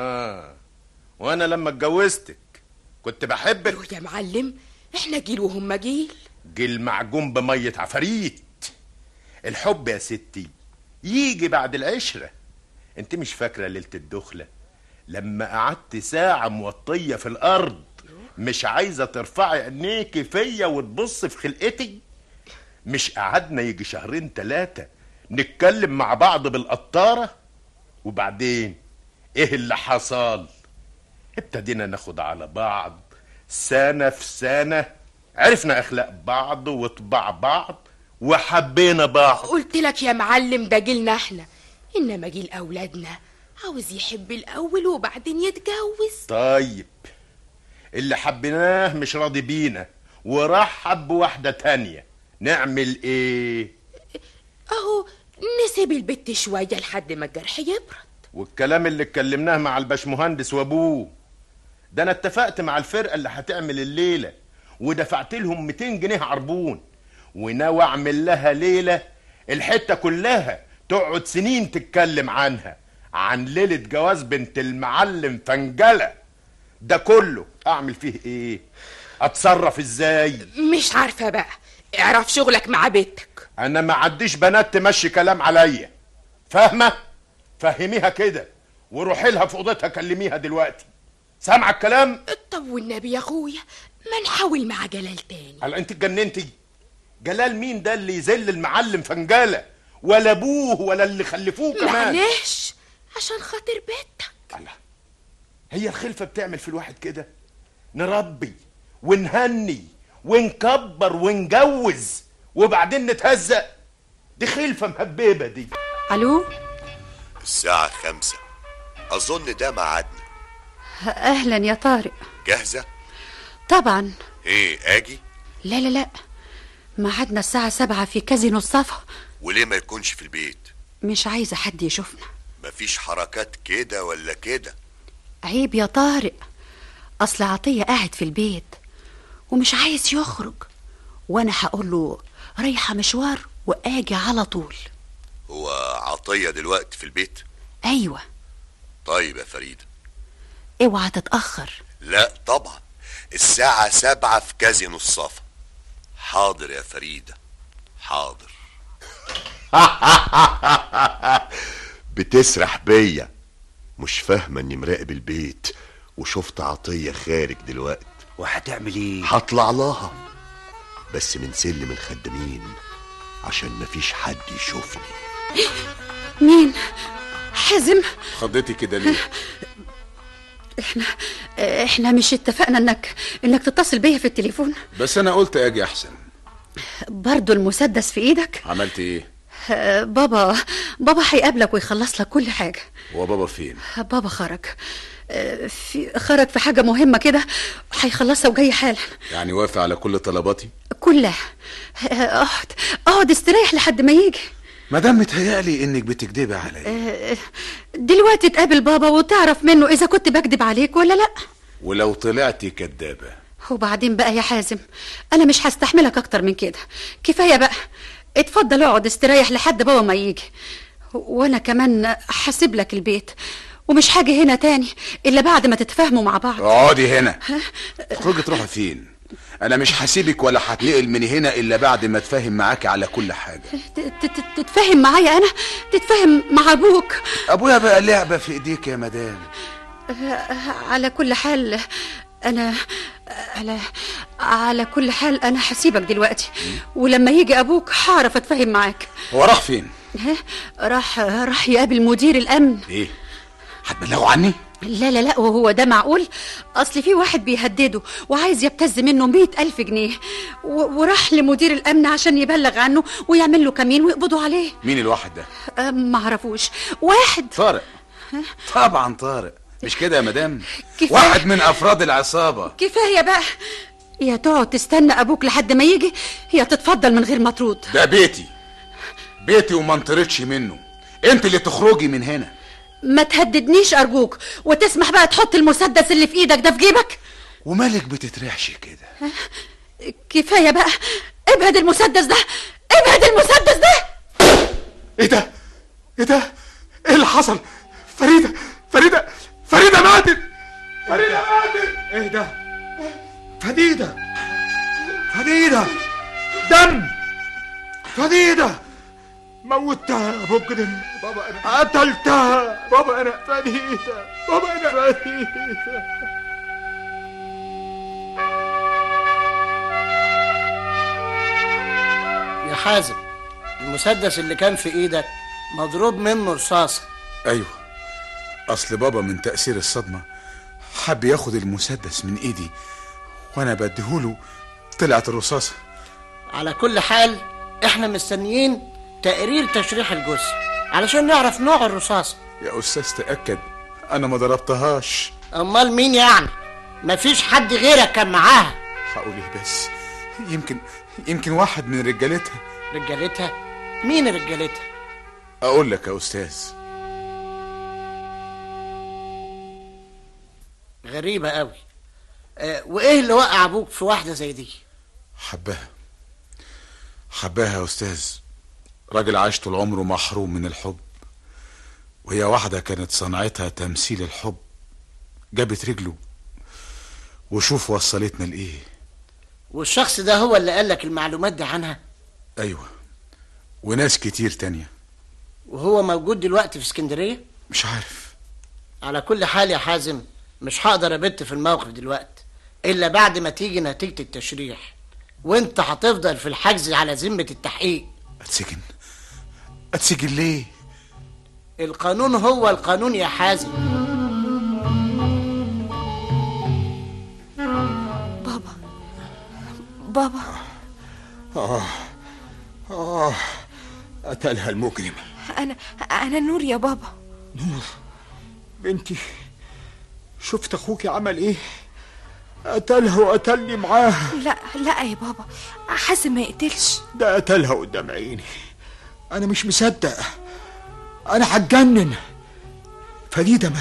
وانا لما اتجوزتك كنت بحبك يا معلم، احنا جيل وهم جيل. جيل معجون بمية عفاريت. الحب يا ستي يجي بعد العشرة. انت مش فاكرة ليلة الدخلة لما قعدت ساعة موطية في الارض مش عايزة ترفعي عينيكي فيا وتبص في خلقتي؟ مش قعدنا يجي 2-3 نتكلم مع بعض بالقطارة؟ وبعدين ايه اللي حصل؟ ابتدينا ناخد على بعض سنة في سنة، عرفنا اخلاق بعض وطباع بعض وحبينا بعض. قلت لك يا معلم ده جيلنا احنا، انما جيل اولادنا عاوز يحب الاول وبعدين يتجوز. طيب اللي حبيناه مش راضي بينا وراح حب واحدة تانية، نعمل ايه؟ اهو نسيب البت شوية لحد ما الجرح يبرد. والكلام اللي اتكلمناه مع الباشمهندس وابوه ده، انا اتفقت مع الفرقة اللي هتعمل الليلة ودفعت لهم 200 جنيه عربون، وناوي اعمل لها ليلة الحتة كلها تقعد سنين تتكلم عنها، عن ليلة جواز بنت المعلم فنجلة. ده كله اعمل فيه ايه؟ اتصرف ازاي؟ مش عارفة بقى، اعرف شغلك مع بنتك. انا ما عنديش بنات تمشي كلام عليا، فاهمة؟ فهميها كده وروحي لها في اوضتها كلميها دلوقتي. سامعة الكلام؟ طب والنبي يا اخويا ما نحاول مع جلال تاني. هلا انت اتجننتي؟ جلال مين ده اللي يذل المعلم فنجالة؟ ولا ابوه ولا اللي خلفوه كمان. معلش عشان خاطر بنتك. الله، هي الخلفة بتعمل في الواحد كده؟ نربي ونهني ونكبر ونجوز وبعدين نتهزق؟ دي خلفة مهببة دي. الو، الساعة 5 اظن ده ميعادنا. اهلا يا طارق. جاهزة؟ طبعا. ايه اجي؟ لا لا لا، ميعادنا الساعة 7 في كازينو الصفا. وليه ما يكونش في البيت؟ مش عايزة حد يشوفنا. مفيش حركات كده ولا كده؟ عيب يا طارق، اصل عطية قاعد في البيت ومش عايز يخرج، وانا هقول له رايحة مشوار واجي على طول. هو عطية دلوقتي في البيت؟ ايوه. طيب يا فريدة، اوعى تتأخر. لا طبعا، الساعة 7 في كازينو الصفا. حاضر يا فريدة، حاضر. بتسرح بيا، مش فاهمة اني مراقب البيت وشفت عطية خارج دلوقتي. وهتعمل ايه؟ هطلع لها بس من سلم الخدامين عشان مفيش حد يشوفني. مين؟ حازم؟ خضتي كده ليه؟ احنا مش اتفقنا انك تتصل بيا في التليفون؟ بس انا قلت اجي احسن. برضو المسدس في ايدك؟ عملت ايه؟ بابا هيقابلك ويخلص لك كل حاجة. هو بابا فين؟ بابا خرج في حاجة مهمة كده، هيخلصها وجاي حالا. يعني وافق على كل طلباتي؟ كلها. اقعد استريح لحد ما يجي. مدام متهيألي انك بتكدبي عليا. دلوقتي تقابل بابا وتعرف منه اذا كنت بكدب عليك ولا لا. ولو طلعتي كدابة؟ وبعدين بقى يا حازم، انا مش هستحملك اكتر من كده، كفاية بقى. اتفضل اقعد استريح لحد بابا ما يجي، وانا كمان هسيب لك البيت ومش هاجي هنا تاني الا بعد ما تتفاهموا مع بعض. اقعدي هنا. تخرجي تروحي فين؟ انا مش هسيبك ولا هتنقل من هنا الا بعد ما اتفاهم معاكي على كل حاجة. تتفاهم معايا انا؟ تتفاهم مع ابوك؟ ابويا بقى لعبة في ايديك يا مدام. على كل حال على كل حال انا هسيبك دلوقتي، ولما يجي ابوك هعرف اتفاهم معاك. هو راح فين؟ راح يقابل مدير الامن. ايه؟ هتبلغوا عني؟ لا لا لا، وهو ده معقول؟ اصل في واحد بيهدده وعايز يبتز منه 100,000 جنيه، وراح لمدير الامن عشان يبلغ عنه ويعمل له كمين ويقبضوا عليه. مين الواحد ده؟ معرفوش. واحد. طارق. طبعا طارق، مش كده يا مدام؟ كفاية. واحد من افراد العصابة. كفاية بقى، يا تقعد تستنى ابوك لحد ما يجي يا تتفضل من غير ما ترد. ده بيتي وما انطردش منه، انت اللي تخرجي من هنا. ما تهددنيش ارجوك، وتسمح بقى تحط المسدس اللي في ايدك ده في جيبك. ومالك بتترعشي كده؟ كفاية بقى، ابعد المسدس ده، ابعد المسدس ده. ايه ده؟ ايه اللي حصل؟ فريدة ماتت. ايه ده؟ فريدة دم. فريدة موتها يا بجرم. بابا انا قتلتها. بابا انا فريدة. يا حازم، المسدس اللي كان في ايدك مضروب منه رصاصة. ايوه، اصل بابا من تأثير الصدمة حب ياخد المسدس من ايدي، وانا بديهوله طلعت الرصاصة. على كل حال احنا مستنيين تقرير تشريح الجثة علشان نعرف نوع الرصاصة. يا استاذ تأكد انا ما ضربتهاش. امال مين يعني؟ مفيش حد غيرك كان معاها. هقول ايه بس؟ يمكن واحد من رجالتها. رجالتها؟ مين رجالتها؟ اقول لك يا استاذ. غريبة قوي. وايه اللي وقع ابوك في واحدة زي دي؟ حباها يا استاذ. راجل عاش طول عمره محروم من الحب، وهي واحدة كانت صنعتها تمثيل الحب، جابت رجله، وشوف وصلتنا لإيه. والشخص ده هو اللي قالك المعلومات دي عنها؟ ايوه، وناس كتير تانية. وهو موجود دلوقتي في اسكندرية؟ مش عارف. على كل حال يا حازم، مش هقدر ابت في الموقف دلوقتي الا بعد ما تيجي نتيجة التشريح، وانت هتفضل في الحجز على ذمة التحقيق. اتسجن ليه؟ القانون هو القانون يا حازم. بابا قتلها المجرم. انا نور يا بابا. نور بنتي، شفت اخوكي عمل ايه؟ قتلها وقتلني معاه. لا يا بابا، حازم ما يقتلش. ده قتلها قدام عيني. انا مش مصدق، انا هتجنن. فريدة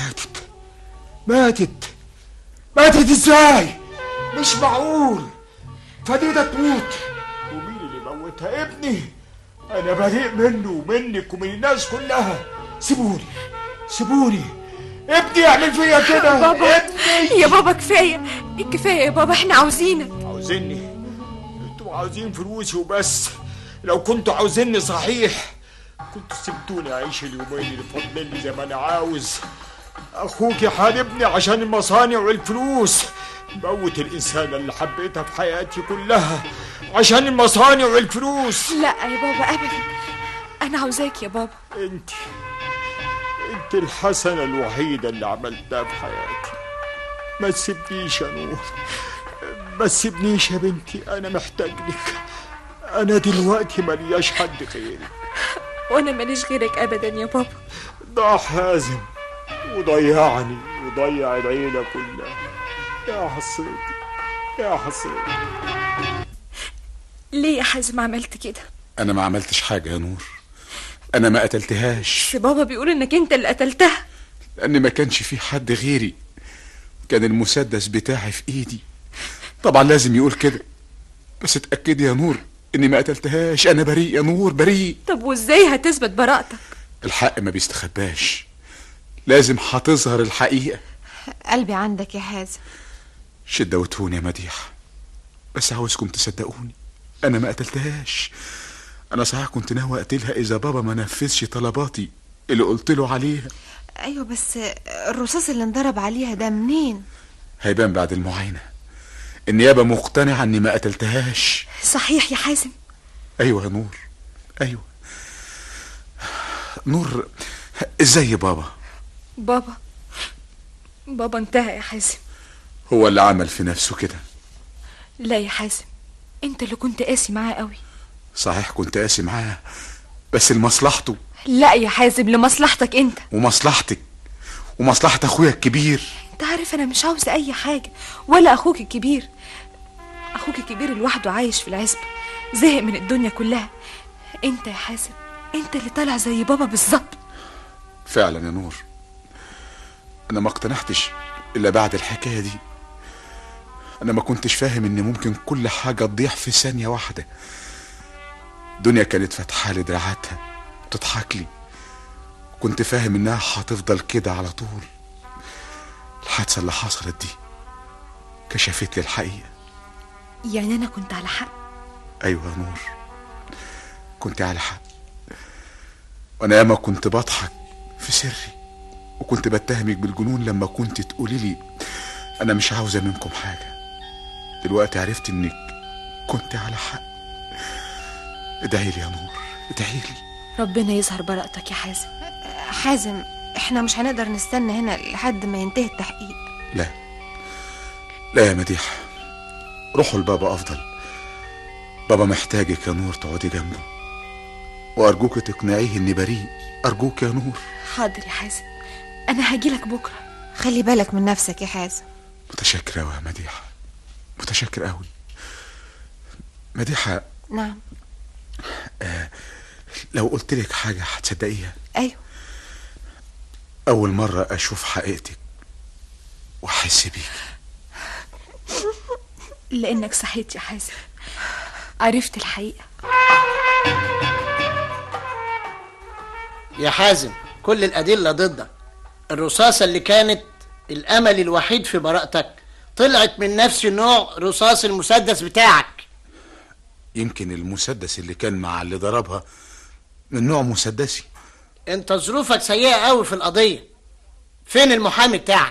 ماتت ازاي؟ مش معقول. فريدة تموت ومين اللي موتها؟ ابني. انا بريء منه ومنك ومن الناس كلها. سيبوني. ابني يعمل فيا كده. بابا ابني. يا بابا كفايه يا بابا، احنا عاوزينك. عاوزيني؟ انتوا عاوزين فلوسي وبس. لو كنتوا عاوزيني صحيح كنتوا سبتوني اعيش اليومين اللي فاضلين زي ما انا عاوز. اخوكي حاربني عشان المصانع والفلوس. موت الانسانه اللي حبيتها في حياتي كلها عشان المصانع والفلوس. لا يا بابا ابدا، انا عاوزاك يا بابا. انت الحسنه الوحيده اللي عملتها في حياتي. ما تسيبنيش يا نور، ما تسيبنيش يا بنتي. انا محتاج لك. انا دلوقتي ملياش حد غيري. وانا ماليش غيرك ابدا يا بابا. ضاع حازم وضيعني وضيع العيله كلها. يا حسرتي. ليه يا حازم عملت كده؟ انا ما عملتش حاجة يا نور، انا ما قتلتهاش. بس بابا بيقول انك انت اللي قتلتها. لان ما كانش في حد غيري، كان المسدس بتاعي في ايدي. طبعا لازم يقول كده، بس اتأكدي يا نور اني ما قتلتهاش. انا بريء يا نور، بريء. طب وازاي هتثبت براءتك؟ الحق ما بيستخباش، لازم هتظهر الحقيقة. قلبي عندك يا حازم. شدوتوني يا مديح، بس عاوزكم تصدقوني، انا ما قتلتهاش. انا صحيح كنت ناوي اقتلها اذا بابا ما نفذش طلباتي اللي قلت له عليها. ايوه، بس الرصاص اللي انضرب عليها ده منين؟ هيبان بعد المعاينة. النيابة مقتنعة اني ما قتلتهاش. صحيح يا حازم؟ ايوه يا نور، ايوه. نور، ازاي بابا؟ بابا انتهى يا حازم. هو اللي عمل في نفسه كده. لا يا حازم، انت اللي كنت قاسي معاه قوي. صحيح كنت قاسي معاه، بس لمصلحته. لا يا حازم، لمصلحتك انت ومصلحتك. ومصلحة اخويا الكبير. انت عارف انا مش عاوزه اي حاجه، ولا اخوك الكبير. اخوك الكبير لوحده عايش في العزبه، زهق من الدنيا كلها. انت يا حازم، انت اللي طالع زي بابا بالظبط. فعلا يا نور، انا ما اقتنعتش الا بعد الحكايه دي. انا ما كنتش فاهم ان ممكن كل حاجه تضيع في ثانيه واحده. دنيا كانت فاتحه لي دراعاتها وتضحك لي، كنت فاهم انها هتفضل كده على طول. الحادثه اللي حصلت دي كشفت لي الحقيقه. يعني انا كنت على حق؟ ايوه يا نور، كنت على حق. وانا ياما كنت بضحك في سري، وكنت بتهمك بالجنون لما كنت تقولي لي انا مش عاوزه منكم حاجه. دلوقتي عرفت انك كنت على حق. ادعي لي يا نور، ادعي لي. ربنا يظهر براءتك يا حازم. حازم، احنا مش هنقدر نستنى هنا لحد ما ينتهي التحقيق. لا لا يا مديحه، روحوا لبابا افضل. بابا محتاجك يا نور تقعدي جنبه، وارجوك تقنعيه اني بريء. ارجوك يا نور. حاضر يا حازم، انا هجيلك بكره. خلي بالك من نفسك يا حازم. متشكر أوي يا مديحة، متشكر أوي. مديحة. نعم. لو قلت لك حاجة هتصدقيها؟ أيوه. أول مرة أشوف حقيقتك وأحس بيك. لأنك صحيت يا حازم، عرفت الحقيقة. يا حازم، كل الأدلة ضدك. الرصاصة اللي كانت الأمل الوحيد في براءتك طلعت من نفس نوع رصاص المسدس بتاعك. يمكن المسدس اللي كان مع اللي ضربها من نوع مسدسي. انت ظروفك سيئة قوي في القضية. فين المحامي بتاعك؟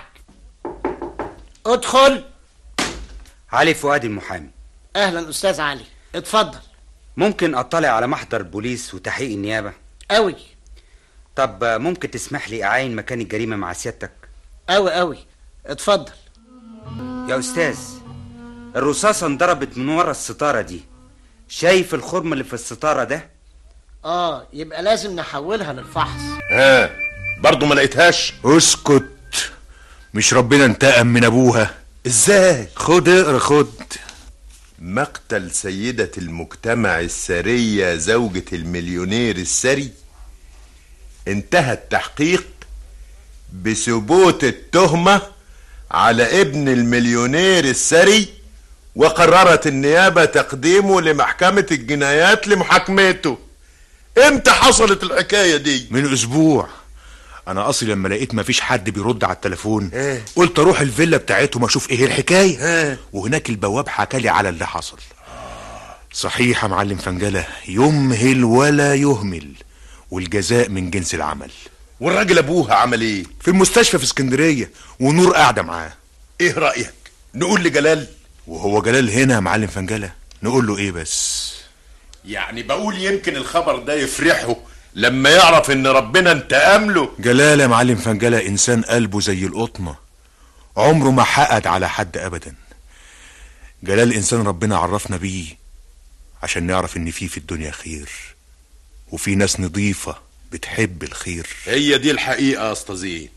ادخل. علي فؤاد المحامي. اهلا استاذ علي، اتفضل. ممكن اطلع على محضر البوليس وتحقيق النيابة؟ قوي. طب ممكن تسمح لي اعاين مكان الجريمة مع سيادتك؟ قوي، اتفضل. يا استاذ، الرصاصة انضربت من ورا الستارة دي. شايف الخرم اللي في الستارة ده؟ يبقى لازم نحولها للفحص. برضو ما لقيتهاش؟ اسكت، مش ربنا انتقم من ابوها؟ ازاي؟ خد اقرا خد. مقتل سيدة المجتمع السرية زوجة المليونير الثري، انتهى التحقيق بثبوت التهمة على ابن المليونير الثري، وقررت النيابة تقديمه لمحكمة الجنايات لمحاكمته. امتى حصلت الحكاية دي؟ من اسبوع. انا اصلي لما لقيت مفيش حد بيرد على التليفون قلت اروح الفيلا بتاعتهم اشوف ايه الحكاية. وهناك البواب حكالي على اللي حصل. صحيح يا معلم فنجلة، يمهل ولا يهمل، والجزاء من جنس العمل. والراجل ابوها عمل ايه؟ في المستشفى في اسكندرية، ونور قاعدة معاه. ايه رأيك نقول لجلال؟ وهو جلال هنا يا معلم فنجلة، نقول له ايه بس؟ يعني بقول يمكن الخبر ده يفرحه لما يعرف ان ربنا انتقم له. جلال يا معلم فنجلة انسان قلبه زي القطنة، عمره ما حقد على حد ابدا. جلال انسان ربنا عرفنا بيه عشان نعرف ان في الدنيا خير، وفي ناس نظيفة بتحب الخير. هي دي الحقيقة يا استاذين.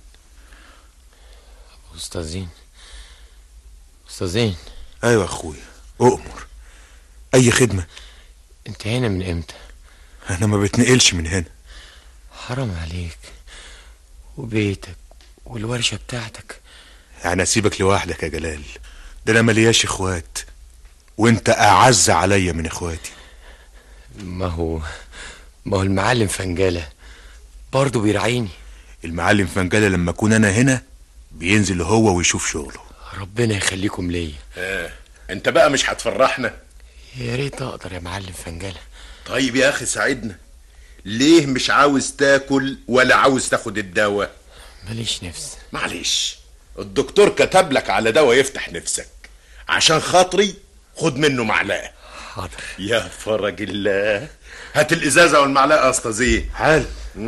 استاذين. ايوه يا اخويا، اؤمر. اي خدمة. انت هنا من امتى؟ انا ما بتنقلش من هنا. حرام عليك، وبيتك والورشة بتاعتك. يعني اسيبك لوحدك يا جلال؟ ده انا ملياش اخوات، وانت اعز عليا من اخواتي. ما هو المعلم فنجالة برضه بيرعيني. المعلم فنجالة لما اكون انا هنا بينزل هو ويشوف شغله. ربنا يخليكم ليا. انت بقى مش هتفرحنا؟ يا ريت اقدر يا معلم فنجالة. طيب يا اخي ساعدنا. ليه مش عاوز تاكل ولا عاوز تاخد الدواء؟ ماليش نفس. معلش، الدكتور كتب لك على دواء يفتح نفسك، عشان خاطري خد منه معلقة. حاضر. يا فرج الله، هات الازازة والمعلقة يا استاذين. حال.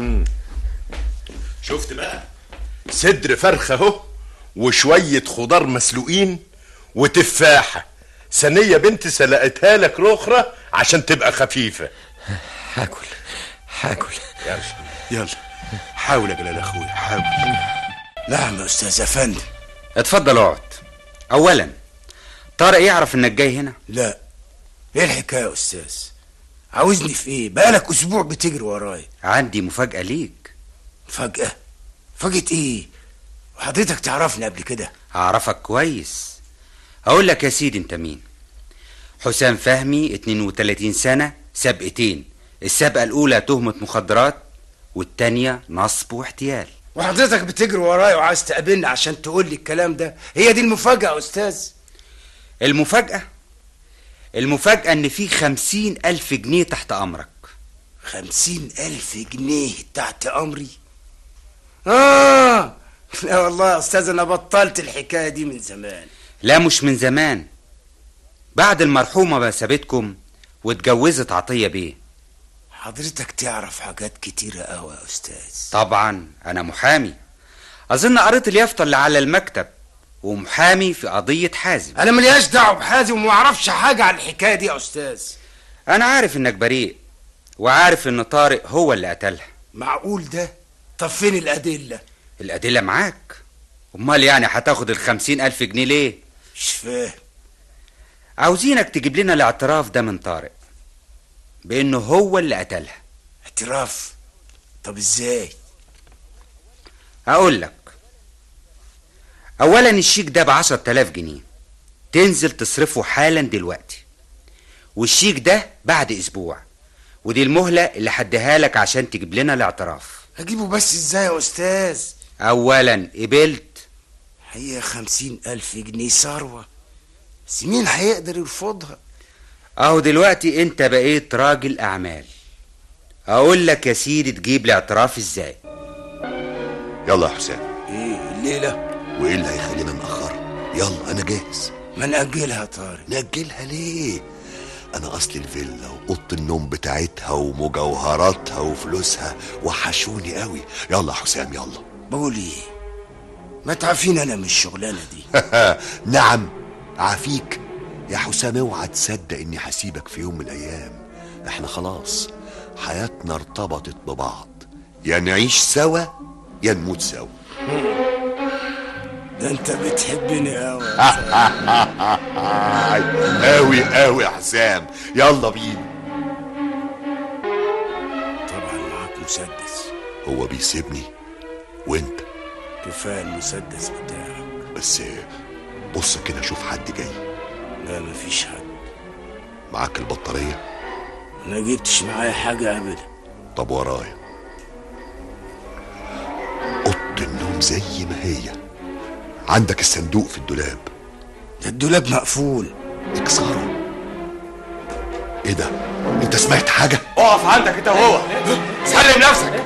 شفت بقى؟ صدر فرخة اهو، وشوية خضار مسلوقين، وتفاحة. ثانية بنتي سلقتها لك رخرة عشان تبقى خفيفة. هاكل. يلا حاول يا جلال اخويا، حاول. نعم يا استاذ افندي. اتفضل اقعد. اولا طارق يعرف انك جاي هنا؟ لا. ايه الحكايه يا استاذ؟ عاوزني في ايه؟ بقالك اسبوع بتجري ورايا. عندي مفاجأة ليك. مفاجأة؟ مفاجأة ايه؟ وحضرتك تعرفني قبل كده؟ اعرفك كويس. اقول لك يا سيدي انت مين. حسام فهمي، 32 سنة، سابقتين. السابقة الاولى تهمة مخدرات، والتانية نصب واحتيال. وحضرتك بتجري ورايا وعايز تقابلني عشان تقول لي الكلام ده؟ هي دي المفاجأة يا استاذ؟ المفاجأة ان في 50,000 جنيه تحت امرك. 50,000 جنيه تحت امري؟ لا والله يا استاذ، انا بطلت الحكاية دي من زمان. لا مش من زمان، بعد المرحومة ما سابتكم واتجوزت عطية بيه. حضرتك تعرف حاجات كتيرة قوي يا استاذ. طبعا انا محامي. اظن قريت اليافطة اللي على المكتب، ومحامي في قضية حازم. انا ملياش دعوة بحازم وما اعرفش حاجة عن الحكاية دي يا استاذ. انا عارف انك بريء، وعارف ان طارق هو اللي قتلها. معقول ده؟ طب فين الادلة؟ الادلة معاك. امال يعني هتاخد 50,000 جنيه ليه؟ مش فاهم. عاوزينك تجيب لنا الاعتراف ده من طارق بانه هو اللي قتلها. اعتراف؟ طب ازاي؟ هقول لك. اولا الشيك ده ب10,000 جنيه، تنزل تصرفه حالا دلوقتي، والشيك ده بعد اسبوع، ودي المهلة اللي هديها لك عشان تجيب لنا الاعتراف. هجيبه بس ازاي يا استاذ؟ اولا قبلت. هي 50,000 جنيه ثروة، بس مين هيقدر يرفضها؟ اهو دلوقتي انت بقيت راجل اعمال. اقول لك يا سيدي تجيب لي اعتراف ازاي. يلا يا حسام. ايه الليلة؟ وايه اللي هيخلينا نأخر؟ يلا انا جاهز. ما نأجلها يا طارق. نأجلها ليه؟ انا اصل الفيلا واوضه النوم بتاعتها ومجوهراتها وفلوسها وحشوني قوي. يلا يا حسام يلا. بقول ايه؟ ما تعافين انا من الشغلانه دي. نعم عافيك يا حسام. اوعى تصدق اني هسيبك في يوم من الايام. احنا خلاص حياتنا ارتبطت ببعض، يا نعيش سوا يا نموت سوا. ده انت بتحبني قوي. قوي قوي يا حسام. يلا بينا. طبعا معاك مسدس. هو بيسيبني وانت؟ كفايه المسدس بتاعك. بس بص كده شوف حد جاي. لا مفيش حد. معاك البطارية؟ ما جبتش معايا حاجة ابدا. طب ورايا. اوضه النوم زي ما هي. عندك الصندوق في الدولاب. ده الدولاب مقفول. اكسره. ايه ده؟ انت سمعت حاجة؟ اقف عندك انت وهو. سلم نفسك.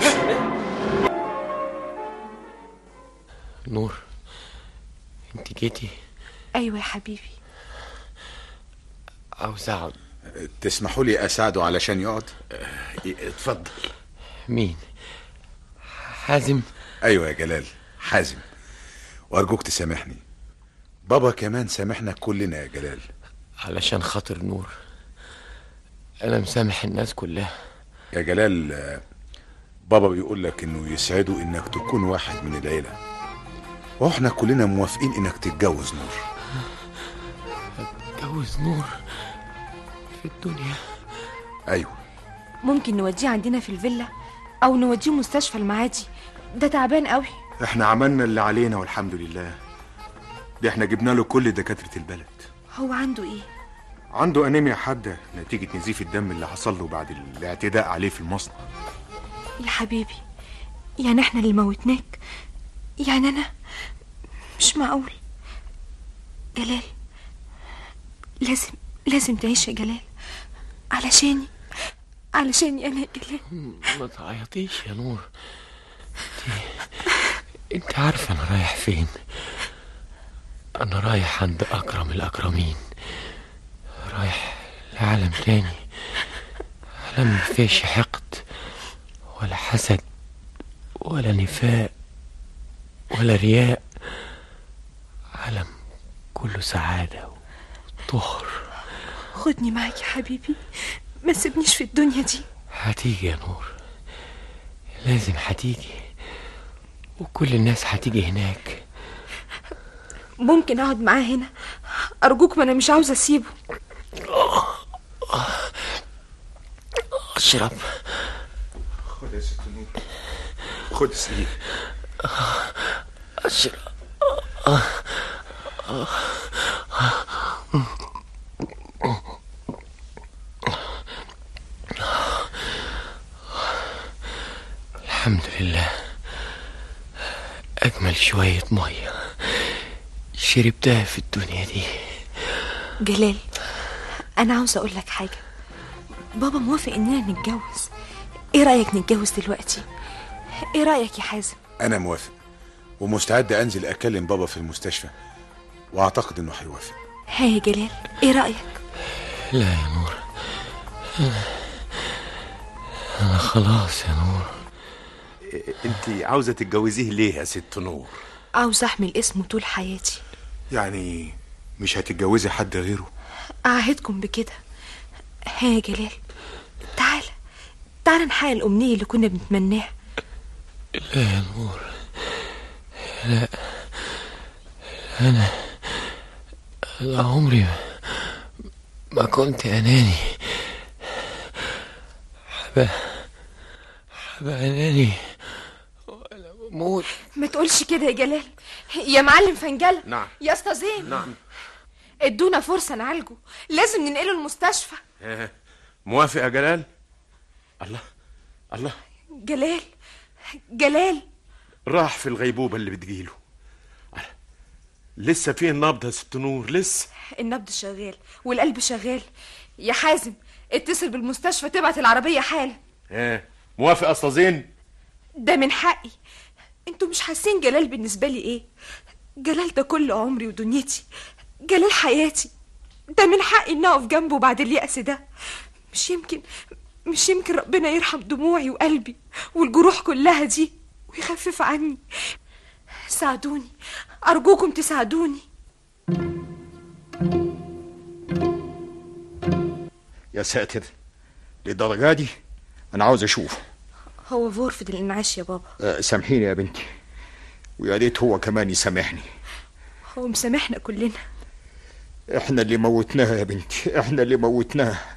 نور، انت جيتي؟ ايوه يا حبيبي. عاوز اقعد. تسمحوا لي اساعده علشان يقعد؟ اتفضل. مين؟ حازم؟ ايوه يا جلال، حازم. وارجوك تسامحني. بابا كمان سامحنا كلنا يا جلال. علشان خاطر نور انا مسامح الناس كلها. يا جلال، بابا بيقول لك انه يسعده انك تكون واحد من العيله، واحنا كلنا موافقين انك تتجوز نور. اتجوز نور في الدنيا؟ ايوه. ممكن نوديه عندنا في الفيلا او نوديه مستشفى المعادي، ده تعبان قوي. احنا عملنا اللي علينا والحمد لله. ده احنا جبنا له كل دكاترة البلد. هو عنده ايه؟ عنده انيميا حادة نتيجة نزيف الدم اللي حصل له بعد الاعتداء عليه في المصنع. يا حبيبي، يعني احنا اللي موتناك؟ يعني انا؟ مش معقول. جلال، لازم تعيش يا جلال، علشاني انا يا جلال. ما تعيطيش يا نور. انت عارفه انا رايح فين؟ انا رايح عند اكرم الاكرمين، رايح لعالم تاني، عالم مفيش حقد ولا حسد ولا نفاق ولا رياء، عالم كله سعاده وطهر. خدني معاك يا حبيبي، ما تسيبنيش في الدنيا دي. هتيجي يا نور، لازم هتيجي، وكل الناس هتيجي هناك. ممكن اقعد معاه هنا ارجوك؟ ما انا مش عاوزه اسيبه. اشرب. خد يا ست نور، خد سيدي. اشرب. الحمد لله، أجمل شوية مية شربتها في الدنيا دي. جلال، أنا عاوزة أقول لك حاجة. بابا موافق إننا نتجوز. إيه رأيك نتجوز دلوقتي؟ إيه رأيك يا حازم؟ انا موافق ومستعد انزل اكلم بابا في المستشفى، واعتقد انه هيوافق. ها يا جلال، إيه رأيك؟ لا يا نور، أنا خلاص يا نور. انت عاوزة تتجوزيه ليه يا ست نور؟ عاوزة أحمل اسمه طول حياتي. يعني مش هتتجوزي حد غيره؟ أعهدكم بكده. ها يا جلال، تعال نحقق الأمنية اللي كنا بنتمناها. لا يا نور، لا، أنا عمري ما كنت أناني. حبا أناني ولا بموت. ما تقولش كده يا جلال. يا معلم فنجلة. نعم. يا اسطى زين. نعم. ادونا فرصة نعالجه، لازم ننقله المستشفى. موافق يا جلال؟ الله جلال راح في الغيبوبة اللي بتجيله. لسه فيه النبض يا ست نور، لسه النبض شغال والقلب شغال. يا حازم اتصل بالمستشفى تبعت العربية حالا. موافق أصلا زين؟ ده من حقي. انتوا مش حاسين جلال بالنسبة لي ايه؟ جلال ده كل عمري ودنيتي، جلال حياتي. ده من حقي ان اقف جنبه بعد اليأس ده. مش يمكن ربنا يرحم دموعي وقلبي والجروح كلها دي ويخفف عني. ساعدوني أرجوكم، تساعدوني. يا ساتر، للدرجة دي؟ أنا عاوز أشوف. هو في غرفة الإنعاش يا بابا. سامحيني يا بنتي، ويا ريت هو كمان يسامحني. هو مسامحنا كلنا. احنا اللي موتناها يا بنتي، احنا اللي موتناها.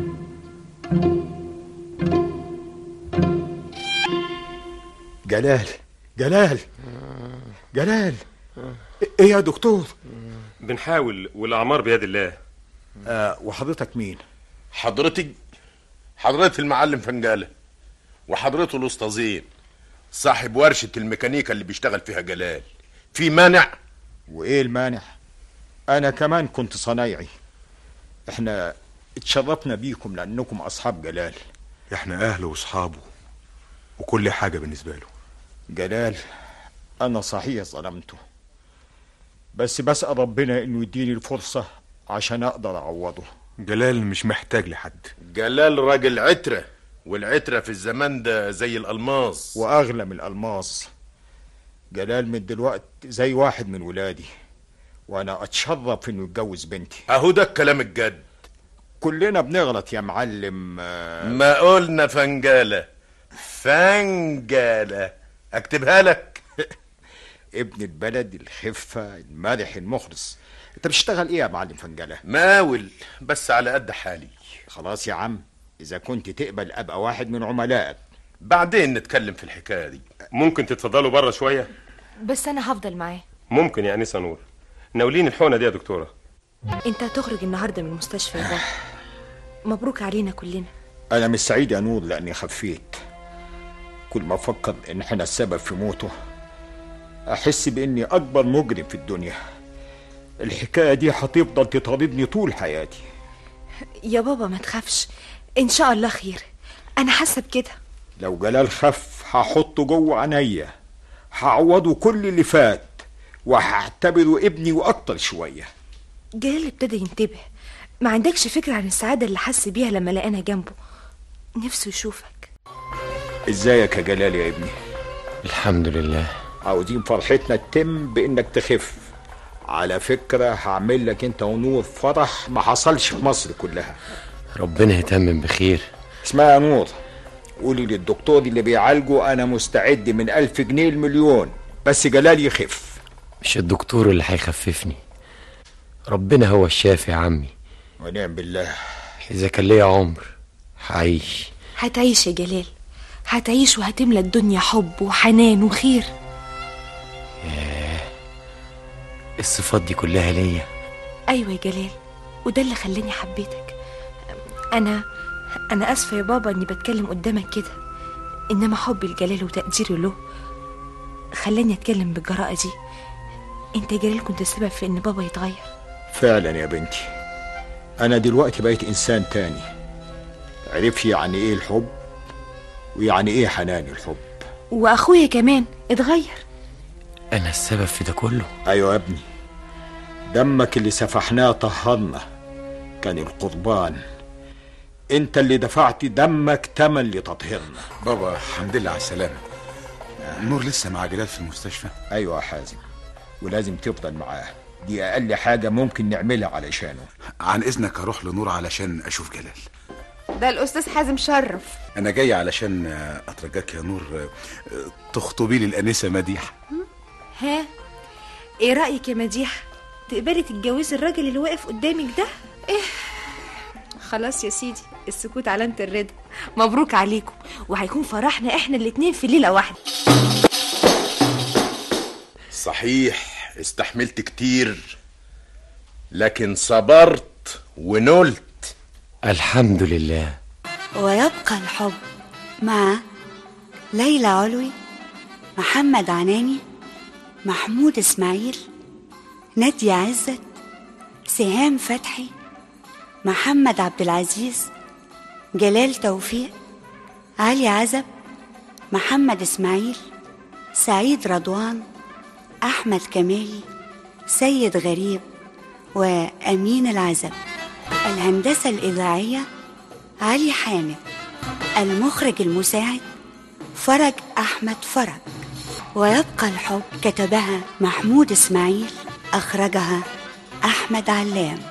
جلال ايه يا دكتور؟ بنحاول والاعمار بيد الله. وحضرتك مين؟ حضرتك المعلم فنجالة، وحضرته الأسطى صاحب ورشة الميكانيكا اللي بيشتغل فيها جلال. في مانع؟ وايه المانع؟ انا كمان كنت صنايعي. احنا اتشرفنا بيكم لانكم اصحاب جلال. احنا اهله واصحابه وكل حاجة بالنسبة له. جلال انا صحيح ظلمته، بس بسأل ربنا انه يديني الفرصة عشان اقدر اعوضه. جلال مش محتاج لحد. جلال راجل عترة، والعترة في الزمان ده زي الألماس، واغلى من الألماس. جلال من دلوقت زي واحد من ولادي، وانا اتشرف انه يتجوز بنتي. اهو ده الكلام الجد. كلنا بنغلط يا معلم. ما قلنا فنجالة اكتبها لك. ابن البلد، الخفة، المرح، المخلص. انت بتشتغل ايه يا معلم فنجلة؟ ماول، بس على قد حالي. خلاص يا عم، اذا كنت تقبل ابقى واحد من عملائك. بعدين نتكلم في الحكاية دي. ممكن تتفضلوا بره شوية؟ بس انا هفضل معاه. ممكن يا انسة نور. ناولين الحقنة دي يا دكتورة. انت هتخرج النهاردة من المستشفى يا بابا. مبروك علينا كلنا. انا مش سعيد يا نور لاني خفيت. كل ما افكر ان احنا السبب في موته احس باني اكبر مجرم في الدنيا. الحكاية دي هتفضل تطاردني طول حياتي. يا بابا ما تخافش، ان شاء الله خير. انا حاسه بكده. لو جلال خف هحطه جوه عينيا، هعوضه كل اللي فات، وهعتبره ابني واكتر شويه. جلال ابتدى ينتبه. ما عندكش فكره عن السعاده اللي حس بيها لما لقانا جنبه. نفسه يشوفك. ازيك يا جلال يا ابني؟ الحمد لله. عاوزين فرحتنا تتم بانك تخف. على فكره هعمل لك انت ونور فرح ما حصلش في مصر كلها. ربنا يتمم بخير. اسمع يا نور، قولي للدكتور اللي بيعالجه انا مستعد من 1000 جنيه المليون، بس جلال يخف. مش الدكتور اللي هيخففني، ربنا هو الشافي يا عمي. ونعم بالله. اذا كان ليا عمر هعيش. هتعيش يا جلال، هتعيش وهتملى الدنيا حب وحنان وخير. الصفات دي كلها ليا؟ ايوه يا جلال، وده اللي خلاني حبيتك. انا اسفه يا بابا اني بتكلم قدامك كده، انما حبي لجلال وتقديري له خلاني اتكلم بالجراءه دي. انت يا جلال كنت السبب في ان بابا يتغير. فعلا يا بنتي، انا دلوقتي بقيت انسان تاني، عرفت يعني ايه الحب ويعني ايه حنان الحب. واخويا كمان اتغير. انا السبب في ده كله؟ ايوه يا ابني، دمك اللي سفحناه طهرنا، كان القربان. انت اللي دفعت دمك تمن لتطهيرنا. بابا الحمد لله على السلامة. نور لسه مع جلال في المستشفى؟ ايوه يا حازم، ولازم تفضل معاه، دي اقل حاجة ممكن نعملها علشانه. عن اذنك اروح لنور علشان اشوف جلال. ده الاستاذ حازم شرف. انا جاي علشان اترجاك يا نور تخطبي لي الانسه مديحه. ها ايه رايك يا مديحه؟ تقبلي تتجوزي الراجل اللي واقف قدامك ده؟ خلاص يا سيدي، السكوت علامه الرضا. مبروك عليكم، وهيكون فرحنا احنا الاتنين في ليله واحده. صحيح استحملت كتير، لكن صبرت ونلت. الحمد لله. ويبقى الحب مع ليلى علوي، محمد عناني، محمود اسماعيل، نادية عزت، سهام فتحي، محمد عبد العزيز، جلال توفيق، علي عزب، محمد اسماعيل، سعيد رضوان، احمد كمالي، سيد غريب، وامين العزب. الهندسة الإذاعية علي حامد. المخرج المساعد فرج أحمد فرج. ويبقى الحب كتبها محمود إسماعيل، أخرجها أحمد علام.